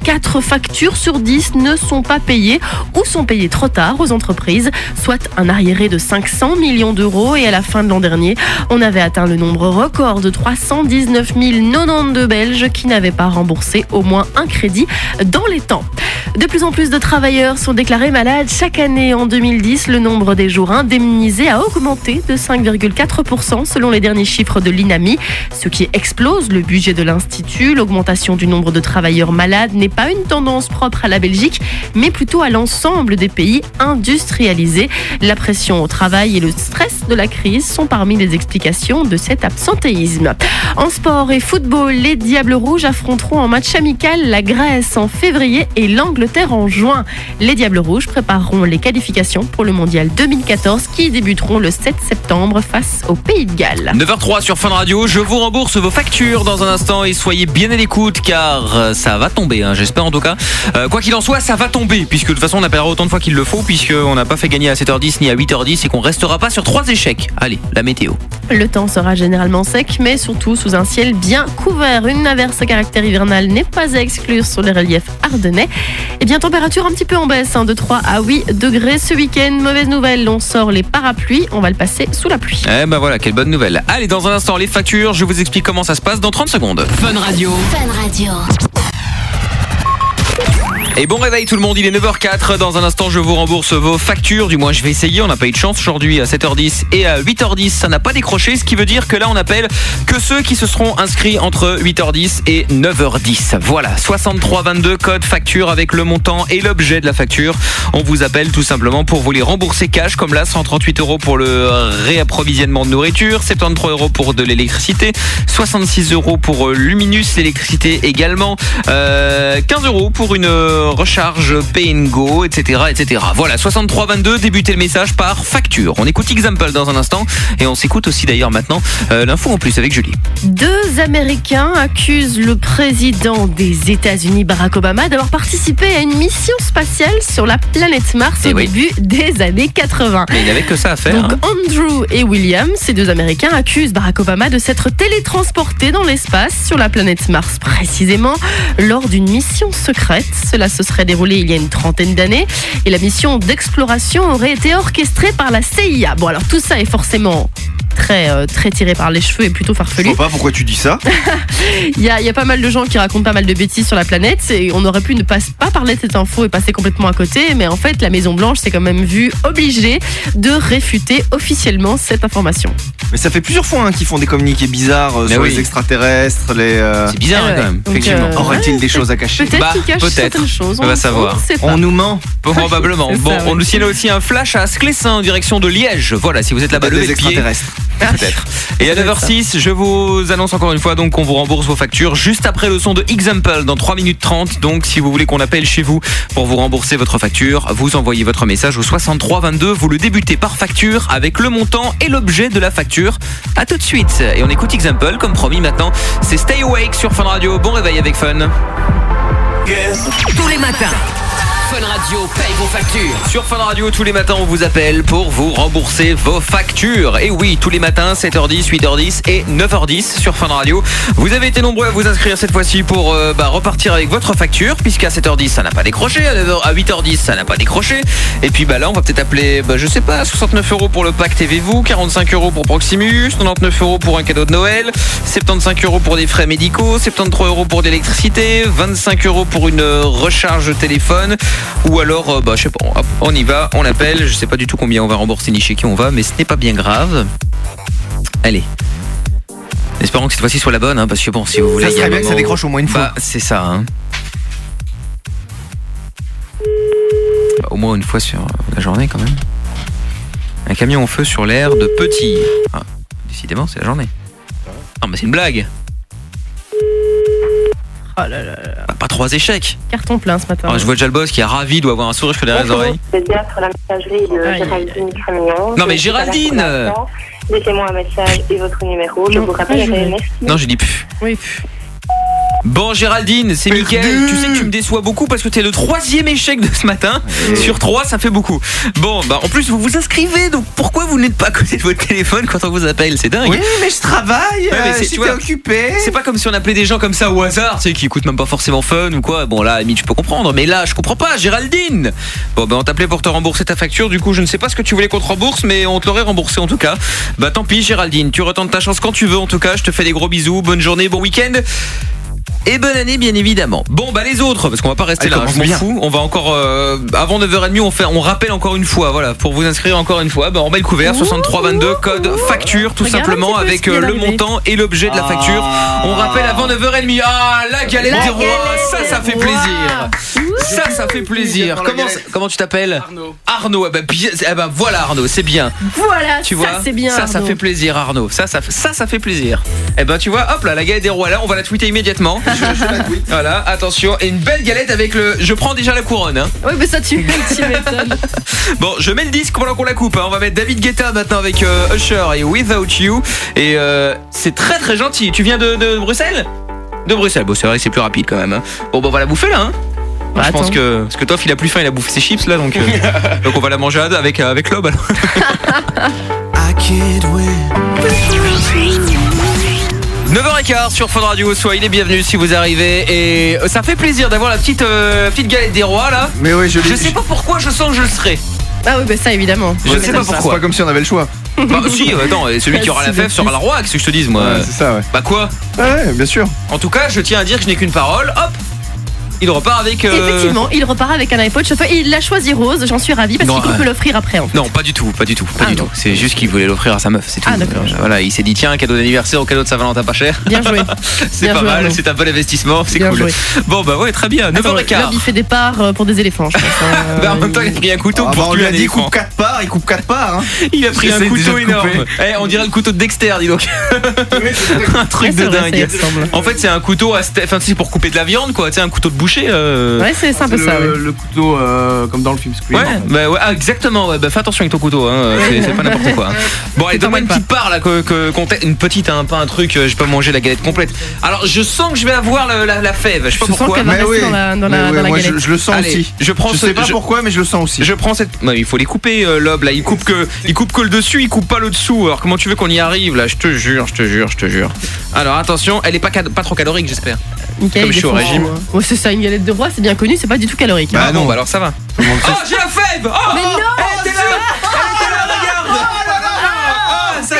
4 factures sur 10 ne sont pas payées ou sont payées trop tard aux entreprises, soit un arriéré de 500 millions d'euros. Et à la fin de l'an dernier, on avait atteint le nombre record de 319 092 Belges qui n'avaient pas remboursé au moins un crédit dans les temps. De plus en plus de travailleurs sont déclarés malades chaque année. En 2010, le nombre des jours indemnisés a augmenté de 5,4% selon les derniers chiffres de l'INAMI, ce qui explose le budget de l'Institut. L'augmentation du nombre de travailleurs malades n'est pas une tendance propre à la Belgique, mais plutôt à l'ensemble des pays industrialisés. La pression au travail et le stress de la crise sont parmi les explications de cet absentéisme. En sport et football, les Diables Rouges affronteront en match amical la Grèce en février et l'Angleterre en juin. Les Diables Rouges prépareront les qualifications pour le Mondial 2014 qui débuteront le 7 septembre face au Pays de Galles. 9h03 sur Fun Radio, je vous rembourse vos factures dans un instant et soyez bien à l'écoute car ça va tomber, j'espère en tout cas. Quoi qu'il en soit, ça va tomber puisque de toute façon on appellera autant de fois qu'il le faut puisqu'on n'a pas fait gagner à 7h10 ni à 8h10 et qu'on restera pas sur 3 échecs. Allez, la météo. Le temps sera généralement sec mais surtout sous un ciel bien couvert. Une averse à caractère hivernal n'est pas à exclure sur les reliefs ardennais. Et bien température un petit peu en baisse, de 3 à 8 degrés ce week-end. Mauvaise nouvelle, on sort les parapluies, on va le passer sous la pluie. Eh ben voilà, quelle bonne nouvelle. Allez, dans un instant, les factures, je vous explique comment ça se passe dans 30 secondes. Fun Radio. Fun Radio. Et bon réveil tout le monde, il est 9h04. Dans un instant, je vous rembourse vos factures. Du moins, je vais essayer. On n'a pas eu de chance aujourd'hui à 7h10 et à 8h10. Ça n'a pas décroché, ce qui veut dire que là, on appelle que ceux qui se seront inscrits entre 8h10 et 9h10. Voilà, 6322 code facture avec le montant et l'objet de la facture. On vous appelle tout simplement pour vous les rembourser cash, comme là, 138 € pour le réapprovisionnement de nourriture, 73 € pour de l'électricité, 66 € pour Luminus, l'électricité également, 15 € pour une recharge Pay & Go, etc., etc. Voilà, 6322, débutez le message par facture. On écoute Example dans un instant et on s'écoute aussi d'ailleurs maintenant l'info en plus avec Julie. 2 Américains accusent le président des États-Unis, Barack Obama, d'avoir participé à une mission spatiale sur la planète Mars au début des années 80. Mais il n'avait que ça à faire. Donc Andrew et William, ces 2 Américains, accusent Barack Obama de s'être télétransporté dans l'espace sur la planète Mars précisément lors d'une mission secrète. Cela se serait déroulé il y a une trentaine d'années et la mission d'exploration aurait été orchestrée par la CIA. Bon alors tout ça est forcément très tiré par les cheveux et plutôt farfelu. Je vois pas pourquoi tu dis ça. Il y a pas mal de gens qui racontent pas mal de bêtises sur la planète et on aurait pu ne pas parler de cette info et passer complètement à côté, mais en fait la Maison Blanche s'est quand même vue obligée de réfuter officiellement cette information. Mais ça fait plusieurs fois qu'ils font des communiqués bizarres sur les extraterrestres, C'est bizarre quand même, effectivement. Aurait-il des choses à cacher? Peut-être qu'ils cachent certaines choses. On va savoir. On nous ment. Probablement. Bon, on nous signale aussi un flash à Sclessin en direction de Liège. Voilà, si vous êtes là-bas, levez le pied. Peut-être. Et à 9h06, je vous annonce encore une fois donc qu'on vous rembourse vos factures juste après le son de Example dans 3 minutes 30. Donc si vous voulez qu'on appelle chez vous pour vous rembourser votre facture, vous envoyez votre message au 63 22. Vous le débutez par facture avec le montant et l'objet de la facture. À tout de suite. Et on écoute Example comme promis maintenant. C'est Stay Awake sur Fun Radio. Bon réveil avec Fun. Tous les matins, Fun Radio paye vos factures. Sur Fun Radio, tous les matins, on vous appelle pour vous rembourser vos factures. Et oui, tous les matins, 7h10, 8h10 et 9h10 sur Fun Radio. Vous avez été nombreux à vous inscrire cette fois-ci pour repartir avec votre facture, puisqu'à 7h10, ça n'a pas décroché, à 8h10, ça n'a pas décroché. Et puis là, on va peut-être appeler, je sais pas, 69 € pour le pack TV-vous, 45 € pour Proximus, 99 € pour un cadeau de Noël, 75 € pour des frais médicaux, 73 € pour de l'électricité, 25 € pour une recharge téléphone. Ou alors, je sais pas, hop, on y va, on appelle, je sais pas du tout combien on va rembourser ni chez qui on va, mais ce n'est pas bien grave. Allez. Espérons que cette fois-ci soit la bonne, parce que bon, si vous voulez... Ça serait bien que ça décroche au moins une fois. C'est ça, au moins une fois sur la journée quand même. Un camion en feu sur l'air de Petit. Ah, décidément, c'est la journée. Non, mais c'est une blague. Oh là là là. Pas 3 échecs. Carton plein ce matin. Je vois déjà le boss qui est ravi, doit avoir un sourire derrière les oreilles. Vous êtes bien sur la messagerie de Géraldine Cramillon. Non mais Géraldine. Laissez-moi un message et votre numéro. Je vous rappelle. Merci. Non, j'ai dit plus. Oui. Bon Géraldine, c'est Mickaël. Tu sais que tu me déçois beaucoup parce que t'es le 3e échec de ce matin. Sur 3, ça fait beaucoup. Bon, en plus vous vous inscrivez, donc pourquoi vous n'êtes pas à côté de votre téléphone quand on vous appelle? C'est dingue. Oui, mais je travaille. Si t'es occupé. C'est pas comme si on appelait des gens comme ça au hasard, tu sais, qui écoutent même pas forcément Fun ou quoi. Bon là, à limite, je peux comprendre, mais là, je comprends pas, Géraldine. Bon, on t'appelait pour te rembourser ta facture. Du coup, je ne sais pas ce que tu voulais qu'on te rembourse, mais on te l'aurait remboursé en tout cas. Tant pis, Géraldine. Tu retentes ta chance quand tu veux. En tout cas, je te fais des gros bisous. Bonne journée, bon week-end. Et bonne année bien évidemment. Bon les autres, parce qu'on va pas rester là, je m'en fous. On va encore avant 9h30 on rappelle encore une fois, voilà, pour vous inscrire encore une fois, on met le couvert 6322 code facture tout simplement avec le montant et l'objet de la facture. On rappelle avant 9h30. Ah, la galette des rois, ça fait plaisir. Ça fait plaisir. Comment tu t'appelles? Arnaud. Voilà Arnaud, c'est bien. Voilà, tu vois, c'est bien. Ça fait plaisir Arnaud. Ça fait plaisir. Tu vois, hop là, la galette des rois là, on va la tweeter immédiatement. Je la tweet. Voilà, attention, et une belle galette avec je prends déjà la couronne. Oui, mais ça tu m'étonnes. Bon, je mets le disque pendant qu'on la coupe. On va mettre David Guetta maintenant avec Usher et Without You. Et c'est très très gentil. Tu viens de Bruxelles? De Bruxelles. Bon, c'est vrai que c'est plus rapide quand même. Bon, on va la bouffer là. Je pense que parce que Toff il a plus faim, il a bouffé ses chips là, donc on va la manger avec Lob alors. I can't wait. 9h15 sur Fun Radio, soyez les bienvenus si vous arrivez. Et ça fait plaisir d'avoir la petite galette des rois là. Mais oui, je sais pas pourquoi je sens que je le serai. Ah oui, ça évidemment. Je sais pas pourquoi. C'est pas comme si on avait le choix. Si, attends, celui qui aura la fève sera la roi, qu'est-ce que je te dise moi. Ouais, c'est ça, ouais. Quoi? Ouais, bien sûr. En tout cas, je tiens à dire que je n'ai qu'une parole. Hop. Il repart avec... Effectivement, il repart avec un iPod Shuffle. Il l'a choisi rose, j'en suis ravie parce qu'il peut l'offrir après en fait. Non, pas du tout. C'est juste qu'il voulait l'offrir à sa meuf, c'est tout. D'accord. Voilà, il s'est dit tiens, un cadeau d'anniversaire ou cadeau de Saint-Valentin pas cher. Bien joué. C'est pas mal, c'est un bon investissement, c'est cool. Joué. Bon ouais, très bien. 9h15. Il fait des parts pour des éléphants, je pense. En même temps, il a pris un couteau pour on lui tuer a un dit éléphant. il coupe 4 parts. Il a pris un couteau énorme. On dirait le couteau de Dexter, dis donc. Un truc de dingue. En fait, c'est un couteau c'est pour couper de la viande quoi, tu sais, un couteau de boucher. Ouais, c'est un peu ça. Le couteau comme dans le film Scream. Ouais, exactement. Fais attention avec ton couteau, c'est pas n'importe quoi. Bon, allez, donne-moi une petite part là, une petite, pas un truc. Je vais pas manger la galette complète. Alors, je sens que je vais avoir la fève. Je sais pas pourquoi. Mais oui, dans la moi, galette. je le sens aussi. Je sais pas pourquoi, mais je le sens aussi. Je prends cette. Il faut les couper, Lob. Là, il coupe que le dessus, il coupe pas le dessous. Alors, comment tu veux qu'on y arrive là? Je te jure. Alors, attention, elle est pas trop calorique, j'espère. Comme je suis au régime. Ouais, c'est ça, une galette de roi, c'est bien connu, c'est pas du tout calorique. Bah non, alors ça va. Oh, j'ai la fève. Mais non, elle était là, regarde. Ça y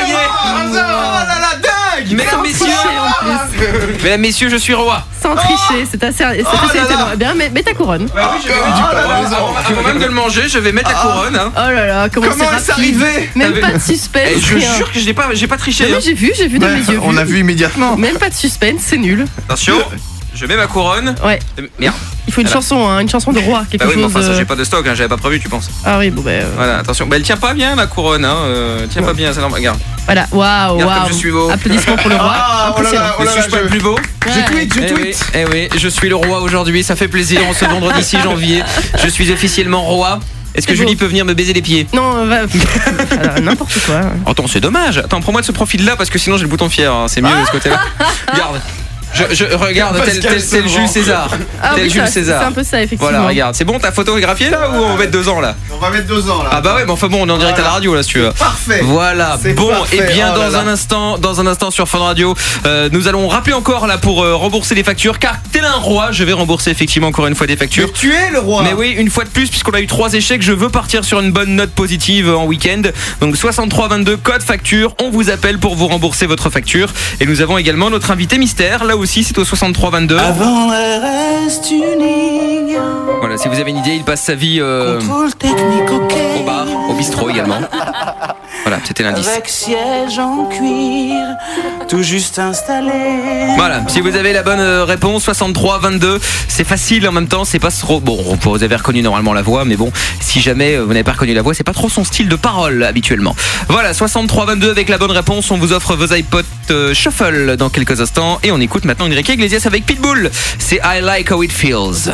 gagné. Oh là là, dingue. Mesdames, messieurs, je suis roi. Sans tricher, c'est assez étonnant. Bien, mets ta couronne. Avant même de le manger, je vais mettre la couronne. Hein. Oh là là, comment c'est arrivé? Même pas de suspense. Je jure que j'ai pas triché. Non, mais j'ai vu de mes yeux. On a vu immédiatement. Même pas de suspense, c'est nul. Attention, je mets ma couronne. Ouais. Merde. Il faut une chanson de roi, quelque bah oui, chose. Mais enfin, ça j'ai pas de stock, hein, j'avais pas prévu, tu penses. Ah oui, bon Voilà, attention. Bah elle tient pas bien ma couronne, hein. Tient pas bien, c'est normal. Regarde. Voilà, waouh. Je suis beau. Applaudissements pour le roi. Je suis pas le plus beau. Je tweet. Eh oui, je suis le roi aujourd'hui, ça fait plaisir en ce vendredi 6 janvier. Je suis officiellement roi. Est-ce que Julie peut venir me baiser les pieds? Non, n'importe quoi. Attends, c'est dommage. Attends, prends-moi de ce profil-là parce que sinon j'ai le bouton fier. Hein. C'est mieux de ce côté-là. Regarde. Je regarde tel Jules César. C'est un peu ça, effectivement. Voilà, regarde. C'est bon, t'as photographié là ou on va mettre 2 ans là? On va mettre 2 ans là. Ah bah ouais, mais enfin bon, on est en direct à la radio là si tu veux. Parfait. Voilà. Bon, et bien dans un instant sur Fun Radio, nous allons rappeler encore là pour rembourser les factures car tel un roi, je vais rembourser effectivement encore une fois des factures. Mais tu es le roi. Mais oui, une fois de plus puisqu'on a eu 3 échecs, je veux partir sur une bonne note positive en week-end. Donc 6322 code facture, on vous appelle pour vous rembourser votre facture et nous avons également notre invité mystère, là aussi c'est au 6322. Avant le reste unique. Voilà, si vous avez une idée, il passe sa vie au bar, au bistrot également. Voilà, c'était l'indice. Avec siège en cuir, tout juste installé. Voilà, si vous avez la bonne réponse, 6322, c'est facile en même temps, c'est pas trop... Bon, vous avez reconnu normalement la voix, mais bon, si jamais vous n'avez pas reconnu la voix, c'est pas trop son style de parole habituellement. Voilà, 6322 avec la bonne réponse, on vous offre vos iPod Shuffle dans quelques instants et on écoute maintenant Enrique Iglesias avec Pitbull. C'est I Like How It Feels.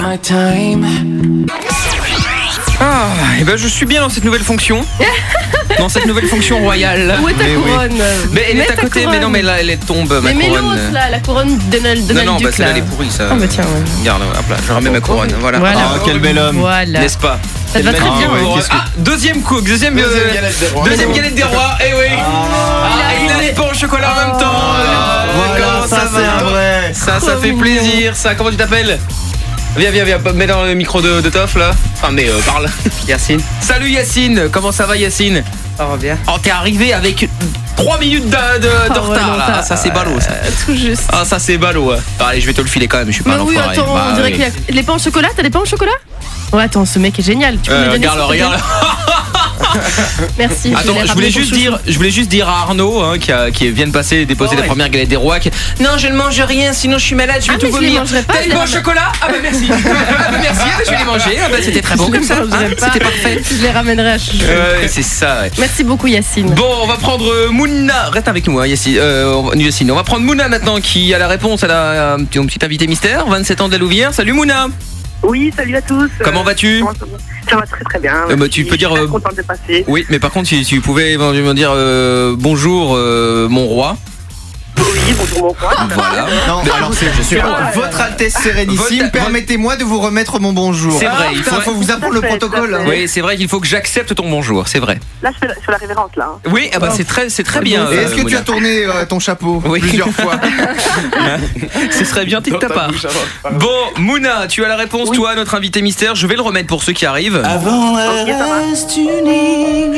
Ah, et ben je suis bien dans cette nouvelle fonction. Dans cette nouvelle fonction royale. Où est ta couronne? Mais elle est à côté, mais non, mais là elle tombe, ma couronne. Mais l'autre là, la couronne de Donald Duck. Non, bah celle-là elle est pourrie ça. Oh bah tiens, ouais. Regarde, hop là, je remets ma couronne, voilà. Oh, quel bel homme. Voilà. N'est-ce pas? Ça te va très bien. Deuxième galette des rois, eh oui. Il a les pains au chocolat en même temps. Voilà, ça c'est un vrai. Ça fait plaisir, ça. Comment tu t'appelles? Viens, mets dans le micro de Toff là. Enfin, mais parle. Yacine. Salut Yacine, comment ça va Yacine? Ça va bien. Oh, t'es arrivé avec 3 minutes de retard là. Ça c'est ballot ça. Tout juste. Ah, ça c'est ballot. Allez, je vais te le filer quand même, je suis pas un enfoiré. Oui, attends, on dirait qu'il y a les pains au chocolat. T'as des pains au chocolat? Ouais, attends, ce mec est génial. Tu peux me donner? Regarde. Merci. Attends, je voulais juste dire à Arnaud hein, qui vient de passer et déposer la première galette des rois. Non, je ne mange rien, sinon je suis malade, je vais tout vomir. T'as les pains au chocolat? Ah bah merci. Je vais les manger. Ah bah c'était très bon comme ça. C'était parfait. Je les ramènerai à Chouchou. C'est ça. Ouais. Merci beaucoup Yacine. Bon, on va prendre Mouna. Reste avec nous, hein, Yacine. On va prendre Mouna maintenant qui a la réponse à ton petit invité mystère, 27 ans de la Louvière. Salut Mouna. Oui, salut à tous. Comment vas-tu? Ça va très bien. Tu peux dire. Je suis très contente de passer. Oui, mais par contre, si tu pouvais éventuellement dire bonjour, mon roi. Oui, bonjour mon roi. Voilà. Non, alors je suis Votre Altesse Sérénissime, permettez-moi de vous remettre mon bonjour. C'est vrai, il faut vous apprendre le protocole. Oui, c'est vrai qu'il faut que j'accepte ton bonjour, c'est vrai. Là, je fais la révérence là. Oui, ah bah c'est très bien. Et est-ce que tu as tourné ton chapeau plusieurs fois? Ce serait bien de ta part. Bon, Mouna, tu as la réponse, toi, notre invité mystère. Je vais le remettre pour ceux qui arrivent. Avant le reste unique.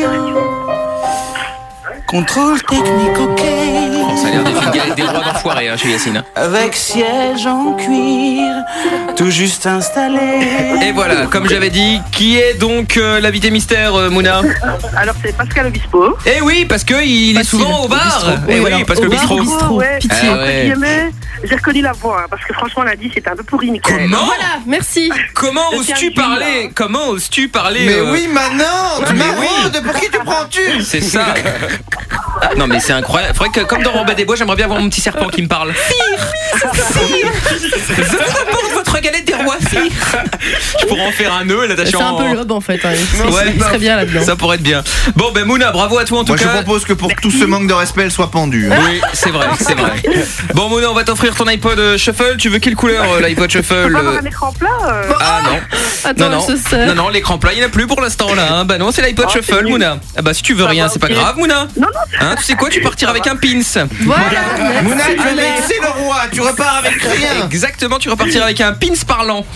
Contrôle technique, ok. Ça a l'air d'être une galette des rois d'enfoiré chez Yacine. Avec siège en cuir, tout juste installé. Et voilà, comme j'avais dit, qui est donc l'invité mystère, Mouna? Alors c'est Pascal Obispo. Eh oui, parce qu'il est souvent au bar. Eh oui, parce que le bistrot. Ouais. Pitié. J'ai reconnu la voix, parce que franchement lundi c'était un peu pourri, Mickaël. Comment? Voilà, merci. Comment oses-tu parler? Mais oui, maintenant. Mais oui. Pour qui tu prends-tu? C'est ça. Non mais c'est incroyable. Faudrait que comme dans Robin des Bois, j'aimerais bien avoir mon petit serpent qui me parle. Fire. Je vous apporte votre galette des rois, Fire. Je pourrais en faire un nœud et l'attacher en... C'est un peu lobe en fait. Hein. Ouais, c'est très bien là-dedans. Ça pourrait être bien. Bon ben Mouna, bravo à toi en tout cas. Moi je propose que pour tout ce manque de respect, elle soit pendue. Oui, c'est vrai. Bon Mouna, on va t'offrir ton iPod Shuffle. Tu veux quelle couleur l'iPod Shuffle? Pas avoir un écran plat Ah non. Attends, non, l'écran plat, il n'y en a plus pour l'instant là. Hein. Bah non, c'est l'iPod Shuffle, Mouna. Ah bah si tu veux rien, c'est pas grave, Mouna. Non. Hein, tu sais quoi, tu partiras avec un pins. Voilà. Mouna, tu as vexé le roi, tu repars avec rien. Exactement, tu repartiras avec un pins parlant.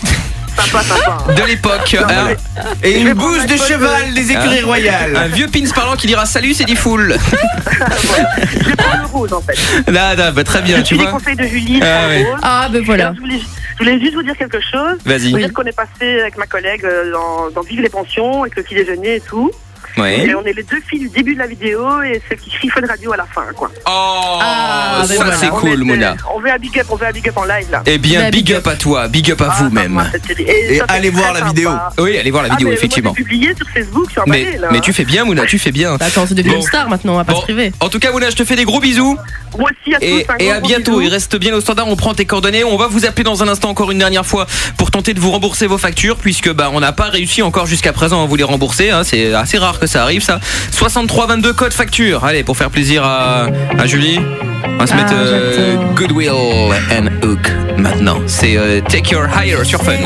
de l'époque. Et une bouse de cheval des écuries royales. Un vieux pins parlant qui dira salut, c'est dit full. Je vais prendre le rose en fait. Là, bah, très bien, tu vois. Les conseils de Julie. Ben voilà. Je voulais juste vous dire quelque chose. Vas-y. Vous dire qu'on est passé avec ma collègue dans Vive les pensions, avec le petit déjeuner et tout. Ouais. Et on est les deux filles du début de la vidéo et celle qui crie Fun Radio à la fin, quoi. Oh, ça voilà. c'est cool, Mouna. On veut un big up en live là. Eh bien, big up à toi, big up à vous même. Et allez voir la vidéo. Oui, allez voir la vidéo, effectivement. Moi, j'ai publié sur Facebook, sur mais tu fais bien, Mouna, tu fais bien. Attends, c'est devenu une star maintenant, on va pas se priver. En tout cas, Mouna, je te fais des gros bisous. Moi aussi, à tous. Et à bientôt. Il reste bien au standard. On prend tes coordonnées. On va vous appeler dans un instant encore une dernière fois pour tenter de vous rembourser vos factures, puisque on n'a pas réussi encore jusqu'à présent à vous les rembourser. C'est assez rare que ça arrive, ça. 6322 code facture. Allez, pour faire plaisir à Julie, on va se mettre Goodwill and Hook maintenant. C'est Take Your Higher sur Fun.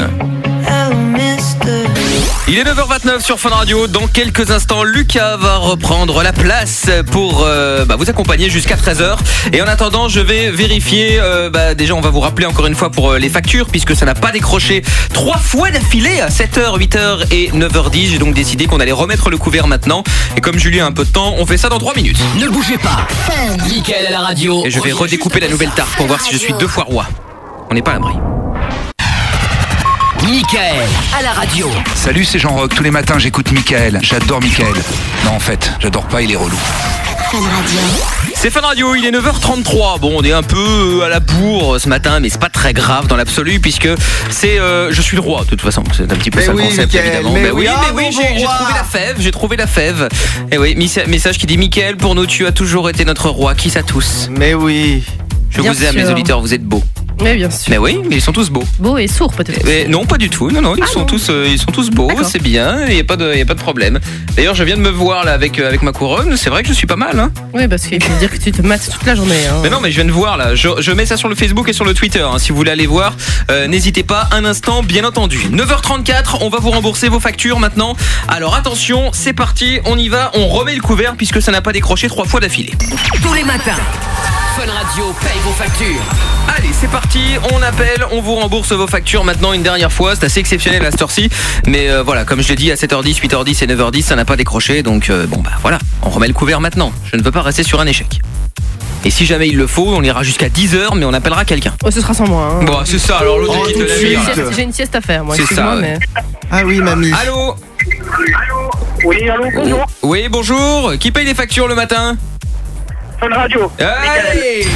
Il est 9h29 sur Fun Radio. Dans quelques instants, Lucas va reprendre la place pour vous accompagner jusqu'à 13h. Et en attendant, je vais vérifier. Déjà, on va vous rappeler encore une fois pour les factures, puisque ça n'a pas décroché 3 fois d'affilée à 7h, 8h et 9h10. J'ai donc décidé qu'on allait remettre le couvert maintenant. Et comme Julie a un peu de temps, on fait ça dans 3 minutes. Ne bougez pas. Mickaël à la radio. Et je vais redécouper la nouvelle tarte pour voir si je suis 2 fois roi. On n'est pas à l'abri. Mickaël à la radio. Salut, c'est Jean-Roch. Tous les matins, j'écoute Mickaël. J'adore Mickaël. Non, en fait, j'adore pas, il est relou. Fun Radio. C'est Fun Radio, il est 9h33. Bon, on est un peu à la bourre ce matin, mais c'est pas très grave dans l'absolu, puisque c'est je suis le roi de toute façon. C'est un petit peu ça le concept, évidemment. Mais oui, j'ai trouvé la fève. Et oui, message qui dit Mickaël, pour nous tu as toujours été notre roi, kiss à tous. Mais oui. Je vous aime les auditeurs, vous êtes beaux. Mais bien sûr. Mais oui, mais ils sont tous beaux. Beaux et sourds peut-être. Mais non, pas du tout. Non, ils sont tous beaux, c'est bien, il y a pas de problème. D'ailleurs, je viens de me voir là avec ma couronne, c'est vrai que je suis pas mal hein. Oui, parce qu'il faut dire que tu te mates toute la journée hein. Mais non, mais je viens de voir là, je mets ça sur le Facebook et sur le Twitter hein. Si vous voulez aller voir, n'hésitez pas un instant bien entendu. 9h34, on va vous rembourser vos factures maintenant. Alors attention, c'est parti, on y va, on remet le couvert puisque ça n'a pas décroché 3 fois d'affilée. Tous les matins, Fun Radio paye vos factures. Allez, c'est parti, on appelle, on vous rembourse vos factures maintenant une dernière fois. C'est assez exceptionnel à cette heure-ci. Mais voilà, comme je l'ai dit, à 7h10, 8h10 et 9h10, ça n'a pas décroché. Donc voilà, on remet le couvert maintenant. Je ne veux pas rester sur un échec. Et si jamais il le faut, on ira jusqu'à 10h, mais on appellera quelqu'un. Oh, ce sera sans moi hein. Bon, c'est ça, alors l'autre quitte la vie. J'ai une sieste à faire, moi. C'est ça, mais... Ah oui, mamie. Allô. Oui, allô, bonjour. Oui, bonjour. Qui paye les factures le matin? Fun Radio. Allez.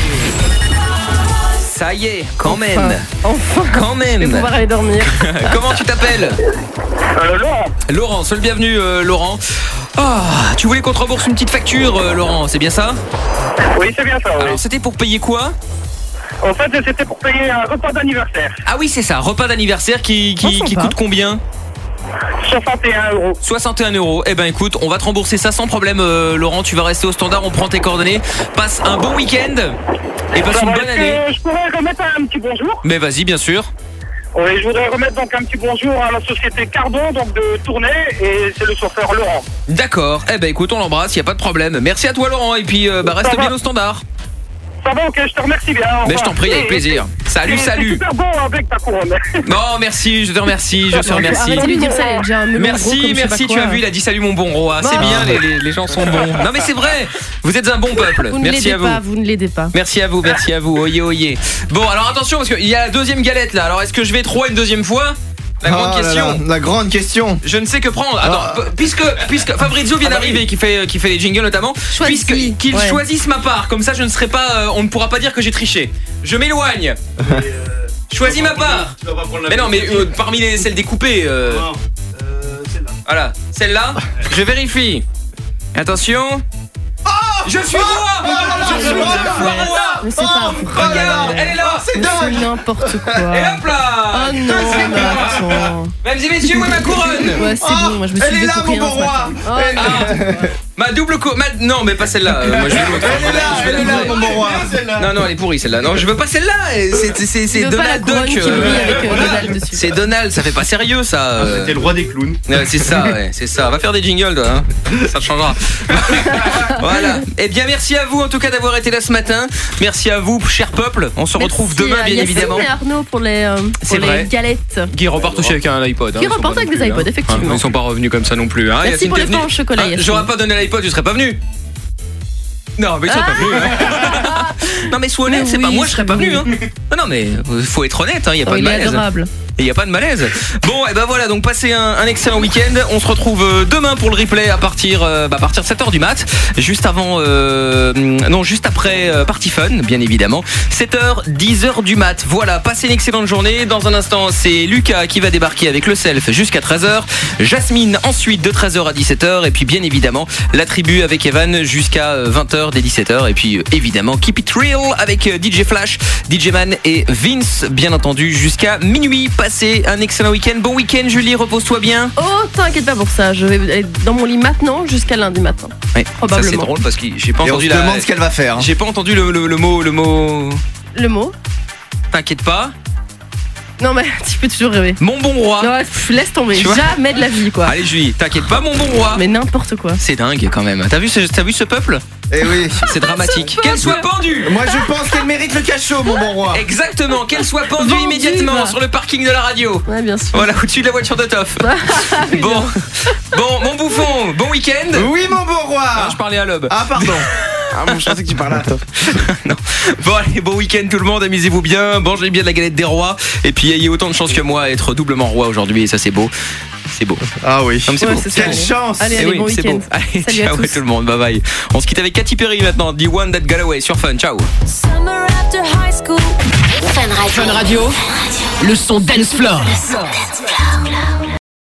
Ça y est, quand même. Quand même. Je vais pouvoir aller dormir. Comment tu t'appelles? Laurent. Laurent, sois le bienvenu, Laurent. Tu voulais qu'on te rembourse une petite facture, Laurent, c'est bien ça? Oui, c'est bien ça, oui. Alors, c'était pour payer quoi? En fait, c'était pour payer un repas d'anniversaire. Ah oui, c'est ça, repas d'anniversaire qui coûte combien? 61 €. 61 €. Eh ben écoute, on va te rembourser ça sans problème, Laurent. Tu vas rester au standard, on prend tes coordonnées. Passe un bon week-end et passe une bonne année. Je pourrais remettre un petit bonjour? Mais vas-y, bien sûr. Oui, je voudrais remettre donc un petit bonjour à la société Cardon, donc de Tournai, et c'est le chauffeur Laurent. D'accord. Eh ben écoute, on l'embrasse, y a pas de problème. Merci à toi, Laurent, et puis reste bien au standard. Ça va, ok, je te remercie bien. Mais je t'en prie, avec plaisir. Salut. C'est super bon avec ta couronne. Non, merci, je te remercie, Arrête de lui dire ça, il a déjà un melon Merci, gros comme je sais pas tu quoi. as vu, il a dit salut mon bon roi. C'est Non. bien, les gens sont bons. Non mais c'est vrai, vous êtes un bon peuple. Vous ne Merci l'aidez à vous. pas, vous ne l'aidez pas. Merci à vous, oyez. Bon, alors attention, parce qu'il y a la deuxième galette là. Alors est-ce que je vais trop une deuxième fois? La grande question. La grande question. Je ne sais que prendre. Attends, puisque Fabrizio vient d'arriver, qui fait les jingles notamment, qu'il choisisse ma part. Comme ça, je ne serai pas. On ne pourra pas dire que j'ai triché. Je m'éloigne. Choisis ma part. Mais non, mais parmi celles découpées. Celle-là. Voilà, celle-là. Je vérifie. Attention. Je suis roi. Je suis roi. Mais c'est pas Regarde, elle est là. C'est dingue. C'est n'importe quoi. Et hop là. Oh non, mais attends. Mesdames et messieurs, où est ma couronne? Ouais, c'est bon, moi je me suis Elle est levée là, pour mon rien bon ce matin. roi. Oh, Ma double non, mais pas celle-là. Moi je veux l'autre. Elle est là, mon bon roi. Non, elle est pourrie celle-là. Non, je veux pas celle-là. C'est veux pas la Donald couronne Duck. qui brille avec Donald dessus. C'est Donald, ça fait pas sérieux ça. T'es le roi des clowns. C'est ça, ouais, c'est ça. Va faire des jingles, toi. Hein. Ça te changera. Voilà. Eh bien, merci à vous en tout cas d'avoir été là ce matin. Merci à vous, cher peuple. On se retrouve demain, bien évidemment. Merci à Arnaud pour les pour vrai. les galettes. Qui repartent aussi avec un iPod. Qui repartent avec des iPods, effectivement. Ils sont pas revenus comme ça non plus. Hein. Merci Yacine, pour t'es les pains venu. au chocolat, Yacine. J'aurais pas donné l'iPod, tu serais pas venu. Non, mais ils sont pas venus. Hein. Non, mais sois honnête, c'est pas moi, je serais pas venu. Hein. Non, mais faut être honnête, il y a pas de malaise. Il est adorable. Il n'y a pas de malaise. Bon, et ben voilà, donc passez un excellent week-end. On se retrouve demain pour le replay à partir de 7h du mat. Juste avant, juste après Party Fun, bien évidemment. 7h, 10h du mat. Voilà, passez une excellente journée. Dans un instant, c'est Lucas qui va débarquer avec le self jusqu'à 13h. Jasmine ensuite de 13h à 17h. Et puis bien évidemment, la tribu avec Evan jusqu'à 20h dès 17h. Et puis évidemment, Keep It Real avec DJ Flash, DJ Man et Vince, bien entendu, jusqu'à minuit. Passez un excellent week-end. Bon week-end, Julie, repose-toi bien. Oh, t'inquiète pas pour ça. Je vais aller dans mon lit maintenant jusqu'à lundi matin. Ouais, probablement. Ça c'est drôle parce que j'ai pas entendu on se demande ce qu'elle va faire. J'ai pas entendu le mot. Le mot. T'inquiète pas. Non mais tu peux toujours rêver. Mon bon roi. Non, laisse tomber. Jamais de la vie quoi. Allez Julie, t'inquiète pas, mon bon roi. Mais n'importe quoi. C'est dingue quand même. T'as vu ce peuple? Eh oui. C'est dramatique. Qu'elle soit pendue. Moi je pense qu'elle mérite le cachot, mon bon roi. Exactement, qu'elle soit pendue immédiatement sur le parking de la radio. Ouais, bien sûr. Voilà, au-dessus de la voiture de Toff. Bon, mon bouffon, bon week-end. Oui, mon bon roi. Non, je parlais à Lob. Ah pardon. Je pensais que tu parlais à Toff. Non. Bon allez, bon week-end tout le monde, amusez-vous bien, mangez bien de la galette des rois. Et puis ayez autant de chance que moi à être doublement roi aujourd'hui. Et ça c'est beau. C'est beau. Ah oui. Non, c'est beau. Quelle chance. Allez, oui, bon c'est week-end. beau. Allez, Salut ciao à tous. tout le monde, bye bye. On se quitte avec Katy Perry maintenant, The One That Got Away sur Fun, ciao. Summer after high school. Fun Radio. Fun Radio, le son dance floor. Le son dance floor.